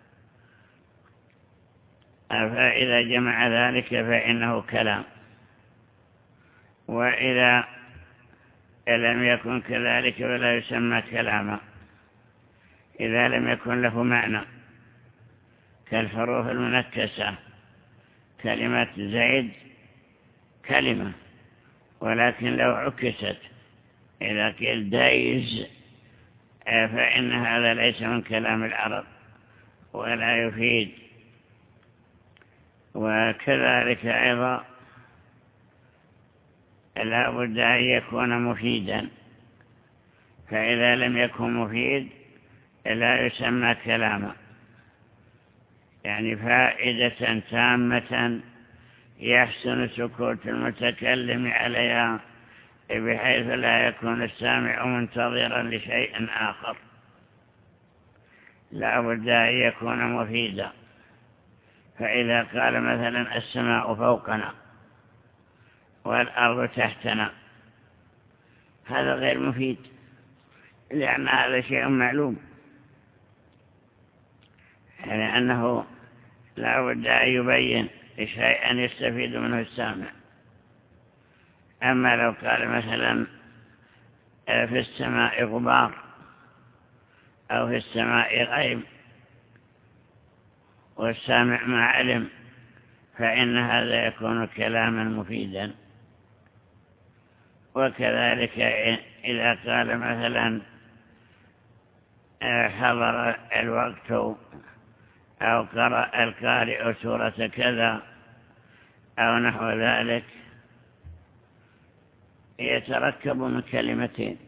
فإذا جمع ذلك فإنه كلام، وإذا لم يكن كذلك فلا يسمى كلاما إذا لم يكن له معنى، كالحروف المنكسة. كلمة زيد كلمة، ولكن لو عكست إذا قيل دايز فإن هذا ليس من كلام العرب ولا يفيد. وكذلك أيضا لا بد أن يكون مفيدا، فإذا لم يكن مفيد لا يسمى كلاما، يعني فائدة تامة يحسن سكوت المتكلم عليها بحيث لا يكون السامع منتظرا لشيء آخر. لا بد أن يكون مفيدا. فإذا قال مثلا السماء فوقنا والأرض تحتنا هذا غير مفيد، لأن هذا شيء معلوم، يعني أنه لا بد أن يبين شيئا يستفيد منه السامع. أما لو قال مثلا في السماء غبار أو في السماء غيم والسامع ما علم فإن هذا يكون كلاما مفيدا. وكذلك إذا قال مثلا حضر الوقت أو قرأ القارئ سورة كذا أو نحو ذلك يتركب من كلمتين.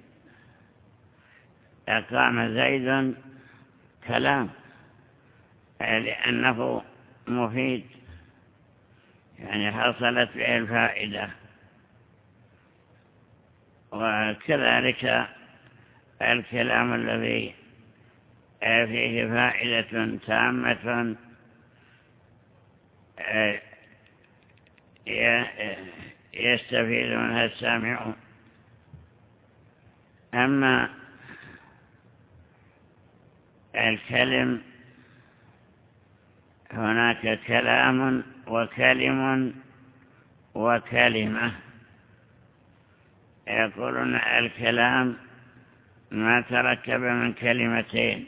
أقام زيد كلام لأنه مفيد، يعني حصلت به الفائدة. وكذلك الكلام الذي فيه فائدة تامة يستفيد منها السامعون. أما الكلم هناك كلام وكلم وكلمة. يقولون الكلام ما تركب من كلمتين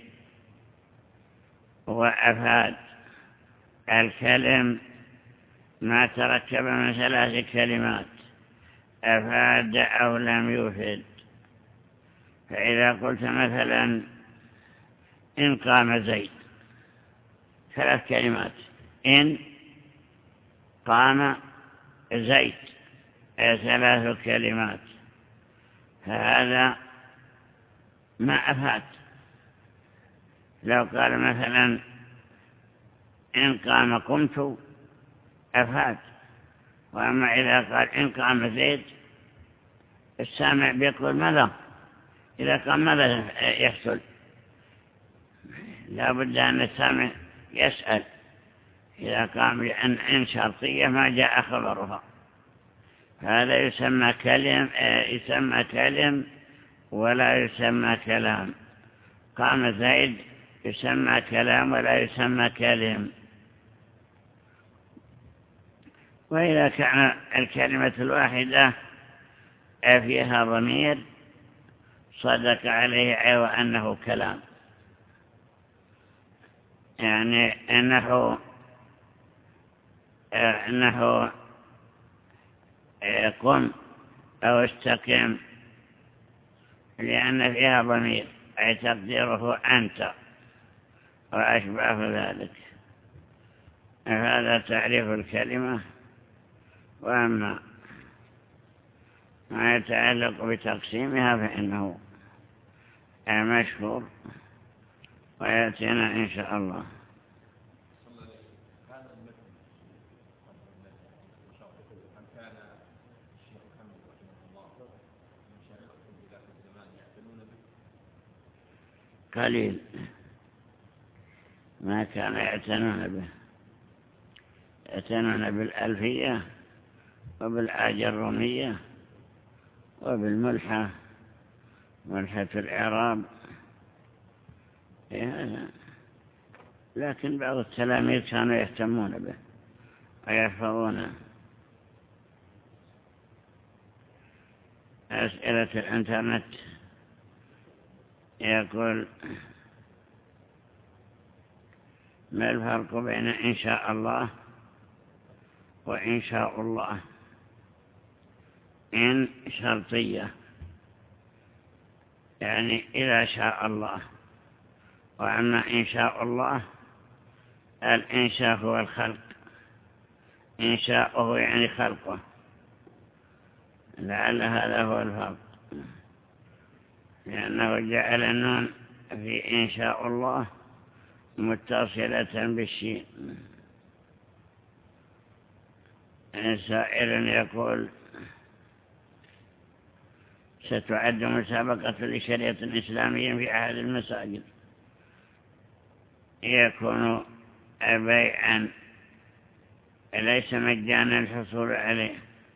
وأفاد، الكلم ما تركب من ثلاث كلمات أفاد أو لم يفد. فإذا قلت مثلا إن قام زيد ثلاث كلمات، إن قام زيد ثلاث كلمات، فهذا ما أفاد. لو قال مثلا إن قام قمت أفاد. وأما إذا قال إن قام زيد السامع بيقول ماذا؟ إذا قام ماذا يحصل؟ لا بد أن السامع يسأل إذا قام، لأن إن شرطية ما جاء خبرها. هذا يسمى كلم يسمى كلم ولا يسمى كلام. قام زيد يسمى كلام ولا يسمى كلم. وإذا كان الكلمة الواحدة فيها ضمير صدق عليه أيوة أنه كلام، يعني أنه أنه قم أو استقم، لأن فيها ضمير أي تقديره أنت وأشبه ذلك. هذا تعريف الكلمة. وأما ما يتعلق بتقسيمها فإنه مشهور ويأتينا إن شاء الله. قليل ما كان يعتنون به، يعتنون بالألفية وبالآجة الرومية وبالملحة ملحة الإعراب هذا، لكن بعض التلاميذ كانوا يهتمون به ويحفظونه. أسئلة الإنترنت يقول: ما الفرق بين إن شاء الله وإن شاء الله؟ إن شرطية يعني إذا شاء الله، وأما إن شاء الله الإنشاء هو الخلق، إنشاؤه يعني خلقه، لعل هذا هو الفرق، لأنه جعل النون في إن شاء الله متصلة بالشين. سائل يقول: ستعد مسابقة لشريعة إسلامية في أحد المساجد، يكون بيعا ليس مجانا الحصول عليه،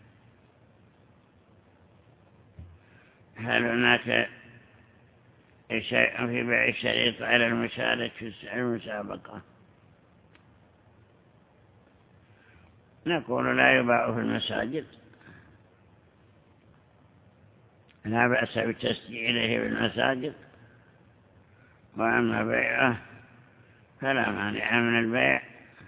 هل هناك شيء في بيع الشريط على المشارك في المسابقة؟ نقول: لا يباع في المساجد، لا بأس بتسجيله في المساجد، وأما بيعه فلا مانع من البيع،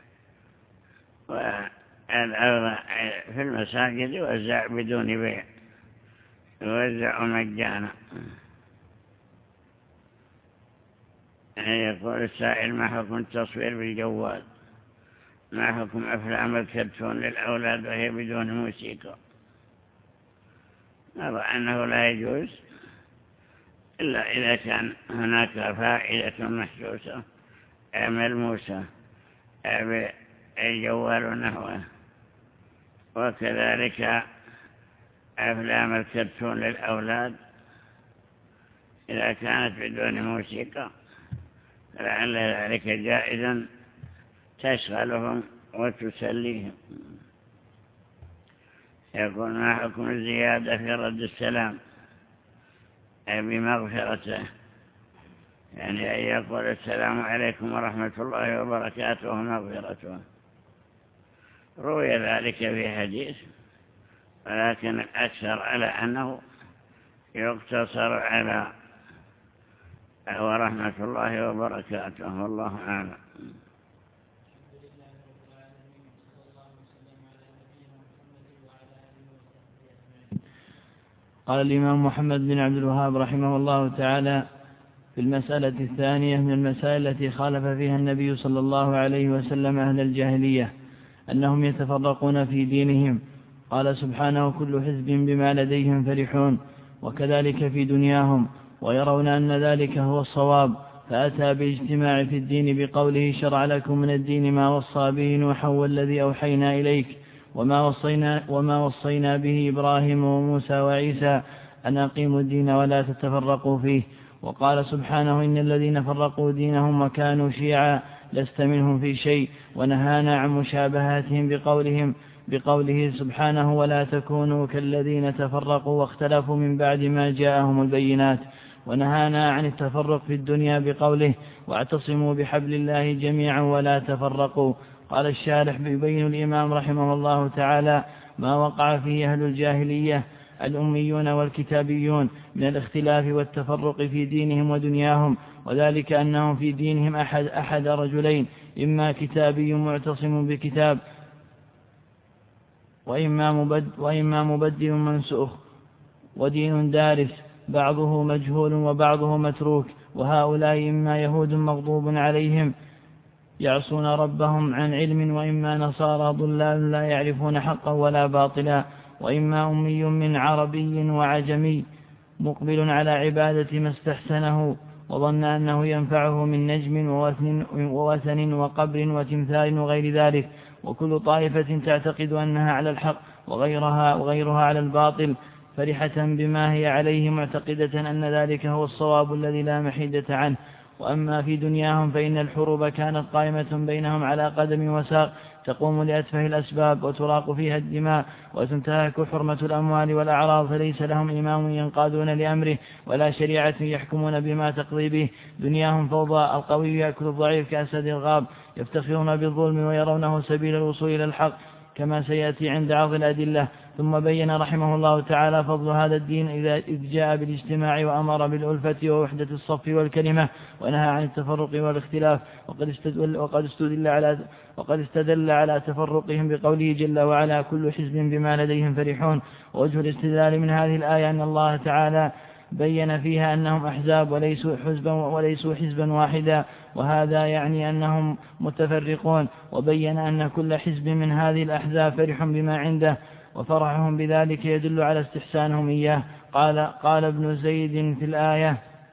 والأرض في المساجد يوزع بدون بيع، يوزع مجانا. يقول السائل: ما حكم التصوير بالجوال؟ ما حكم أفلام الكرتون للأولاد وهي بدون موسيقى؟ نرى أنه لا يجوز إلا إذا كان هناك فائدة محسوسة ملموسة بالجوال ونحوه، وكذلك أفلام الكرتون للأولاد إذا كانت بدون موسيقى فلعل ذلك جائزا تشغلهم وتسليهم. يقول: ما حكم الزيادة في رد السلام بمغفرته؟ يعني أن يقول: السلام عليكم ورحمة الله وبركاته ومغفرته. روي ذلك في حديث، ولكن الأكثر على أنه يقتصر على ورحمة الله وبركاته، والله أعلم. قال الإمام محمد بن عبد الوهاب رحمه الله تعالى: في المسألة الثانية من المسائل التي خالف فيها النبي صلى الله عليه وسلم أهل الجاهلية أنهم يتفرقون في دينهم، قال سبحانه: كل حزب بما لديهم فرحون، وكذلك في دنياهم، ويرون أن ذلك هو الصواب، فأتى باجتماع في الدين بقوله: شرع لكم من الدين ما وصى به نوحا والذي أوحينا إليك وما وصينا, وما وصينا به إبراهيم وموسى وعيسى أن أقيموا الدين ولا تتفرقوا فيه. وقال سبحانه: إن الذين فرقوا دينهم وكانوا شيعا لست منهم في شيء، ونهانا عن مشابهاتهم بقولهم بقوله سبحانه: ولا تكونوا كالذين تفرقوا واختلفوا من بعد ما جاءهم البينات، ونهانا عن التفرق في الدنيا بقوله: واعتصموا بحبل الله جميعا ولا تفرقوا. قال الشارح: يبين الإمام رحمه الله تعالى ما وقع فيه أهل الجاهلية الأميون والكتابيون من الاختلاف والتفرق في دينهم ودنياهم، وذلك أنهم في دينهم أحد, أحد رجلين: إما كتابي معتصم بكتاب، وإما, مبد وإما مبدل منسوخ، ودين دارس بعضه مجهول وبعضه متروك. وهؤلاء إما يهود مغضوب عليهم يعصون ربهم عن علم، وإما نصارى ضلال لا يعرفون حقا ولا باطلا، وإما أمي من عربي وعجمي مقبل على عبادة ما استحسنه وظن أنه ينفعه من نجم ووثن, ووثن وقبر وتمثال وغير ذلك، وكل طائفة تعتقد أنها على الحق وغيرها, وغيرها على الباطل، فرحة بما هي عليه معتقدة أن ذلك هو الصواب الذي لا محيدة عنه. وأما في دنياهم فإن الحروب كانت قائمة بينهم على قدم وساق تقوم لأتفه الأسباب وتراق فيها الدماء وتنتهك حرمة الأموال والأعراض، فليس لهم إمام ينقادون لأمره ولا شريعة يحكمون بما تقضي به. دنياهم فوضى، القوي يأكل الضعيف كأسد الغاب، يفتخرون بالظلم ويرونه سبيل الوصول إلى الحق كما سيأتي عند عرض الأدلة. ثم بين رحمه الله تعالى فضل هذا الدين إذ جاء بالاجتماع وأمر بالألفة ووحدة الصف والكلمة ونهى عن التفرق والاختلاف، وقد استدل, وقد استدل على وقد استدل على تفرقهم بقوله جل وعلا كل حزب بما لديهم فرحون. ووجه الاستدلال من هذه الآية أن الله تعالى بين فيها أنهم أحزاب وليسوا حزبا, وليسوا حزبا واحدا، وهذا يعني أنهم متفرقون، وبين أن كل حزب من هذه الأحزاب فرح بما عنده، وفرحهم بذلك يدل على استحسانهم إياه. قال, قال ابن زيد في الآية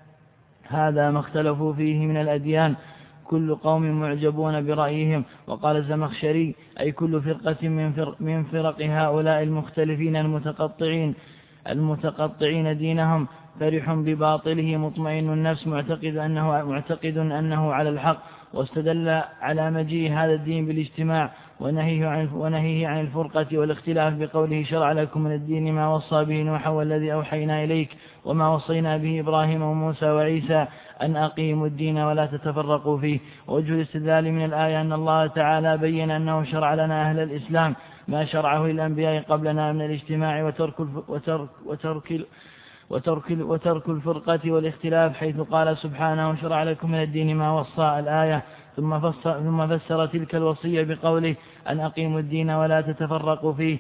هذا ما اختلفوا فيه من الأديان كل قوم معجبون برأيهم. وقال الزمخشري أي كل فرقة من, فرق من فرق هؤلاء المختلفين المتقطعين المتقطعين دينهم فرح بباطله مطمئن النفس معتقد أنه, معتقد أنه على الحق. واستدل على مجيء هذا الدين بالاجتماع ونهيه عن, ونهيه عن الفرقة والاختلاف بقوله شرع لكم من الدين ما وصى به نوحا والذي أوحينا إليك وما وصينا به إبراهيم وموسى وعيسى أن أقيموا الدين ولا تتفرقوا فيه. ووجه الاستدلال من الآية أن الله تعالى بين أنه شرع لنا أهل الإسلام ما شرعه للأنبياء قبلنا من الاجتماع وترك وترك وترك وترك, وترك الفرقة والاختلاف، حيث قال سبحانه شرع لكم من الدين ما وصى الآية. ثم فسر, ثم فسر تلك الوصية بقوله أن أقيموا الدين ولا تتفرقوا فيه،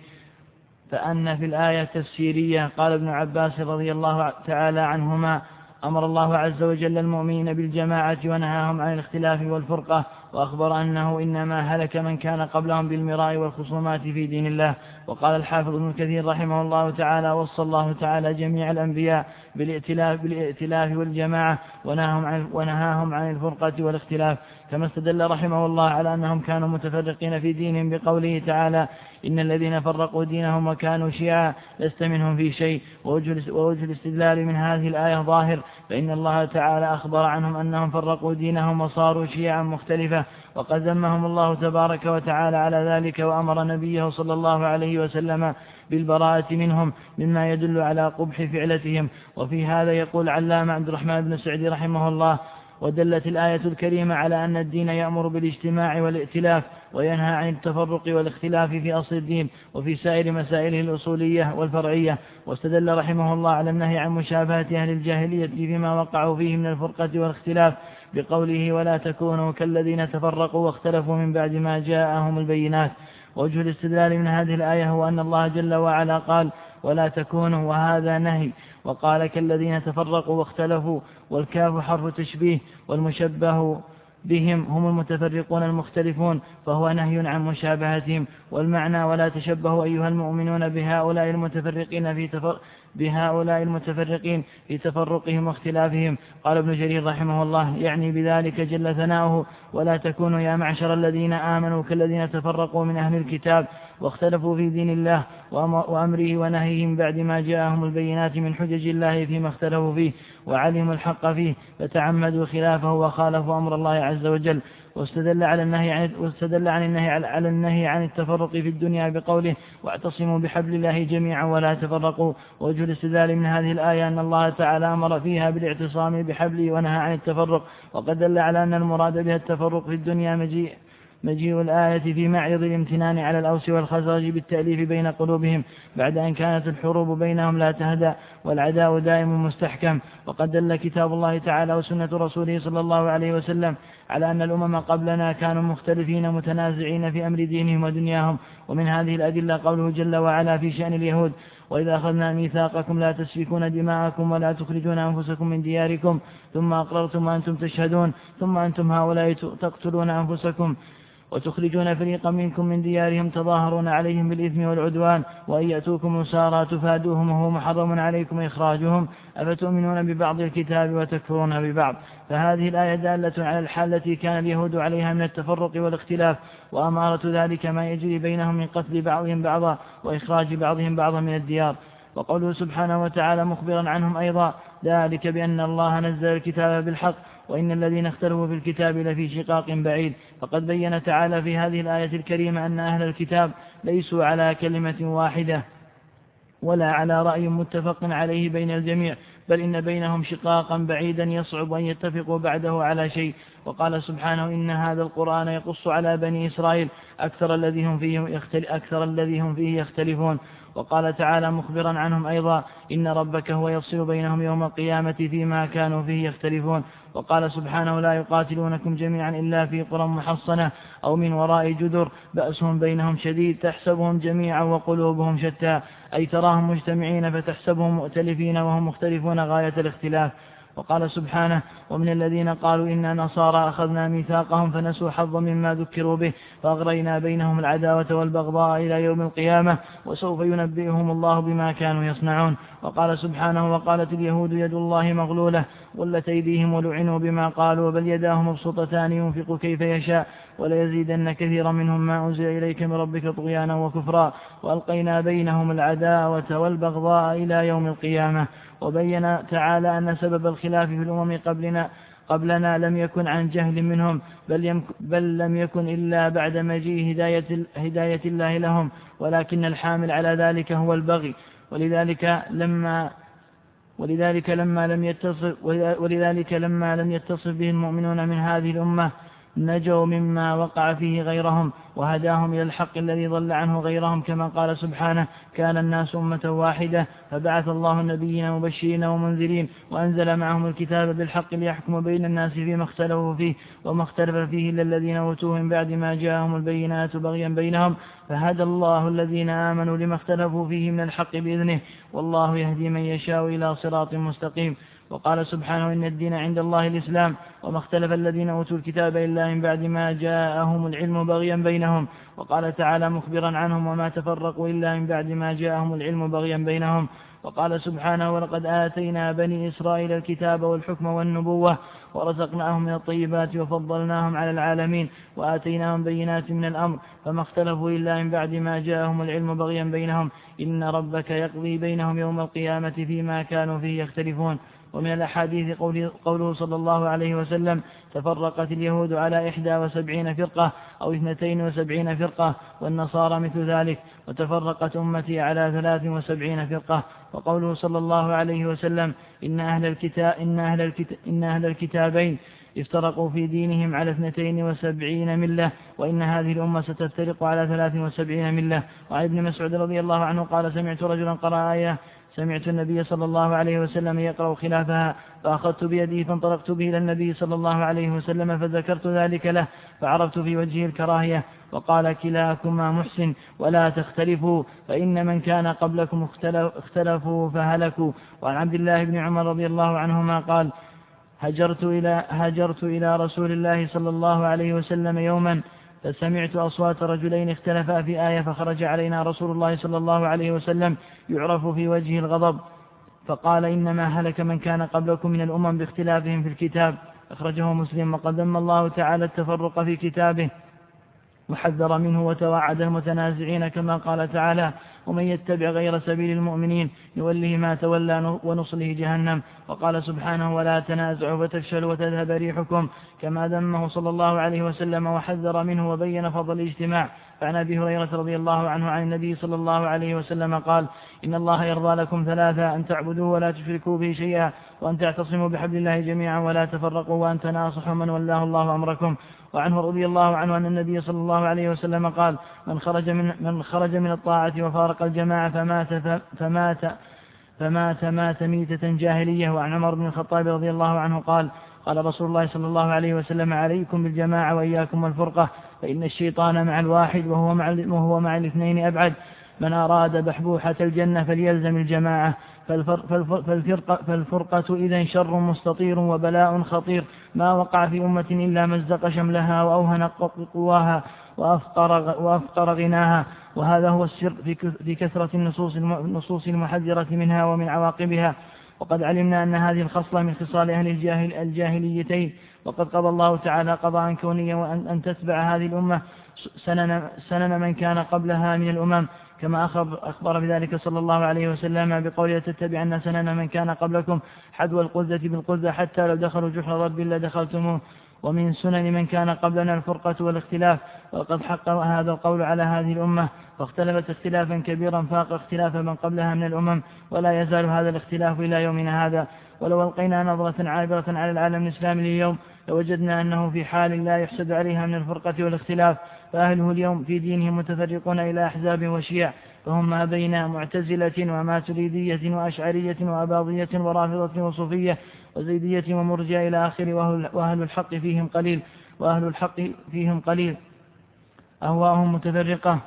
فأن في الآية تفسيرية. قال ابن عباس رضي الله تعالى عنهما أمر الله عز وجل المؤمنين بالجماعة ونهاهم عن الاختلاف والفرقة، وأخبر أنه إنما هلك من كان قبلهم بالمراء والخصومات في دين الله. وقال الحافظ ابن كثير رحمه الله تعالى وصى الله تعالى جميع الأنبياء بالائتلاف, بالائتلاف والجماعة ونهاهم عن, ونهاهم عن الفرقة والاختلاف، كما استدل رحمه الله على أنهم كانوا متفرقين في دينهم بقوله تعالى إن الذين فرقوا دينهم وكانوا شيعا لست منهم في شيء. ووجه الاستدلال من هذه الآية ظاهر، فإن الله تعالى أخبر عنهم أنهم فرقوا دينهم وصاروا شيعا مختلفة، وقد ذمهم الله تبارك وتعالى على ذلك، وأمر نبيه صلى الله عليه وسلم بالبراءة منهم مما يدل على قبح فعلتهم. وفي هذا يقول علامة عبد الرحمن بن سعدي رحمه الله ودلت الآية الكريمة على أن الدين يأمر بالاجتماع والائتلاف وينهى عن التفرق والاختلاف في أصل الدين وفي سائر مسائله الأصولية والفرعية. واستدل رحمه الله على النهي عن مشابهة أهل الجاهلية فيما وقعوا فيه من الفرقة والاختلاف بقوله ولا تكونوا كالذين تفرقوا واختلفوا من بعد ما جاءهم البينات. ووجه الاستدلال من هذه الآية هو أن الله جل وعلا قال ولا تكونوا، وهذا نهي، وقال كالذين تفرقوا واختلفوا، والكاف حرف تشبيه، والمشبه بهم هم المتفرقون المختلفون، فهو نهي عن مشابهتهم. والمعنى ولا تشبهوا أيها المؤمنون بهؤلاء المتفرقين في تفرق بهؤلاء المتفرقين في تفرقهم واختلافهم. قال ابن جرير رحمه الله يعني بذلك جل ثناؤه ولا تكونوا يا معشر الذين آمنوا كالذين تفرقوا من أهل الكتاب واختلفوا في دين الله وأمره ونهيهم بعد ما جاءهم البينات من حجج الله فيما اختلفوا فيه وعلموا الحق فيه فتعمدوا خلافه وخالفوا أمر الله عز وجل. واستدل على النهي عن واستدل عن النهي على النهي عن التفرق في الدنيا بقوله واعتصموا بحبل الله جميعا ولا تفرقوا. ووجه الاستدلال من هذه الآية أن الله تعالى أمر فيها بالاعتصام بحبله ونهى عن التفرق، وقد دل على أن المراد بها التفرق في الدنيا مجيء مجيء الآية في معرض الامتنان على الأوس والخزرج بالتأليف بين قلوبهم بعد أن كانت الحروب بينهم لا تهدأ والعداء دائم مستحكم. وقد دل كتاب الله تعالى وسنة رسوله صلى الله عليه وسلم على أن الأمم قبلنا كانوا مختلفين متنازعين في أمر دينهم ودنياهم. ومن هذه الأدلة قوله جل وعلا في شأن اليهود وإذا أخذنا ميثاقكم لا تسفكون دماءكم ولا تخرجون أنفسكم من دياركم ثم أقررتم وأنتم تشهدون ثم أنتم هؤلاء تقتلون أنفسكم وتخرجون فريقا منكم من ديارهم تظاهرون عليهم بالإثم والعدوان وإن يأتوكم أسارى تفادوهم وهو محرم عليكم إخراجهم أفتؤمنون ببعض الكتاب وتكفرون ببعض. فهذه الآية دالة على الحال التي كان اليهود عليها من التفرق والاختلاف، وأمارة ذلك ما يجري بينهم من قتل بعضهم بعضا وإخراج بعضهم بعضا من الديار. وقوله سبحانه وتعالى مخبرا عنهم أيضا ذلك بأن الله نزل الكتاب بالحق وإن الذين اختلفوا في الكتاب لفي شقاق بعيد. فقد بين تعالى في هذه الآية الكريمة أن أهل الكتاب ليسوا على كلمة واحدة ولا على رأي متفق عليه بين الجميع، بل إن بينهم شقاقا بعيدا يصعب أن يتفقوا بعده على شيء. وقال سبحانه إن هذا القرآن يقص على بني إسرائيل أكثر الذي هم فيه يختلف أكثر الذي هم فيه يختلفون. وقال تعالى مخبرا عنهم أيضا إن ربك هو يفصل بينهم يوم القيامة فيما كانوا فيه يختلفون. وقال سبحانه لا يقاتلونكم جميعا إلا في قرى محصنة أو من وراء جدر بأسهم بينهم شديد تحسبهم جميعا وقلوبهم شتى، أي تراهم مجتمعين فتحسبهم مؤتلفين وهم مختلفون غاية الاختلاف. وقال سبحانه ومن الذين قالوا إنا نصارى أخذنا ميثاقهم فنسوا حظا مما ذكروا به فأغرينا بينهم العداوة والبغضاء إلى يوم القيامة وسوف ينبئهم الله بما كانوا يصنعون. وقال سبحانه وقالت اليهود يد الله مغلولة غلت أيديهم ولعنوا بما قالوا بل يداه مبسوطتان ينفق كيف يشاء وليزيدن كثيرا منهم ما أنزل إليك من ربك طغيانا وكفرا وألقينا بينهم العداوة والبغضاء إلى يوم القيامة. وبين تعالى أن سبب الخلاف في الأمم قبلنا قبلنا لم يكن عن جهل منهم بل, بل لم يكن إلا بعد مجيء هداية, هداية الله لهم، ولكن الحامل على ذلك هو البغي. ولذلك لما ولذلك لما لم يتصف ولذلك لما لم يتصف به المؤمنون من هذه الأمة نجوا مما وقع فيه غيرهم وهداهم إلى الحق الذي ضل عنه غيرهم، كما قال سبحانه كان الناس أمة واحدة فبعث الله النبيين مبشرين ومنذرين وأنزل معهم الكتاب بالحق ليحكم بين الناس فيما اختلفوا فيه وما اختلف فيه إلا الذين أوتوه من بعد ما جاءهم البينات بغيا بينهم فهدى الله الذين آمنوا لما اختلفوا فيه من الحق بإذنه والله يهدي من يشاء إلى صراط مستقيم. وقال سبحانه إن الدين عند الله الإسلام وما اختلف الذين أوتوا الكتاب إلا من بعد ما جاءهم العلم بغيا بينهم. وقال تعالى مخبرا عنهم وما تفرقوا إلا من بعد ما جاءهم العلم بغيا بينهم. وقال سبحانه ولقد آتينا بني إسرائيل الكتاب والحكم والنبوة ورزقناهم من الطيبات وفضلناهم على العالمين وآتيناهم بينات من الأمر فما اختلفوا إلا من بعد ما جاءهم العلم بغيا بينهم إن ربك يقضي بينهم يوم القيامة فيما كانوا فيه يختلفون. ومن الأحاديث قوله صلى الله عليه وسلم تفرقت اليهود على إحدى وسبعين فرقة أو اثنتين وسبعين فرقة والنصارى مثل ذلك وتفرقت أمتي على ثلاث وسبعين فرقة. وقوله صلى الله عليه وسلم إن أهل الكتاب إن أهل الكتاب إن أهل الكتابين افترقوا في دينهم على اثنتين وسبعين ملة وإن هذه الأمة ستفترق على ثلاث وسبعين ملة. وعن ابن مسعود رضي الله عنه قال سمعت رجلا قرأ آية سمعت النبي صلى الله عليه وسلم يقرأ خلافها فأخذت بيده فانطلقت به إلى النبي صلى الله عليه وسلم فذكرت ذلك له فعرفت في وجهه الكراهية وقال كلاكما محسن ولا تختلفوا فإن من كان قبلكم اختلفوا فهلكوا. وعن عبد الله بن عمر رضي الله عنهما قال هجرت إلى, هجرت إلى رسول الله صلى الله عليه وسلم يوما فسمعت أصوات رجلين اختلفا في آية فخرج علينا رسول الله صلى الله عليه وسلم يعرف في وجه الغضب فقال إنما هلك من كان قبلكم من الأمم باختلافهم في الكتاب أخرجه مسلم. وقد ذم الله تعالى التفرق في كتابه وحذر منه وتوعد المتنازعين كما قال تعالى ومن يتبع غير سبيل المؤمنين يوله ما تولى ونصله جهنم. وقال سبحانه ولا تنازعوا فتفشلوا وتذهب ريحكم كما ذمه صلى الله عليه وسلم وحذر منه وبين فضل الاجتماع. فعن أبي هريرة رضي الله عنه عن النبي صلى الله عليه وسلم قال إن الله يرضى لكم ثلاثة أن تعبدوا ولا تشركوا به شيئا وأن تعتصموا بحبل الله جميعا ولا تفرقوا وأن تناصحوا من ولاه الله أمركم. وعنه رضي الله عنه أن النبي صلى الله عليه وسلم قال من خرج من, من خرج من الطاعة وفارق الجماعة فمات فمات فمات مات ميتة جاهلية. وعن عمر بن الخطاب رضي الله عنه قال قال رسول الله صلى الله عليه وسلم عليكم بالجماعة وإياكم والفرقة فإن الشيطان مع الواحد وهو مع, وهو مع الاثنين أبعد من أراد بحبوحة الجنة فليلزم الجماعة فالفرقة, فالفرقة إذن شر مستطير وبلاء خطير ما وقع في أمة إلا مزق شملها وأوهن قواها وأفقر, وأفقر غناها. وهذا هو السر في كثرة النصوص المحذرة منها ومن عواقبها. وقد علمنا أن هذه الخصلة من خصال أهل الجاهل الجاهليتين وقد قضى الله تعالى قضاء كونيا وأن أن تتبع هذه الأمة سنن, سنن من كان قبلها من الأمم كما أخبر بذلك صلى الله عليه وسلم بقوله تتبعن سنن من كان قبلكم حذو القذة بالقذة حتى لو دخلوا جحر ضب لدخلتموه. ومن سنن من كان قبلنا الفرقة والاختلاف، وقد حق هذا القول على هذه الأمة، واختلفت اختلافا كبيرا فاق اختلاف من قبلها من الأمم، ولا يزال هذا الاختلاف إلى يومنا هذا. ولو ألقينا نظرة عابرة على العالم الإسلامي اليوم لوجدنا أنه في حال لا يحسد عليها من الفرقة والاختلاف، فأهله اليوم في دينهم متفرقون إلى أحزاب وشيع، فهم ما بين معتزلة وماتريدية وأشعرية وأباضية ورافضة وصوفية وزيدية ومرجئة إلى آخره، وأهل الحق فيهم قليل وأهل الحق فيهم قليل أهواءهم متفرقة،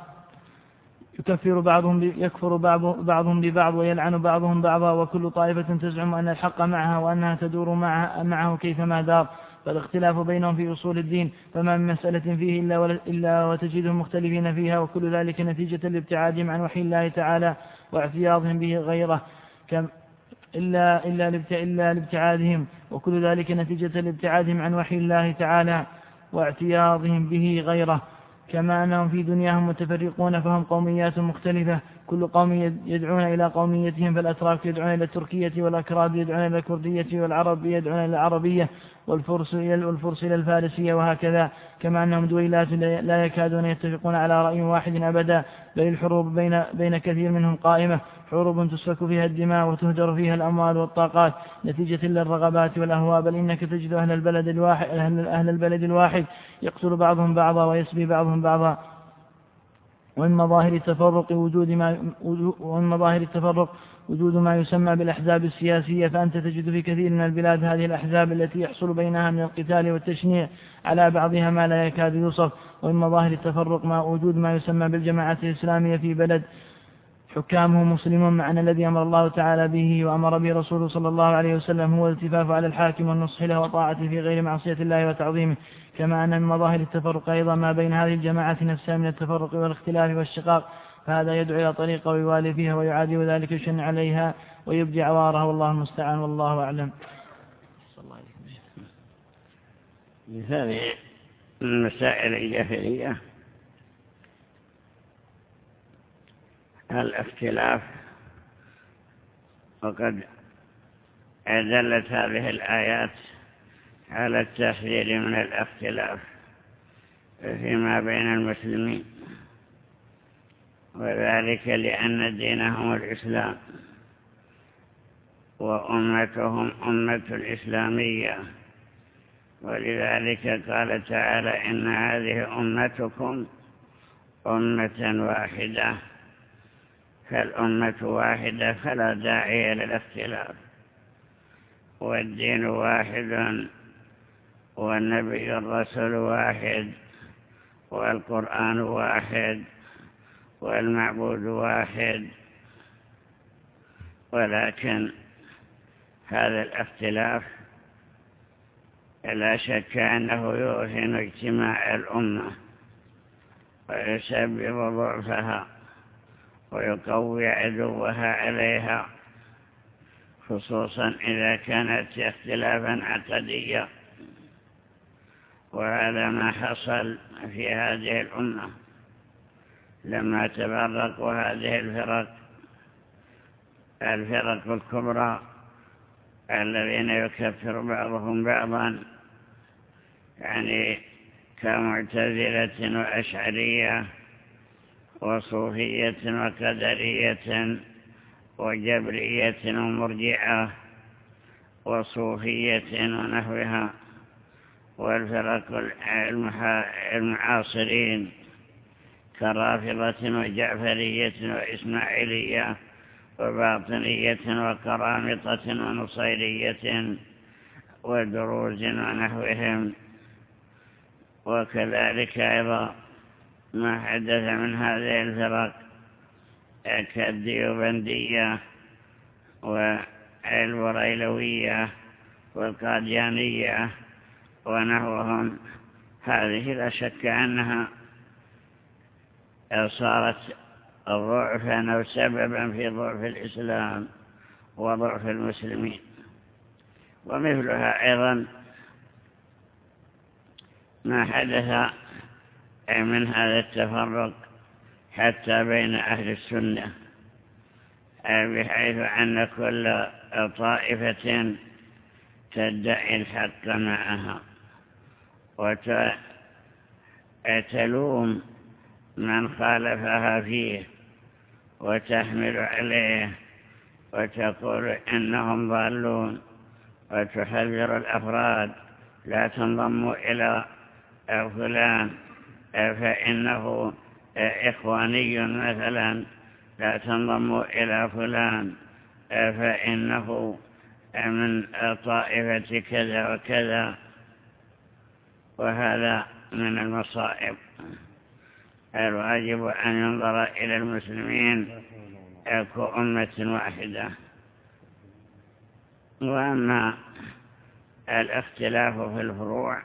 يكفر بعضهم يكفر بعضهم ببعض ويلعن بعضهم بعضا، وكل طائفة تزعم أن الحق معها وأنها تدور معه, معه كيفما دار، فالاختلاف بينهم في أصول الدين فما من مسألة فيه إلا, إلا وتجدهم مختلفين فيها، وكل ذلك نتيجة لابتعادهم عن وحي الله تعالى واعتياضهم به غيره كم إلا, إلا, إلا لابتعادهم وكل ذلك نتيجة لابتعادهم عن وحي الله تعالى واعتياضهم به غيره، كما أنهم في دنياهم متفرقون فهم قوميات مختلفة، كل قوم يدعون إلى قوميتهم، فالأتراك يدعون إلى التركية، والأكراد يدعون إلى الكردية، والعرب يدعون إلى العربية، والفرس إلى الفارسية، وهكذا. كما أنهم دويلات لا يكادون يتفقون على رأي واحد أبدا، بل الحروب بين, بين كثير منهم قائمة، حروب تسفك فيها الدماء وتهدر فيها الأموال والطاقات نتيجة للرغبات والأهواء، بل إنك تجد أهل البلد الواحد, أهل البلد الواحد يقتل بعضهم بعضا ويسبي بعضهم بعضا. ومن مظاهر التفرق وجود ما ومن مظاهر التفرق وجود ما يسمى بالأحزاب السياسية، فأنت تجد في كثير من البلاد هذه الأحزاب التي يحصل بينها من القتال والتشنيع على بعضها ما لا يكاد يوصف. ومن مظاهر التفرق ما وجود ما يسمى بالجماعة الإسلامية في بلد حكامه مسلمون، معنى الذي أمر الله تعالى به وأمر به رسوله صلى الله عليه وسلم هو الالتفاف على الحاكم والنصح له وطاعته في غير معصية الله وتعظيمه. كما أن من مظاهر التفرق أيضا ما بين هذه الجماعة نفسها من التفرق والاختلاف والشقاق، فهذا يدعو إلى طريقة ويوالي فيها ويعادي ذلك الشن عليها ويبدي عوارها، والله المستعان والله أعلم. هذه المسائل الجاهلية الاختلاف، وقد دلت هذه الآيات على التحذير من الاختلاف فيما بين المسلمين، وذلك لأن دينهم الإسلام وأمتهم أمة الإسلامية، ولذلك قال تعالى إن هذه أمتكم أمة واحدة، فالأمة واحدة فلا داعي للاختلاف، والدين واحد والنبي الرسول واحد والقرآن واحد والمعبود واحد، ولكن هذا الاختلاف لا شك أنه يوهن اجتماع الأمة ويسبب ضعفها ويقوي عدوها عليها، خصوصا إذا كانت اختلافا عقديا، وهذا ما حصل في هذه الأمة لما تفرقوا هذه الفرق الفرق الكبرى الذين يكفر بعضهم بعضا، يعني كمعتزلة وأشعرية وصوفية وقدرية وجبرية ومرجعة وصوفية ونحوها، والفرق المعاصرين كرافضة وجعفرية وإسماعيلية وباطنية وكرامطة ونصيرية ودروز ونحوهم، وكذلك أيضا ما حدث من هذه الفرق كالديوبندية والبريلوية والقاديانية ونحوهم. هذه لا شك أنها صارت ضعفا أو سببا في ضعف الإسلام وضعف المسلمين. ومثلها أيضا ما حدث من هذا التفرق حتى بين أهل السنة، بحيث أن كل طائفة تدعي الحق معها وتلوم من خالفها فيه وتحمل عليه وتقول إنهم ضالون، وتحذر الأفراد لا تنضموا إلى فلان فإنه إخواني مثلا، لا تنضموا إلى فلان فإنه من طائفة كذا وكذا. وهذا من المصائب. الواجب أن ينظر إلى المسلمين كأمة واحدة. وأما الاختلاف في الفروع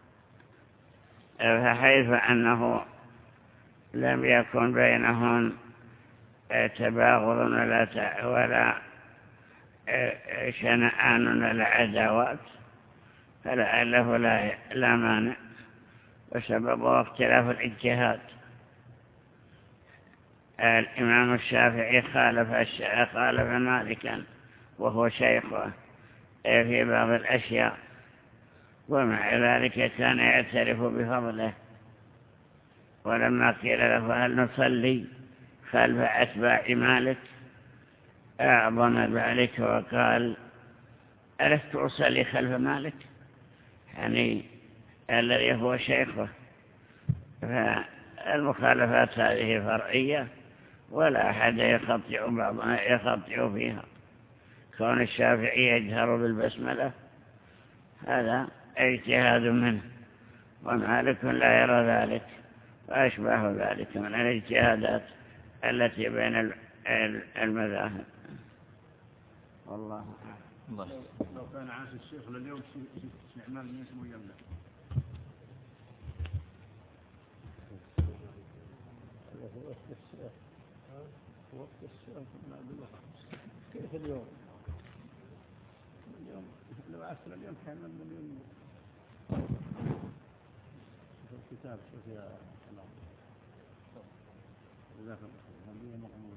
فحيث أنه لم يكن بينهم تباغض ولا ولا شنآن ولا عداوات فلعله لا, لا مانع، وسببه اختلاف الاجتهاد. الإمام الشافعي خالف خالف مالكا وهو شيخه في بعض الأشياء، ومع ذلك كان يعترف بفضله. ولما قيل له هل نصلي خلف أتباع مالك أعظم ذلك وقال ألست أصلي خلف مالك، يعني الذي هو شيخه. فالمخالفات هذه فرعية ولا أحد يخطئ بعضها يخطئ فيها. كون الشافعي يجهر بالبسملة هذا اجتهاد منه، ومالك لا يرى ذلك، وأشبه ذلك من الاجتهادات التي بين المذاهب. والله الله. لو كان عاش الشيخ لليوم استعمال من اسمه يمنع. كيف اليوم؟ اليوم لو عشر اليوم كان مليون. شوف الكتاب شوف يا الله. جزاك الله خير.